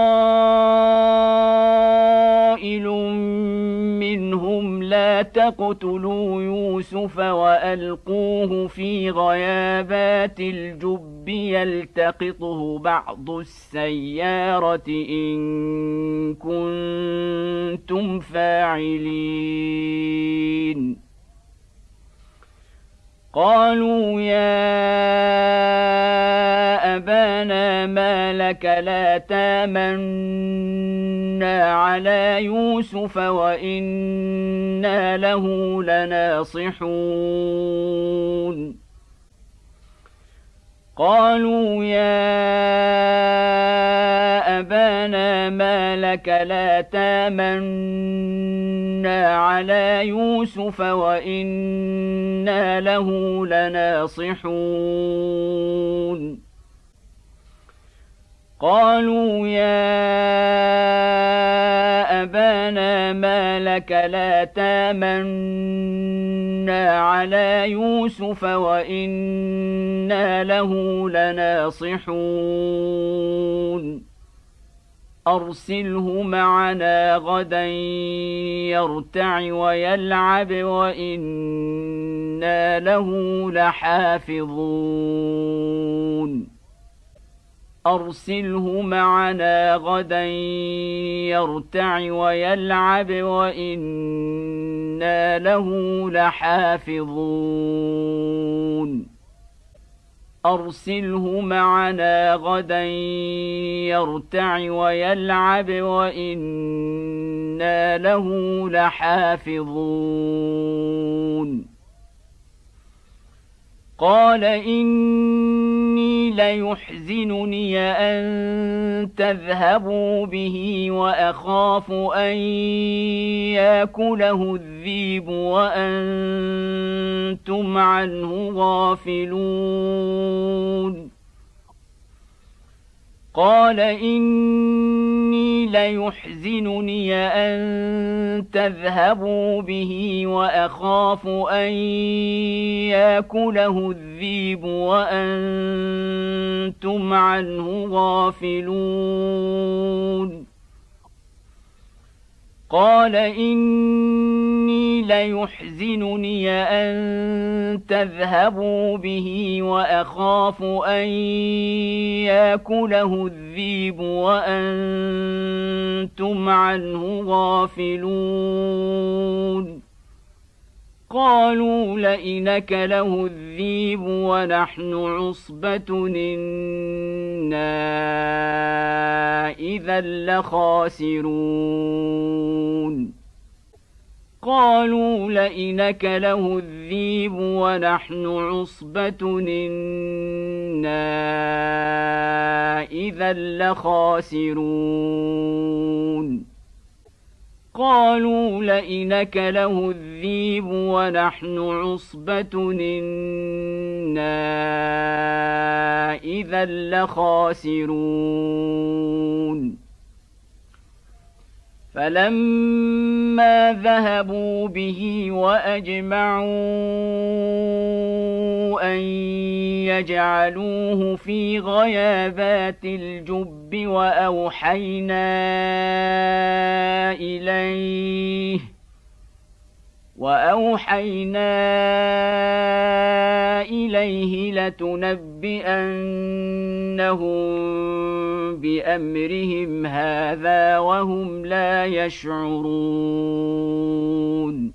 قائل منهم لا تقتلوا يوسف وألقوه في غيابات الجب يلتقطه بعض السيارة إن كنتم فاعلين قالوا يا أبانا ما لك لا تامنا على يوسف وإنا له لناصحون قالوا يا أبانا ما لك لا تامنا على يوسف وإنا له لناصحون قالوا يا أبانا ما لك لا تامنا على يوسف وإنا له لناصحون أرسله معنا غدا يرتع ويلعب وإنا له لحافظون أرسله معنا غدا يرتع ويلعب وإنا له لحافظون أرسله معنا غدا يرتع ويلعب وإنا له لحافظون قال إني ليحزنني أن تذهبوا به وأخاف أن يأكله الذئب وأنتم عنه غافلون قال إني ليحزنني أن تذهبوا به وأخاف أن يأكله الذئب وأنتم عنه غافلون قال إني ليحزنني أن تذهبوا به وأخاف أن يأكله الذئب وأنتم عنه غافلون قالوا لئن أكله الذئب ونحن عصبة إنا إذا لخاسرون قالوا لئن أكله الذئب ونحن عصبة إنا إذا لخاسرون قالوا لئن أكله الذئب ونحن عصبة إنا إذا لخاسرون فلما ذهبوا به وأجمعوا أن يجعلوه في غيابات الجب وأوحينا إليه وأوحينا إليه لتنبئنهم بأمرهم هذا وهم لا يشعرون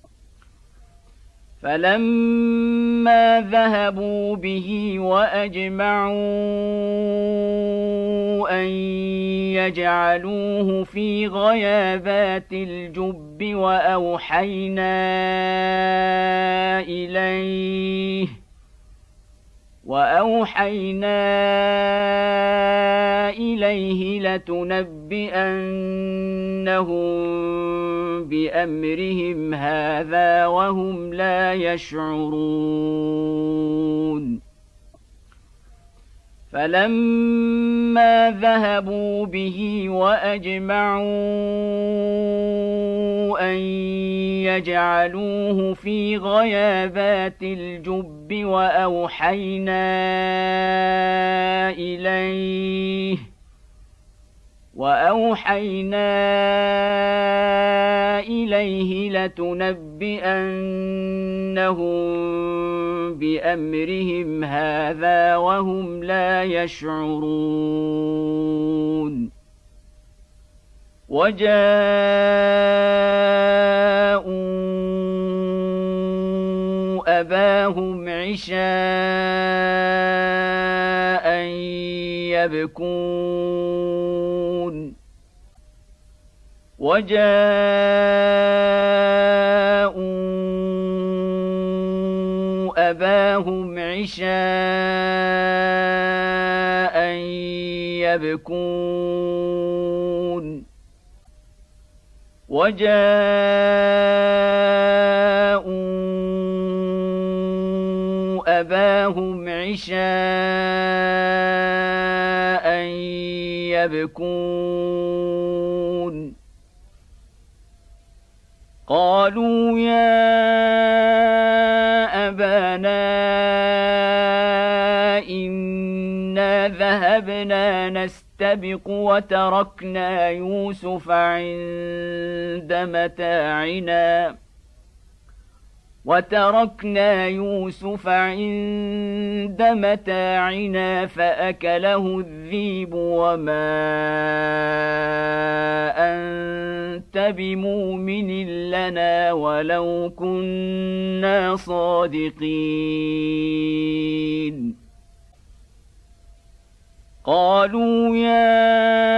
فلما ذهبوا به وأجمعوا أن يجعلوه في غيابات الجب وأوحينا إليه وأوحينا إليه لتنبئنهم بأمرهم هذا وهم لا يشعرون فلما ذهبوا به وأجمعوا أن يجعلوه في غيابات الجب وأوحينا إليه وأوحينا إليه لتنبئنهم بأمرهم هذا وهم لا يشعرون وجاءوا أباهم عشاء يبكون وجاءوا أباهم عشاء يبكون وجاءوا أباهم عشاء يبكون قالوا يا أبانا إنا ذهبنا نستبق وتركنا يوسف عند متاعنا وتركنا يوسف عند متاعنا فأكله الذئب وما أنت بمؤمن لنا ولو كنا صادقين قالوا يا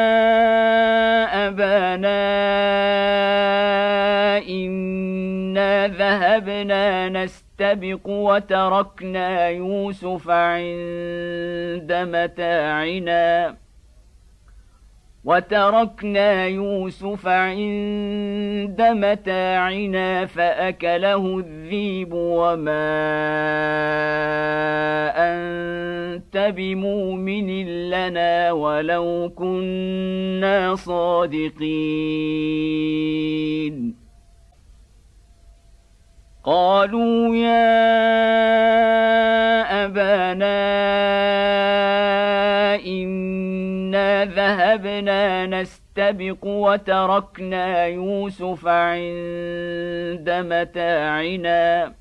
أبانا إنا ذهبنا نستبق وتركنا يوسف عند متاعنا وتركنا يوسف عند متاعنا فأكله الذئب وما أنت بمؤمن لنا ولو كنا صادقين قالوا يا أبانا إنا ذهبنا نستبق وتركنا يوسف عند متاعنا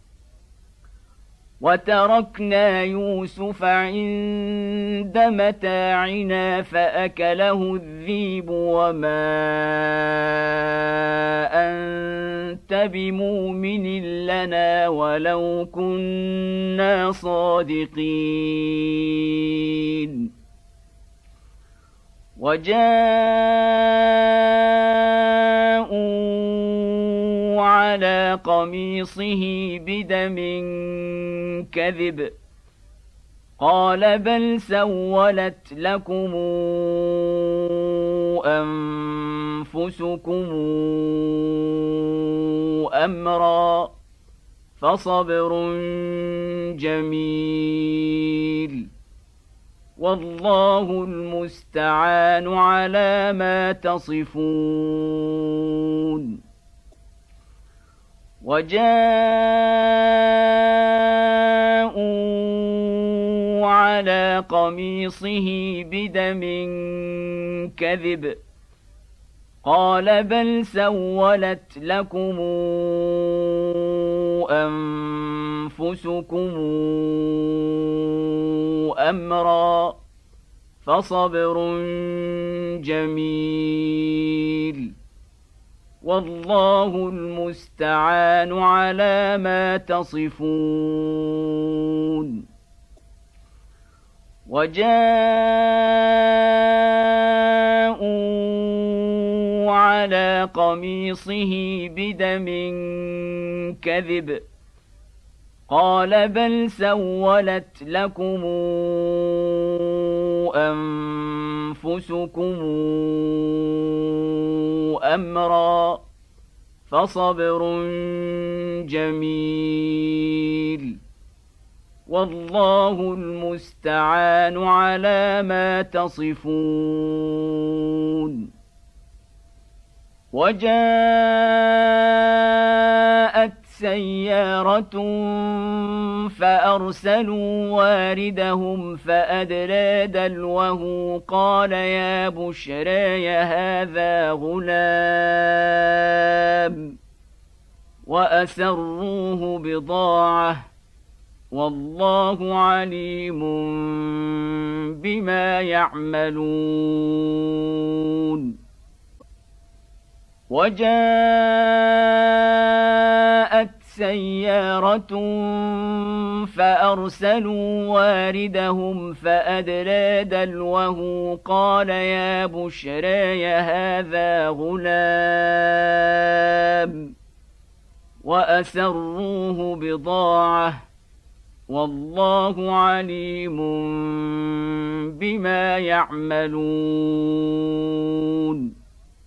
وتركنا يوسف عند متاعنا فأكله الذئب وما أنت بمؤمن لنا ولو كنا صادقين وجاءوا على قميصه بدم كذب قال بل سولت لكم أنفسكم أمرا فصبر جميل والله المستعان على ما تصفون وجاءوا على قميصه بدم كذب قال بل سولت لكم أنفسكم أمرا فصبر جميل والله المستعان على ما تصفون وجاءوا على قميصه بدم كذب قال بل سولت لكم أنفسكم أمرا فصبر جميل والله المستعان على ما تصفون وجاءت سيارة فأرسلوا واردهم فأدلى دلوه قال يا بشرى هذا غلام وأسروه بضاعة والله عليم بما يعملون وجاءت سيارة فأرسلوا واردهم فأدلى دلوه قال يا بشرى هذا غلام وأسروه بضاعة والله عليم بما يعملون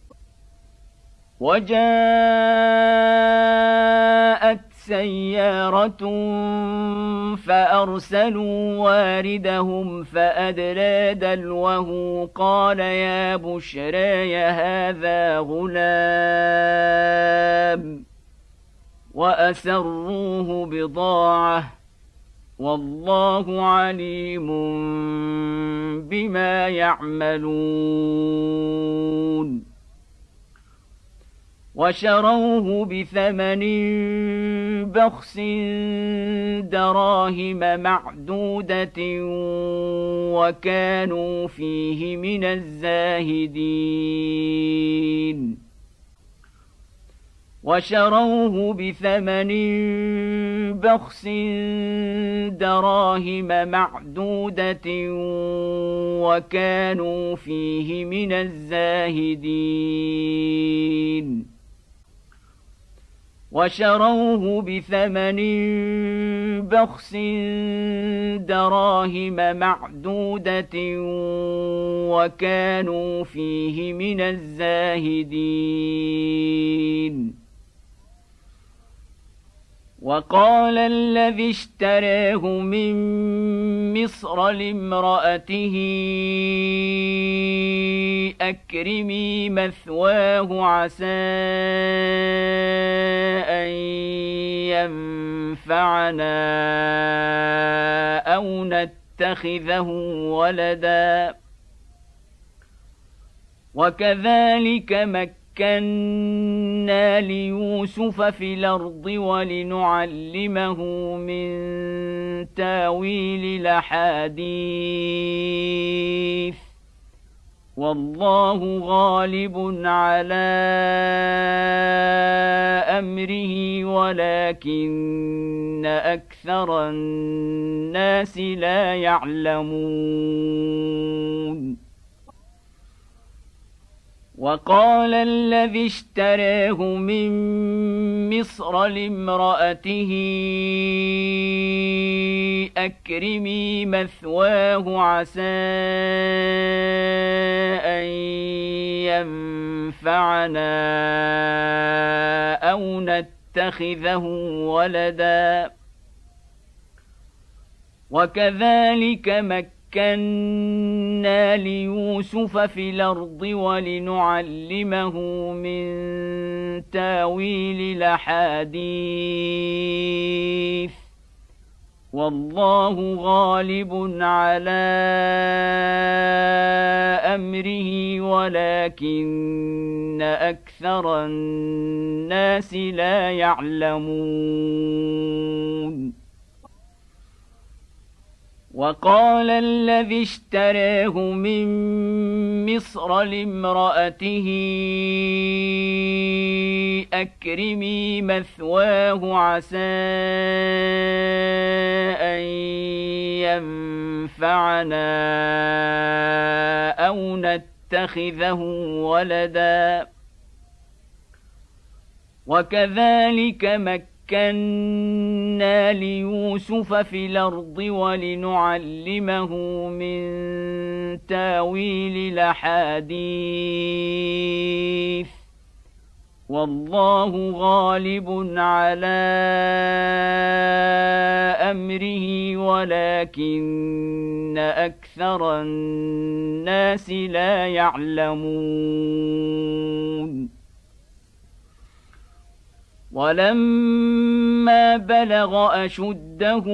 وجاءت سيارة فأرسلوا واردهم فأدلى دلوه قال يا بشرى هذا غلام وأسروه بضاعة والله عليم بما يعملون وشروه بثمن بخس دراهم معدودة وكانوا فيه من الزاهدين وشروه بثمن بخس دراهم معدودة وكانوا فيه من الزاهدين وشروه بثمن بخس دراهم معدودة وكانوا فيه من الزاهدين وقال الذي اشتراه من مصر لامرأته أكرمي مثواه عسى أن ينفعنا أو نتخذه ولدا وكذلك مكنا مكنا ليوسف في الأرض ولنعلمه من تاويل الأحاديث والله غالب على أمره ولكن أكثر الناس لا يعلمون وقال الذي اشتراه من مصر لامرأته أكرمي مثواه عسى أن ينفعنا أو نتخذه ولدا وكذلك مكنا مكنا ليوسف في الأرض ولنعلمه من تاويل الأحاديث والله غالب على أمره ولكن أكثر الناس لا يعلمون. وقال الذي اشتراه من مصر لامرأته أكرمي مثواه عسى أن ينفعنا أو نتخذه ولدا وكذلك مكنا ليوسف في الأرض ولنعلمه من تاويل الأحاديث والله غالب على أمره ولكن أكثر الناس لا يعلمون. ولما بلغ أشده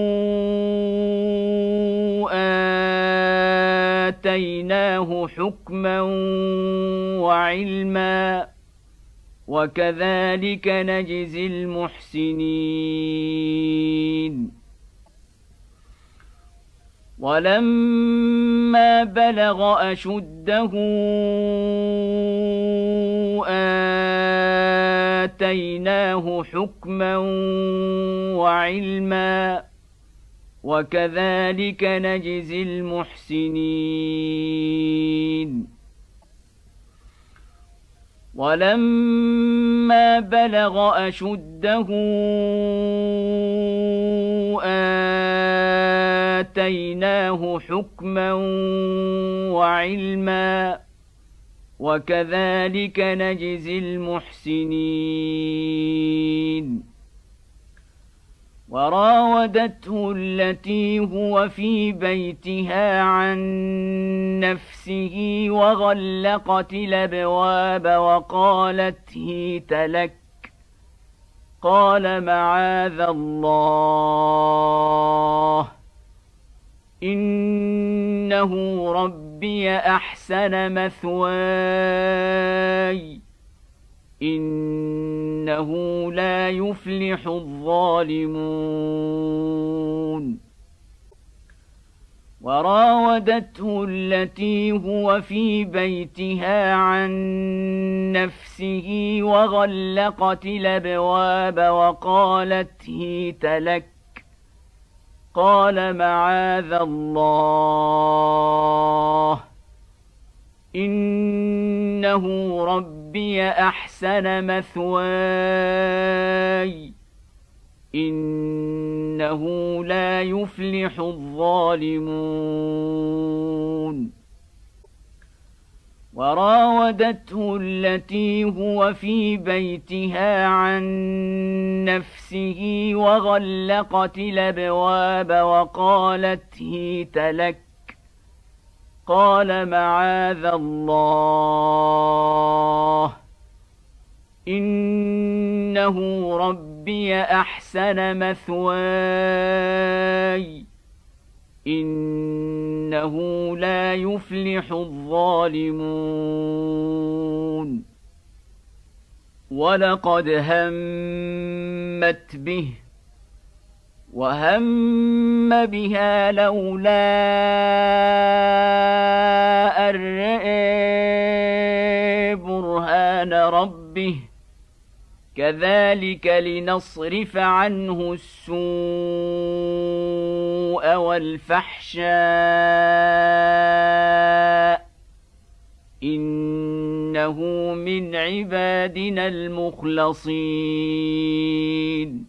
آتيناه حكما وعلما وكذلك نجزي المحسنين. ولما بلغ أشده آتيناه حكما وعلما وكذلك نجزي المحسنين. ولما بلغ أشده آتيناه حكما وعلما وكذلك نجزي المحسنين. وراودته التي هو في بيتها عن نفسه وغلقت الأبواب وقالت هيت لك قال معاذ الله إنه ربي أحسن مثواي إنه لا يفلح الظالمون. وراودته التي هو في بيتها عن نفسه وغلقت الأبواب وقالت هيت لك قال معاذ الله إنه ربي أحسن مثواي إنه لا يفلح الظالمون. وراودته التي هو في بيتها عن نفسه وغلقت الأبواب وقالت هيت لك قال معاذ الله إنه ربي أحسن مثواي إنه لا يفلح الظالمون. ولقد همت به وهم بها لولا أن رأى برهان ربه كذلك لنصرف عنه السوء والفحشاء إنه من عبادنا المخلصين.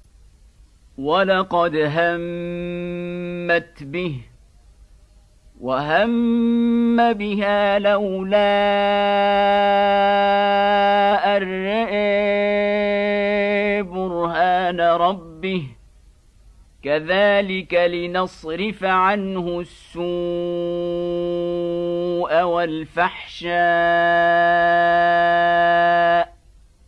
ولقد همت به وهم بها لولا أن رأى برهان ربه كذلك لنصرف عنه السوء والفحشاء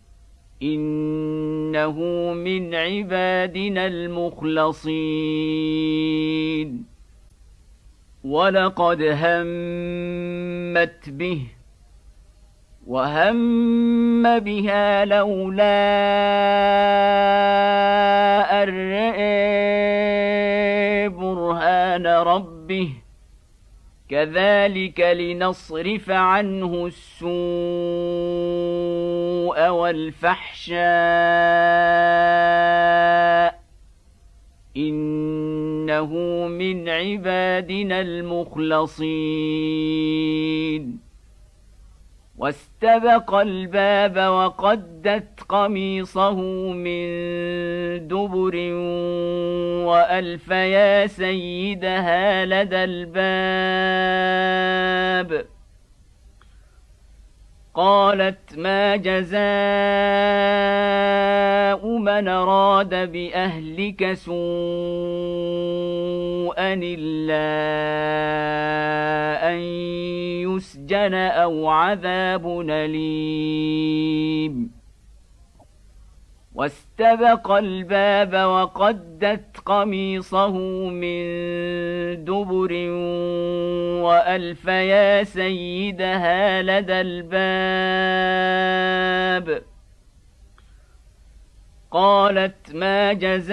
إنه من عبادنا المخلصين ولقد همت به وهم بها لولا أن رأى برهان ربه كذلك لنصرف عنه السوء والفحشاء إنه من عبادنا المخلصين واستبق الباب وقدت قميصه من دبر وألف يا سيدها لدى الباب قالت ما جزاء من أراد بأهلك سوءا إلا أن يسجن أو عذاب أليم واستبق الباب وقدت قميصه من دبر وألف يا سيدها لدى الباب قالت ما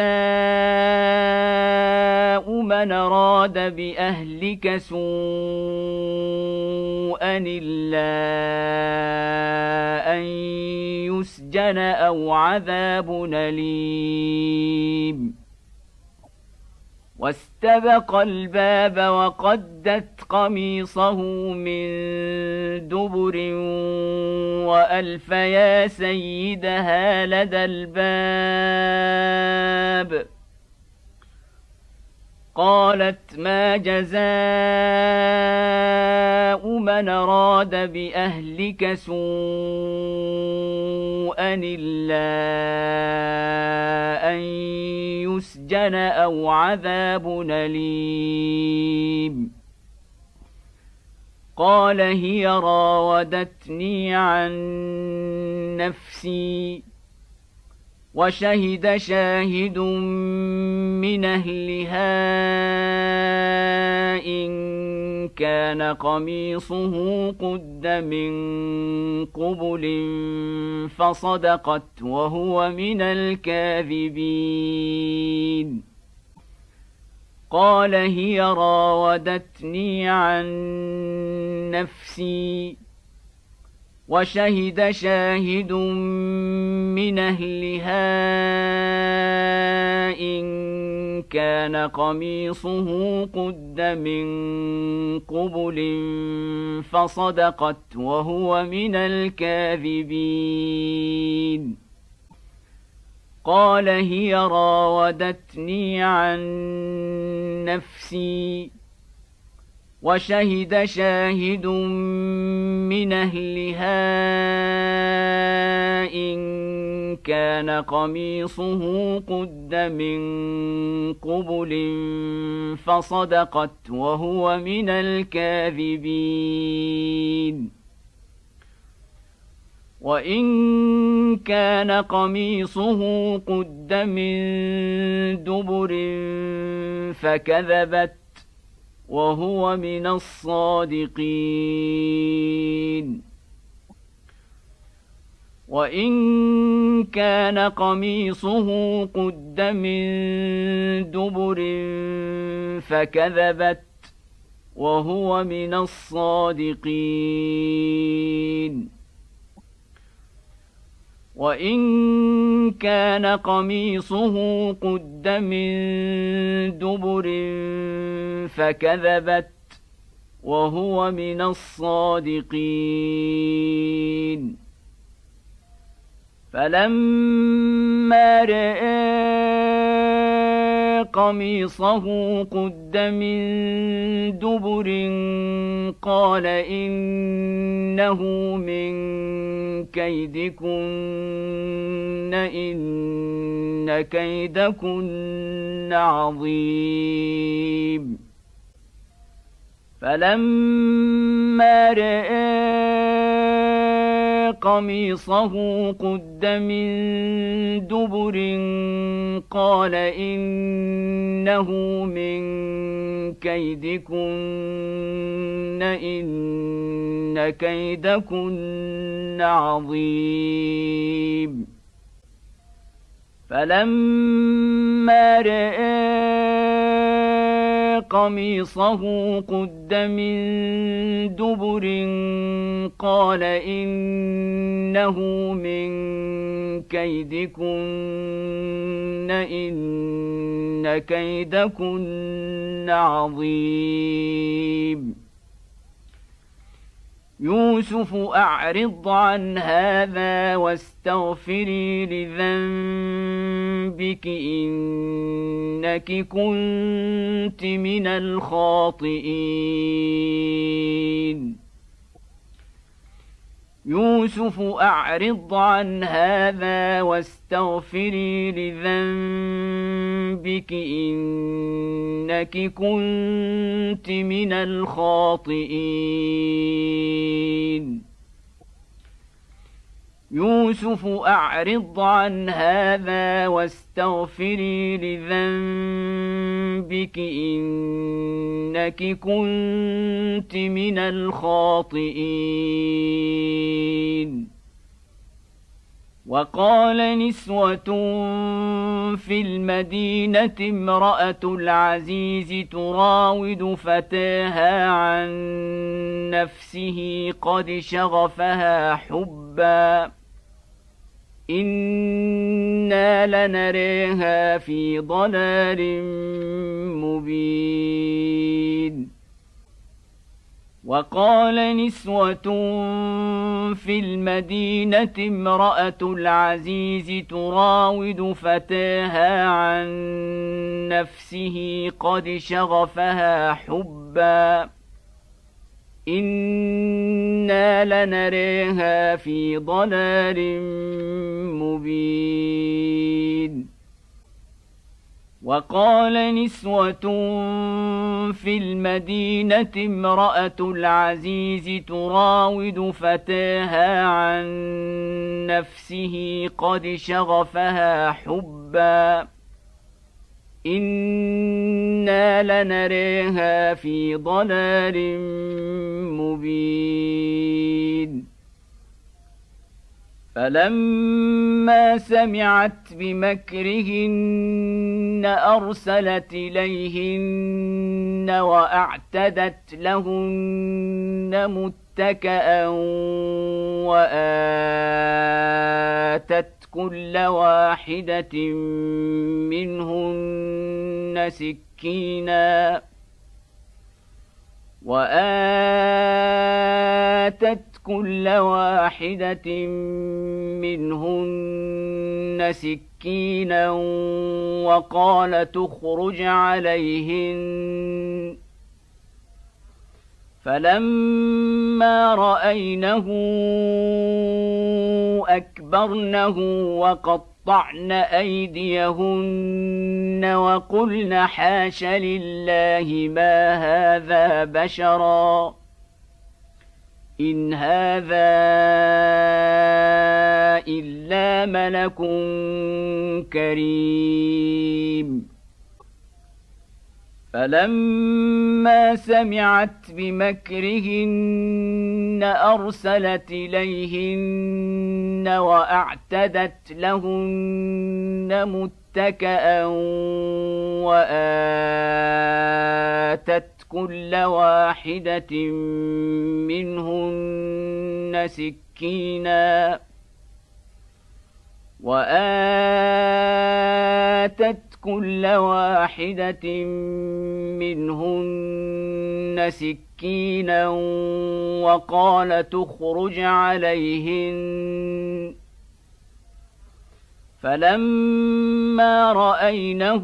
جزاء من أراد بأهلك سوءا إلا أن يسجن أو عذاب أليم واستبق الباب وقدت قميصه من دبر وألف يا سيدها لدى الباب قالت ما جزاء من أراد بأهلك سوءا إلا أن يسجن أو عذاب أليم قال هي راودتني عن نفسي وشهد شاهد من أهلها إن كان قميصه قد من قبل فصدقت وهو من الكاذبين قال هي راودتني عن نفسي وشهد شاهد من أهلها إن كان قميصه قد من قبل فصدقت وهو من الكاذبين قال هي راودتني عن نفسي وشهد شاهد من أهلها إن كان قميصه قد من قبل فصدقت وهو من الكاذبين وإن كان قميصه قد من دبر فكذبت وهو من الصادقين وإن كان قميصه قد من دبر فكذبت وهو من الصادقين وإن كان قميصه قد من دبر فكذبت وهو من الصادقين فلما رأى قميصه قد من دبر قال إنه من كيدكن إن كيدكن عظيم فلما رأى قميصه قد من دبر قال إنه من كيدكن إن كيدكن عظيم فلما رأى قميصه قد من دبر قال إنه من كيدكن إن كيدكن عظيم يوسف أعرض عن هذا واستغفري لذنبك إنك كنت من الخاطئين يوسف أعرض عن هذا واستغفري لذنبك إنك كنت من الخاطئين يوسف أعرض عن هذا واستغفري لذنبك إنك كنت من الخاطئين وقال نسوة في المدينة امرأة العزيز تراود فتاها عن نفسه قد شغفها حبا إنا لنريها في ضلال مبين وقال نسوة في المدينة امرأة العزيز تراود فتاها عن نفسه قد شغفها حبا إنا لنريها في ضلال مبين وقال نسوة في المدينة امرأة العزيز تراود فتاها عن نفسه قد شغفها حبا إنا لنريها في ضلال مبين فلما سمعت بمكرهن أرسلت إليهن وأعتدت لهن متكئا وآتت كل واحدة منهن سكينا وآتت كل واحدة منهن سكينا وقال تخرج عليهن فلما رأينه أكبرنه وقطعن أيديهن وقلن حاش لله ما هذا بشرا إن هذا إلا ملك كريم فلما سمعت بمكرهن أرسلت إليهن وأعتدت لهن متكئا وآتت كل واحدة منهن سكينا وآتت كل واحدة منهن سكينا وقال تخرج عليهن فلما رأينه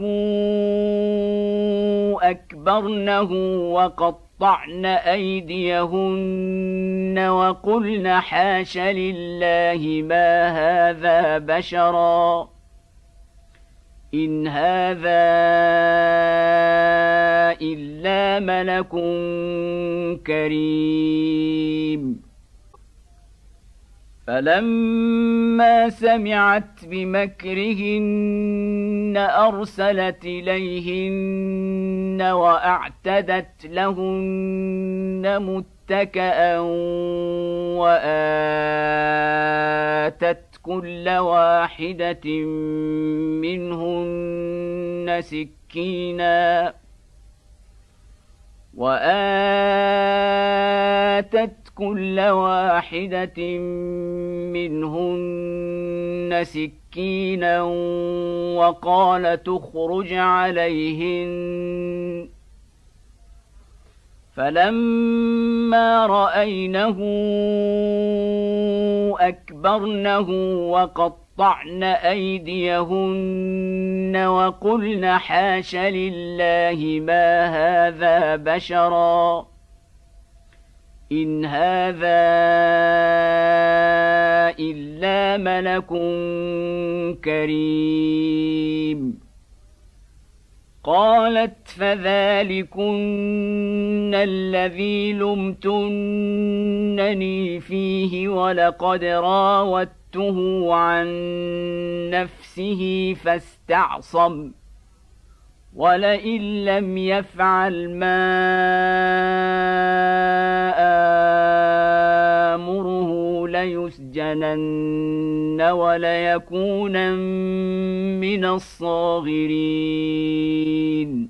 أكبرنه وقطعن أيديهن وقلن حاش لله ما هذا بشرا إن هذا إلا ملك كريم فلما سمعت بمكرهن أرسلت إليهن وأعتدت لهن متكئا وآتت كل واحدة منهن سكينا وآتت كل واحدة منهن سكينا وقال تخرج عليهن فلما رأينه أكبرنه وقطعن أيديهن وقلن حاش لله ما هذا بشرا إن هذا إلا ملك كريم قالت فذلكن الذي لمتنني فيه ولقد راودته عن نفسه فاستعصم ولئن لم يفعل ما آمره ليسجنن وليكونن من الصاغرين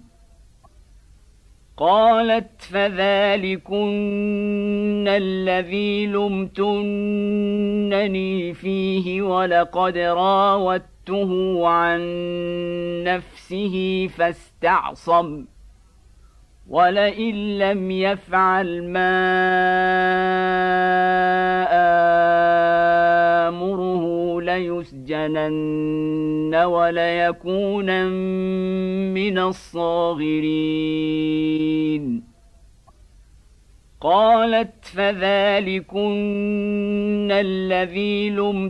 قالت فذلكن الذي لمتنني فيه ولقد راودته عن نفسه فاستعصم ولئن لم يفعل ما آمره ليسجنن وليكونن من الصاغرين قالت فذلكن الذي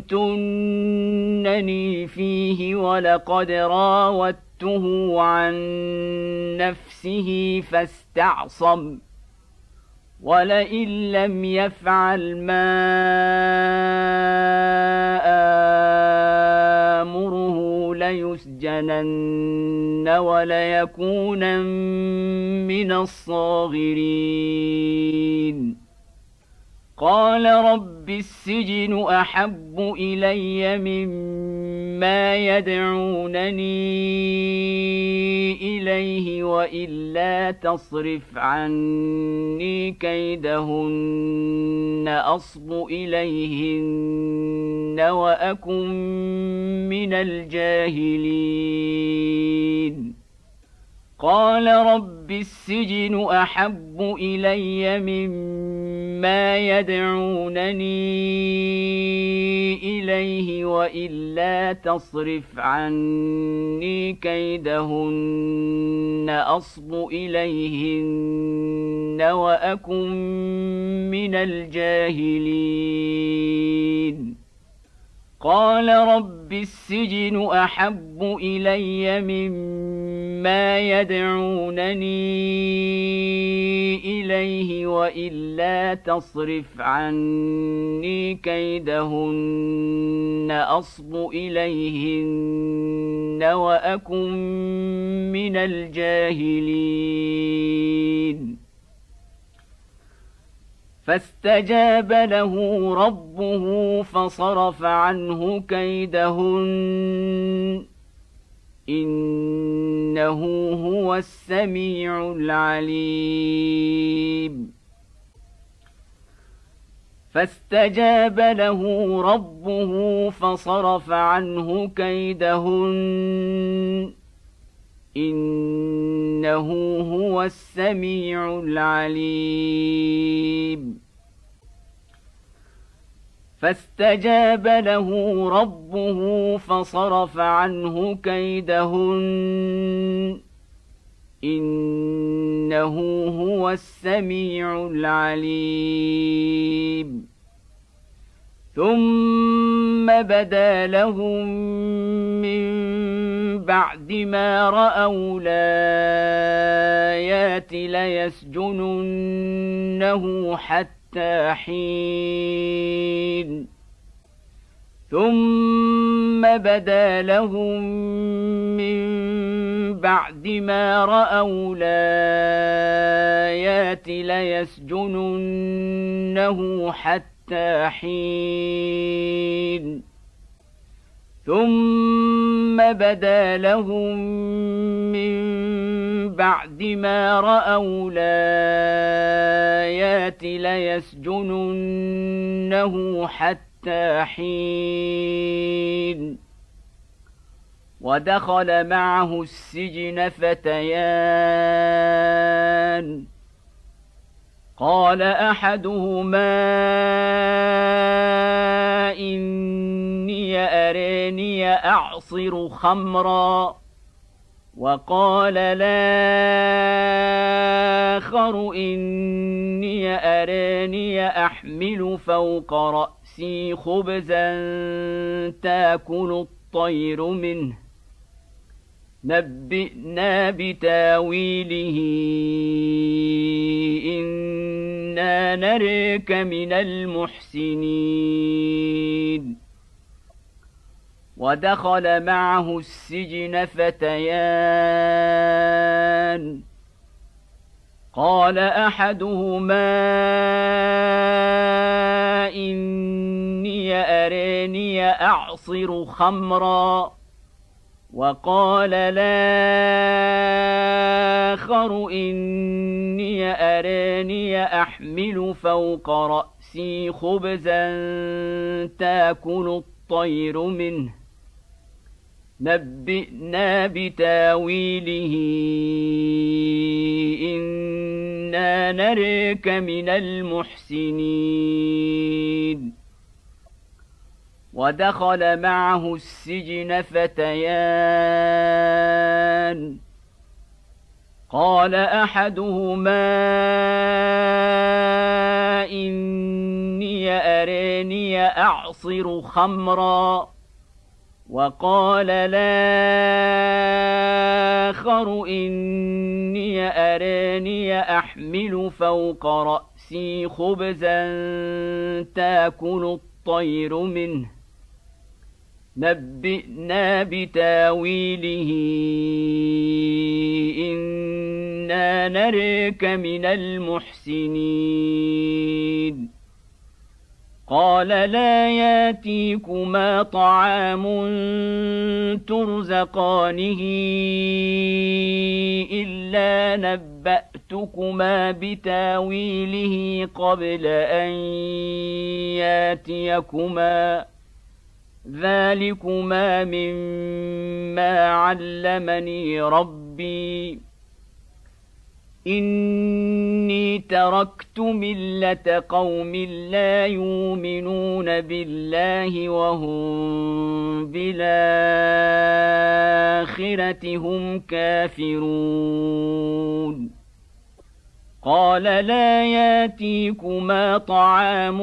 لمتنني فيه ولقد راودته عن نفسه فاستعصم ولئن لم يفعل ما آمره ليسجنن وليكونن من الصاغرين قال رب السجن أحب إلي مما يدعونني إليه وإلا تصرف عني كيدهن أصب إليهن وأكن من الجاهلين قال رب السجن أحب إلي مما يدعونني إليه وإلا تصرف عني كيدهن أصب إليهن وأكن من الجاهلين قال رب السجن أحب إلي مما يدعونني إليه وإلا تصرف عني كيدهن أصب إليهن وأكن من الجاهلين فاستجاب له ربه فصرف عنه كيدهن إنه هو السميع العليم فاستجاب له ربه فصرف عنه كيدهن إنه هو السميع العليم فاستجاب له ربه فصرف عنه كيدهن إنه هو السميع العليم ثم بدا لهم من بعد ما رأوا الآيات ليسجننه حتى حين ثم بدا لهم من بعد ما رأوا الآيات ليسجننه حتى حين ثم بدا لهم من بعد ما رأوا الآيات ليسجننه حتى حين ودخل معه السجن فتيان قال أحدهما إني أراني أعصر خمرا وقال الآخر إني أراني أحمل فوق رأسي خبزا تأكل الطير منه نبئنا بتاويله إنا نراك من المحسنين ودخل معه السجن فتيان قال أحدهما إني أراني أعصر خمرا وقال الآخر إني أراني أحمل فوق رأسي خبزا تأكل الطير منه نبئنا بتاويله إنا نراك من المحسنين ودخل معه السجن فتيان قال أحدهما إني أراني أعصر خمرا وقال الآخر إني أراني أحمل فوق رأسي خبزا تأكل الطير منه نبئنا بتاويله إنا نراك من المحسنين قال لا ياتيكما طعام ترزقانه إلا نبأتكما بتاويله قبل أن ياتيكما ذلكما مما علمني ربي إني تركت ملة قوم لا يؤمنون بالله وهم بالآخرة هم كافرون قال لا ياتيكما طعام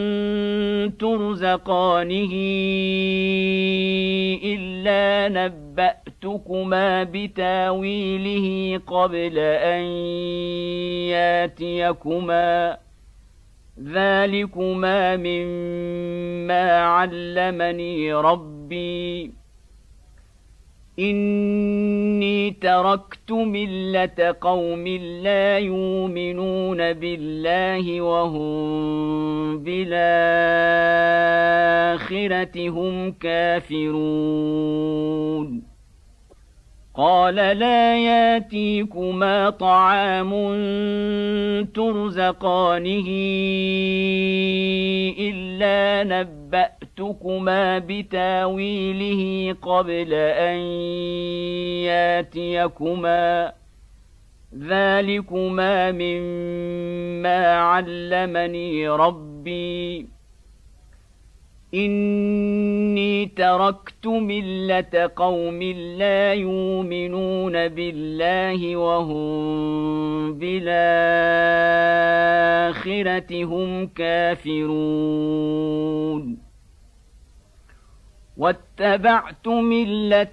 ترزقانه إلا نبأتكما بتاويله قبل أن ياتيكما ذلكما مما علمني ربي إني تركت ملة قوم لا يؤمنون بالله وهم بالآخرة هم كافرون قال لا ياتيكما طعام ترزقانه إلا نبأتكما بتاويله قبل أن ياتيكما ذلكما مما علمني ربي إني تركت ملة قوم لا يؤمنون بالله وهم بالآخرة هم كافرون واتبعت ملة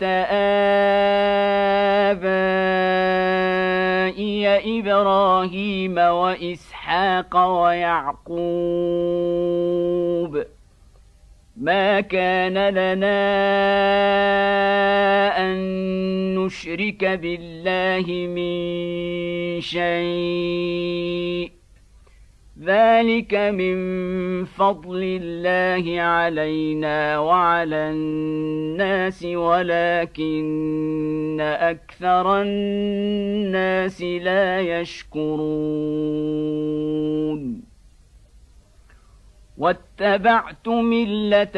آبائي إبراهيم وإسحاق ويعقوب ما كان لنا أن نشرك بالله من شيء ذلك من فضل الله علينا وعلى الناس ولكن أكثر الناس لا يشكرون واتبعت ملة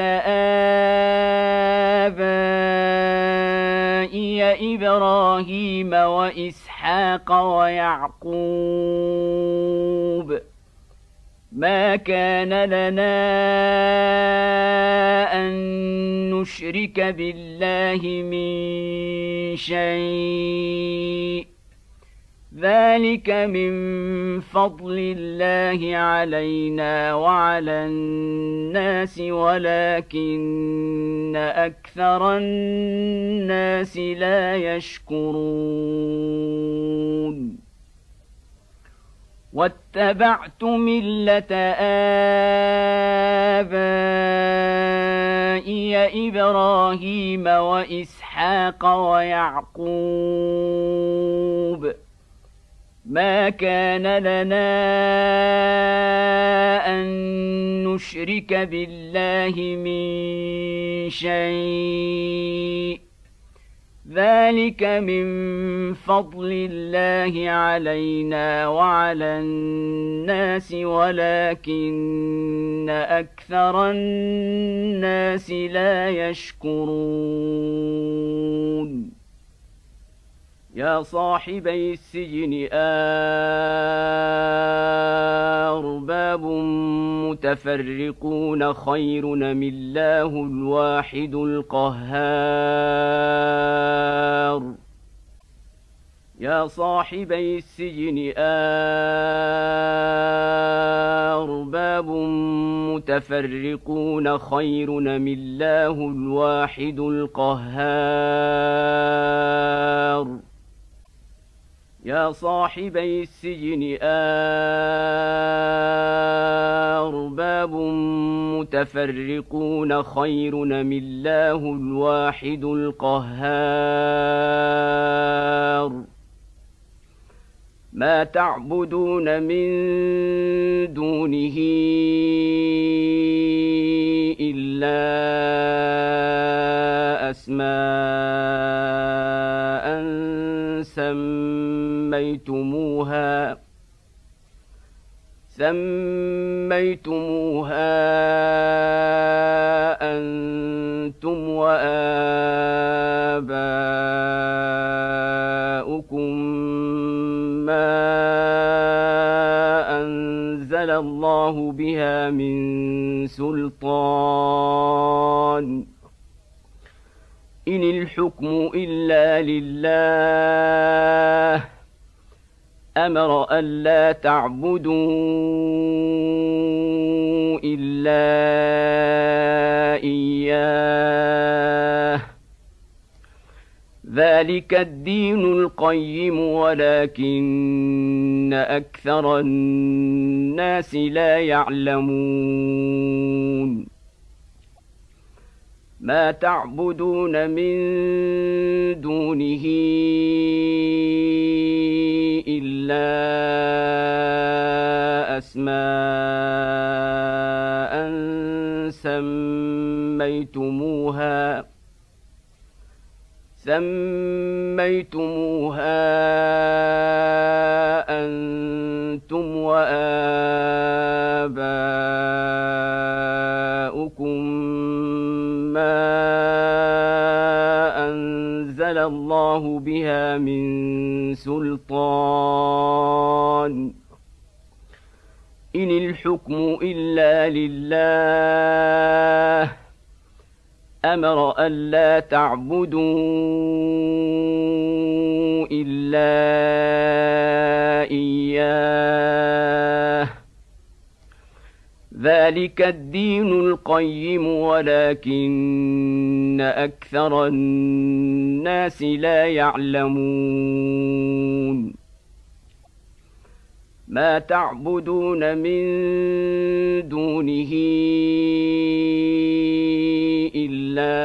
آبائي إبراهيم وإسحاق ويعقوب ما كان لنا أن نشرك بالله من شيء ذلك من فضل الله علينا وعلى الناس ولكن أكثر الناس لا يشكرون واتبعت ملة آبائي إبراهيم وإسحاق ويعقوب ما كان لنا أن نشرك بالله من شيء ذلك من فضل الله علينا وعلى الناس ولكن أكثر الناس لا يشكرون يا صاحبي السجن أرباب متفرقون خير أم الله الواحد القهار يا صاحبي السجن أرباب متفرقون خير أم الله الواحد القهار يا صاحبي السجن أرباب متفرقون خير أم الله الواحد القهار ما تعبدون من دونه إلا أسماء سميتموها سميتموها أنتم وآباؤكم ما أنزل الله بها من سلطان إن الحكم إلا لله أمر ألا تعبدوا إلا إياه ذلك الدين القيم ولكن أكثر الناس لا يعلمون ما تعبدون من دونه إلا أسماء سميتموها سميتموها أنتم وآباؤكم ما أنزل الله بها من سلطان إن الحكم إلا لله أمر ألا تعبدوا إلا إياه ذلك الدين القيم ولكن أكثر الناس لا يعلمون ما تعبدون من دونه إلا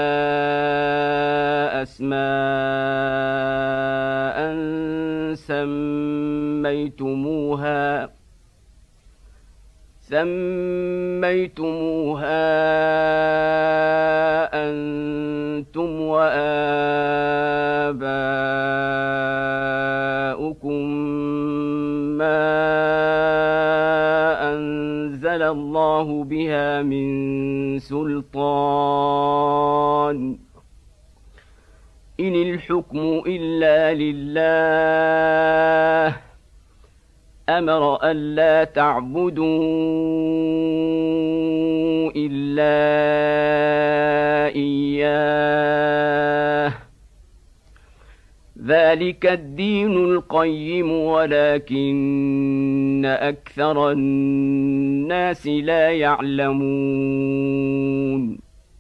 أسماء سميتموها سميتموها أنتم وآباؤكم ما أنزل الله بها من سلطان إن الحكم إلا لله أمر ألا تعبدوا إلا إياه ذلك الدين القيم ولكن أكثر الناس لا يعلمون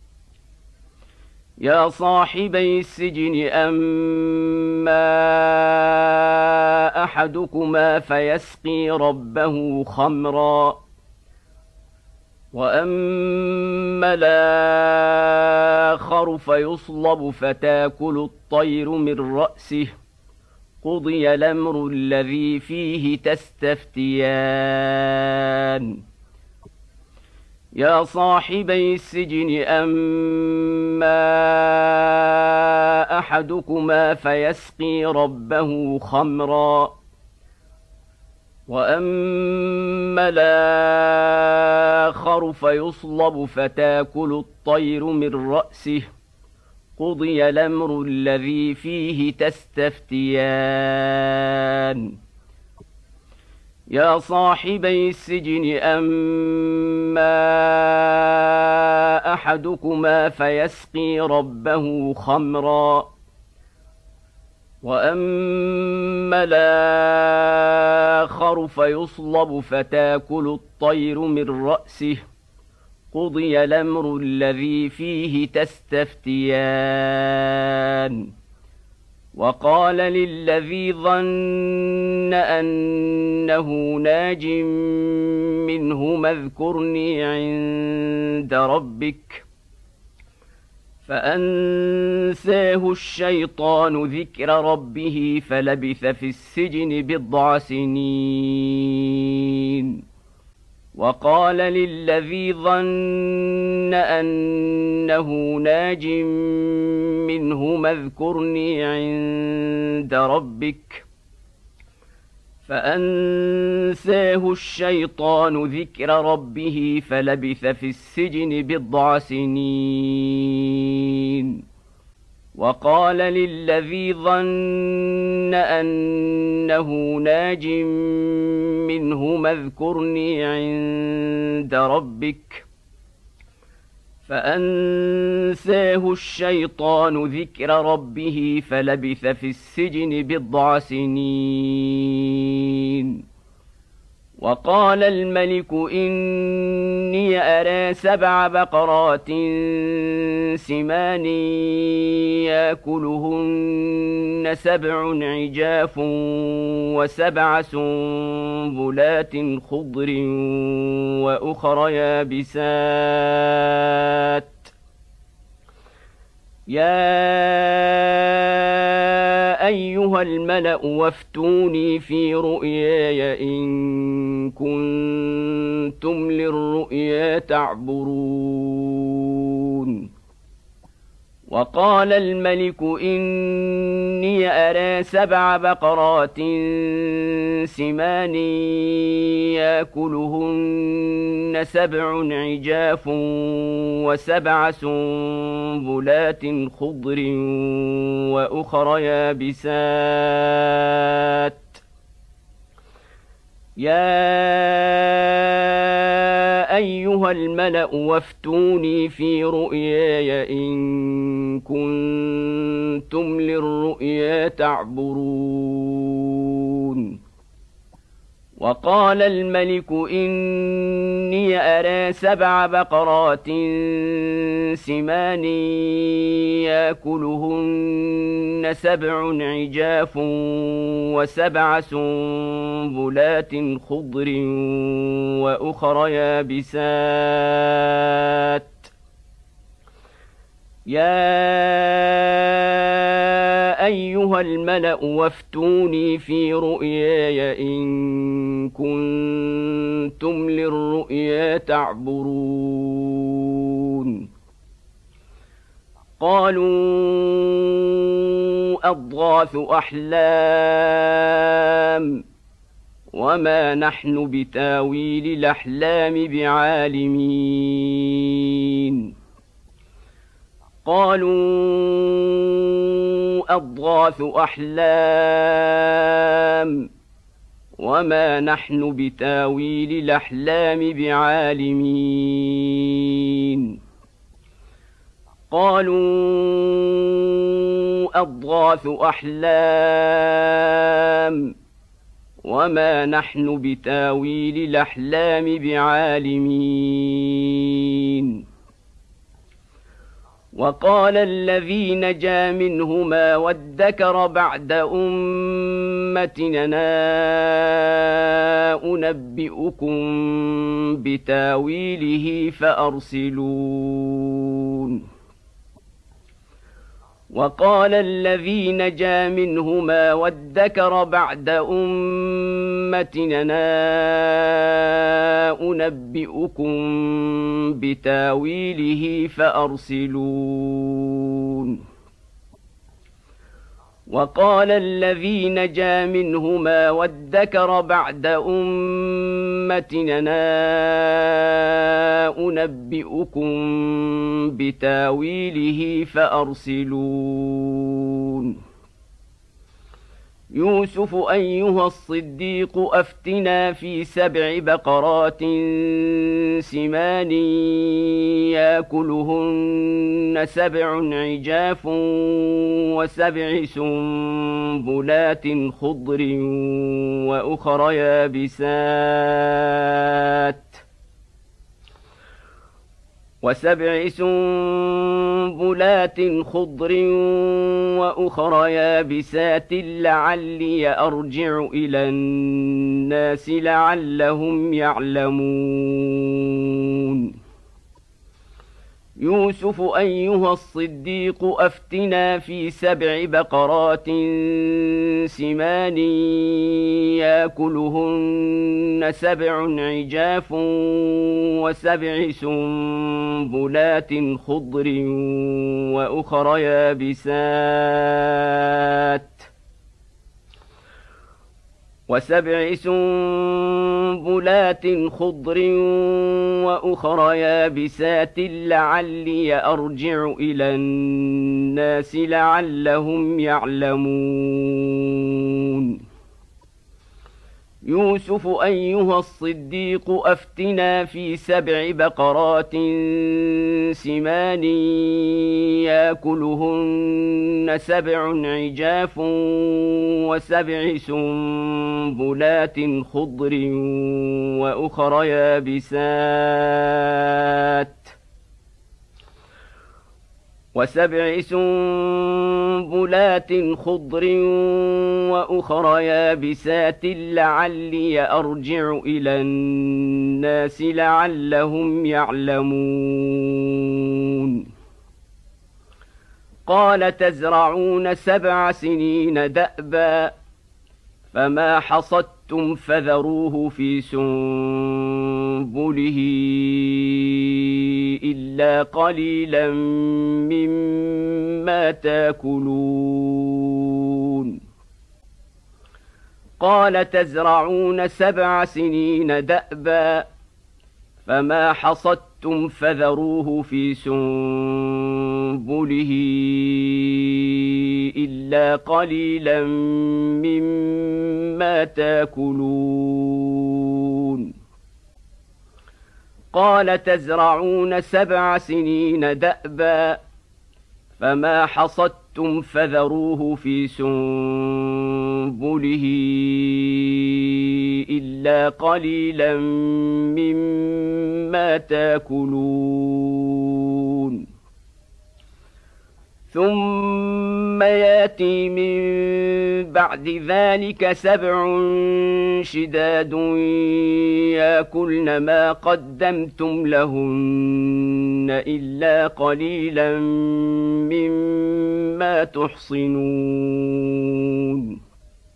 يا صاحبي السجن أما أحدكما فيسقي ربه خمرا وأما الآخر فيصلب فتاكل الطير من رأسه قضي الأمر الذي فيه تستفتيان يا صاحبي السجن أما أحدكما فيسقي ربه خمرا وأما الآخر فيصلب فتاكل الطير من رأسه قضي الأمر الذي فيه تستفتيان يا صاحبي السجن أما أحدكما فيسقي ربه خمرا وأما الآخر فيصلب فتاكل الطير من رأسه قضي الأمر الذي فيه تستفتيان وقال للذي ظن أنه ناج منهما اذكرني عند ربك فأنساه الشيطان ذكر ربه فلبث في السجن بضع سنين وقال للذي ظن أنه ناج منهما اذكرني عند ربك فأنساه الشيطان ذكر ربه فلبث في السجن بضع سنين وقال للذي ظن أنه ناج منهما اذكرني عند ربك فأنساه الشيطان ذكر ربه فلبث في السجن بضع سنين وقال الملك إني أرى سبع بقرات سمان يأكلهن سبع عجاف وسبع سنبلات خضر وأخر يابسات يا أيها الملأ وافتوني في رؤياي إن كنتم للرؤيا تعبرون وقال الملك إني أرى سبع بقرات سمان يأكلهن سبع عجاف وسبع سنبلات خضر وأخر يابسات يا أيها الملأ وافتوني في رؤياي إن كنتم للرؤيا تعبرون. وقال الملك إني أرى سبع بقرات سمان يأكلهن سبع عجاف وسبع سنبلات خضر وأخر يابسات يا أيها الملأ وافتوني في رؤياي إن كنتم للرؤيا تعبرون. قالوا أضغاث أحلام وما نحن بتاويل الأحلام بعالمين. قالوا أضغاث أحلام وما نحن بتاويل الأحلام بعالمين. قالوا أضغاث أحلام وما نحن بتاويل الأحلام بعالمين. وقال الذي نجا منهما وادكر بعد أمتنا أنبئكم بتاويله فأرسلون. وقال الذي نجا منهما وادكر بعد أمتنا أنبئكم بتاويله فأرسلون. وقال الذي نجا منهما وادكر بعد أمتنا أنبئكم بتاويله فأرسلون. يوسف أيها الصديق أفتنا في سبع بقرات سمان يأكلهن سبع عجاف وسبع سنبلات خضر وأخر يابسات وسبع سنبلات خضر وأخر يابسات لعلي أرجع إلى الناس لعلهم يعلمون. يوسف أيها الصديق أفتنا في سبع بقرات سمان يأكلهن سبع عجاف وسبع سنبلات خضر وأخر يابسات وسبع سنبلات خضر وأخر يابسات لعلي أرجع إلى الناس لعلهم يعلمون. يوسف أيها الصديق أفتنا في سبع بقرات سمان يأكلهن سبع عجاف وسبع سنبلات خضر وأخر يابسات وسبع سنبلات خضر وأخر يابسات لعلي أرجع إلى الناس لعلهم يعلمون. قال تزرعون سبع سنين دأبا فما حصدتم فذروه في سنبله إلا قليلا مما تاكلون. قال تزرعون سبع سنين دأبا فما حصدتم فذروه في سنبله إلا قليلا مما تاكلون قال تزرعون سبع سنين دأبا فما حصدتم فذروه في سنبله إلا قليلا مما تاكلون ثم ياتي من بعد ذلك سبع شداد ياكلن ما قدمتم لهن إلا قليلا مما تحصنون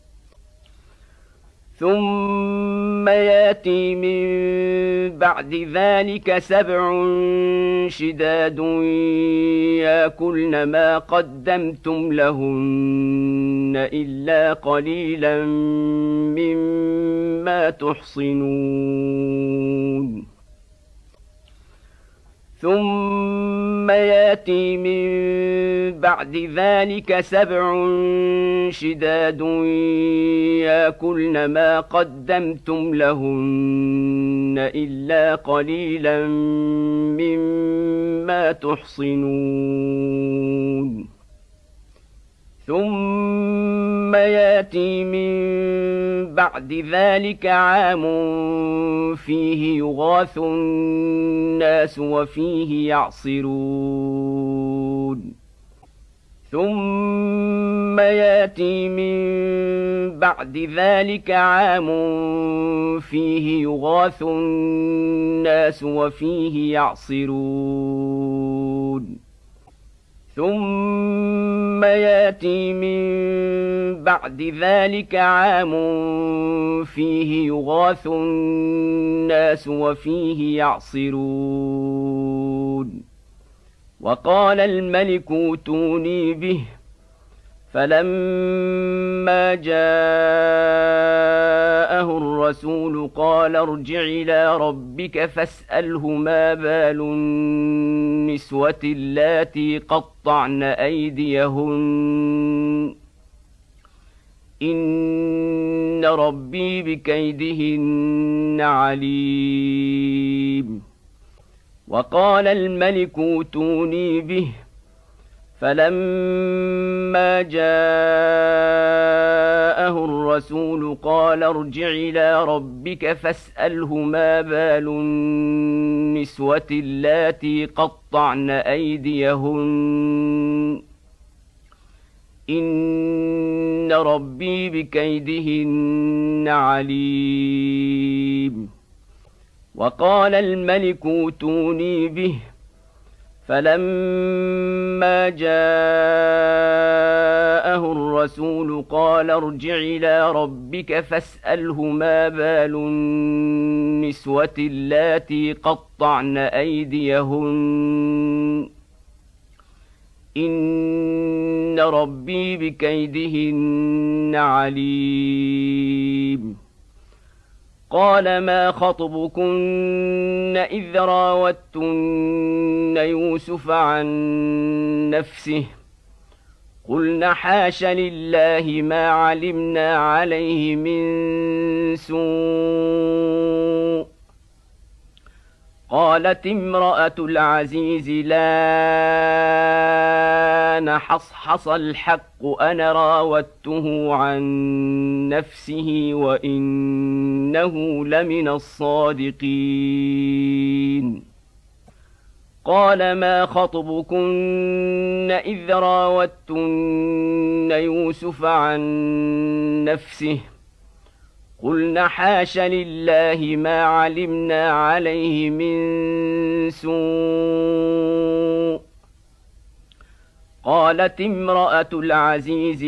ثم ياتي من بعد ذلك سبع شداد ياكلن ما قدمتم لهن إلا قليلا مما تحصنون ثم ياتي من بعد ذلك سبع شداد ياكلن ما قدمتم لهن إلا قليلا مما تحصنون ثم ياتي من بعد ذلك عام فيه يغاث الناس وفيه يعصرون ثم ياتي من بعد ذلك عام فيه يغاث الناس وفيه يعصرون ثم ياتي من بعد ذلك عام فيه يغاث الناس وفيه يعصرون وقال الملك ائتوني به فلما جاءه الرسول قال ارجع إلى ربك فاسأله ما بال النسوة اللاتي قطعن أيديهن إن ربي بكيدهن عليم وقال الملك ائتوني به فلما جاءه الرسول قال ارجع إلى ربك فاسأله ما بال النسوة اللاتي قطعن أيديهن إن ربي بكيدهن عليم وقال الملك ائتوني به فلما جاءه الرسول قال ارجع إلى ربك فاسأله ما بال النسوة اللاتي قطعن أيديهن إن ربي بكيدهن عليم قال ما خطبكن إذ راوتن يوسف عن نفسه قلنا حاش لله ما علمنا عليه من سوء قالت امرأة العزيز لا نحصحص الحق أنا راودته عن نفسه وإنه لمن الصادقين قال ما خطبكن إذ راوتن يوسف عن نفسه قلنا حاش لله ما علمنا عليه من سوء قالت امرأة العزيز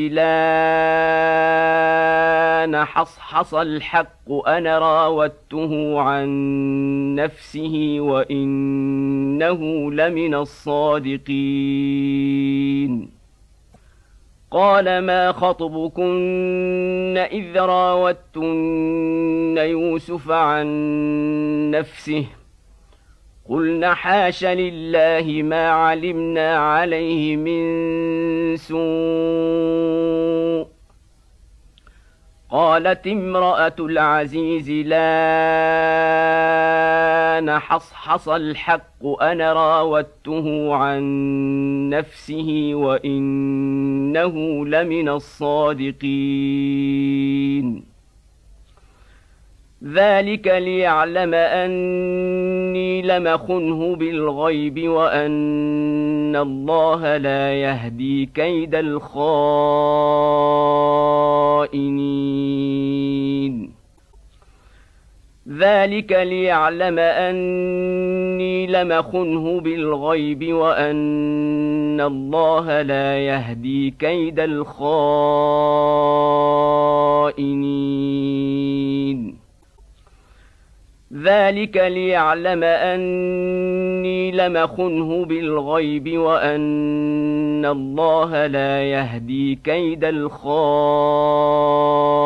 لا نحصحص الحق أنا راودته عن نفسه وإنه لمن الصادقين قال ما خطبكن إذ راوتن يوسف عن نفسه قلنا حاش لله ما علمنا عليه من سوء. قالت امرأة العزيز الآن حصحص الحق أنا راودته عن نفسه وإنه لمن الصادقين. ذلك ليعلم أني لم أخنه بالغيب وأن الله لا يهدي كيد الخائنين. ذلك ليعلم أني لم أخنه بالغيب وأن الله لا يهدي كيد الخائنين. ذلك ليعلم أني لم أخنه بالغيب وأن الله لا يهدي كيد الخائنين.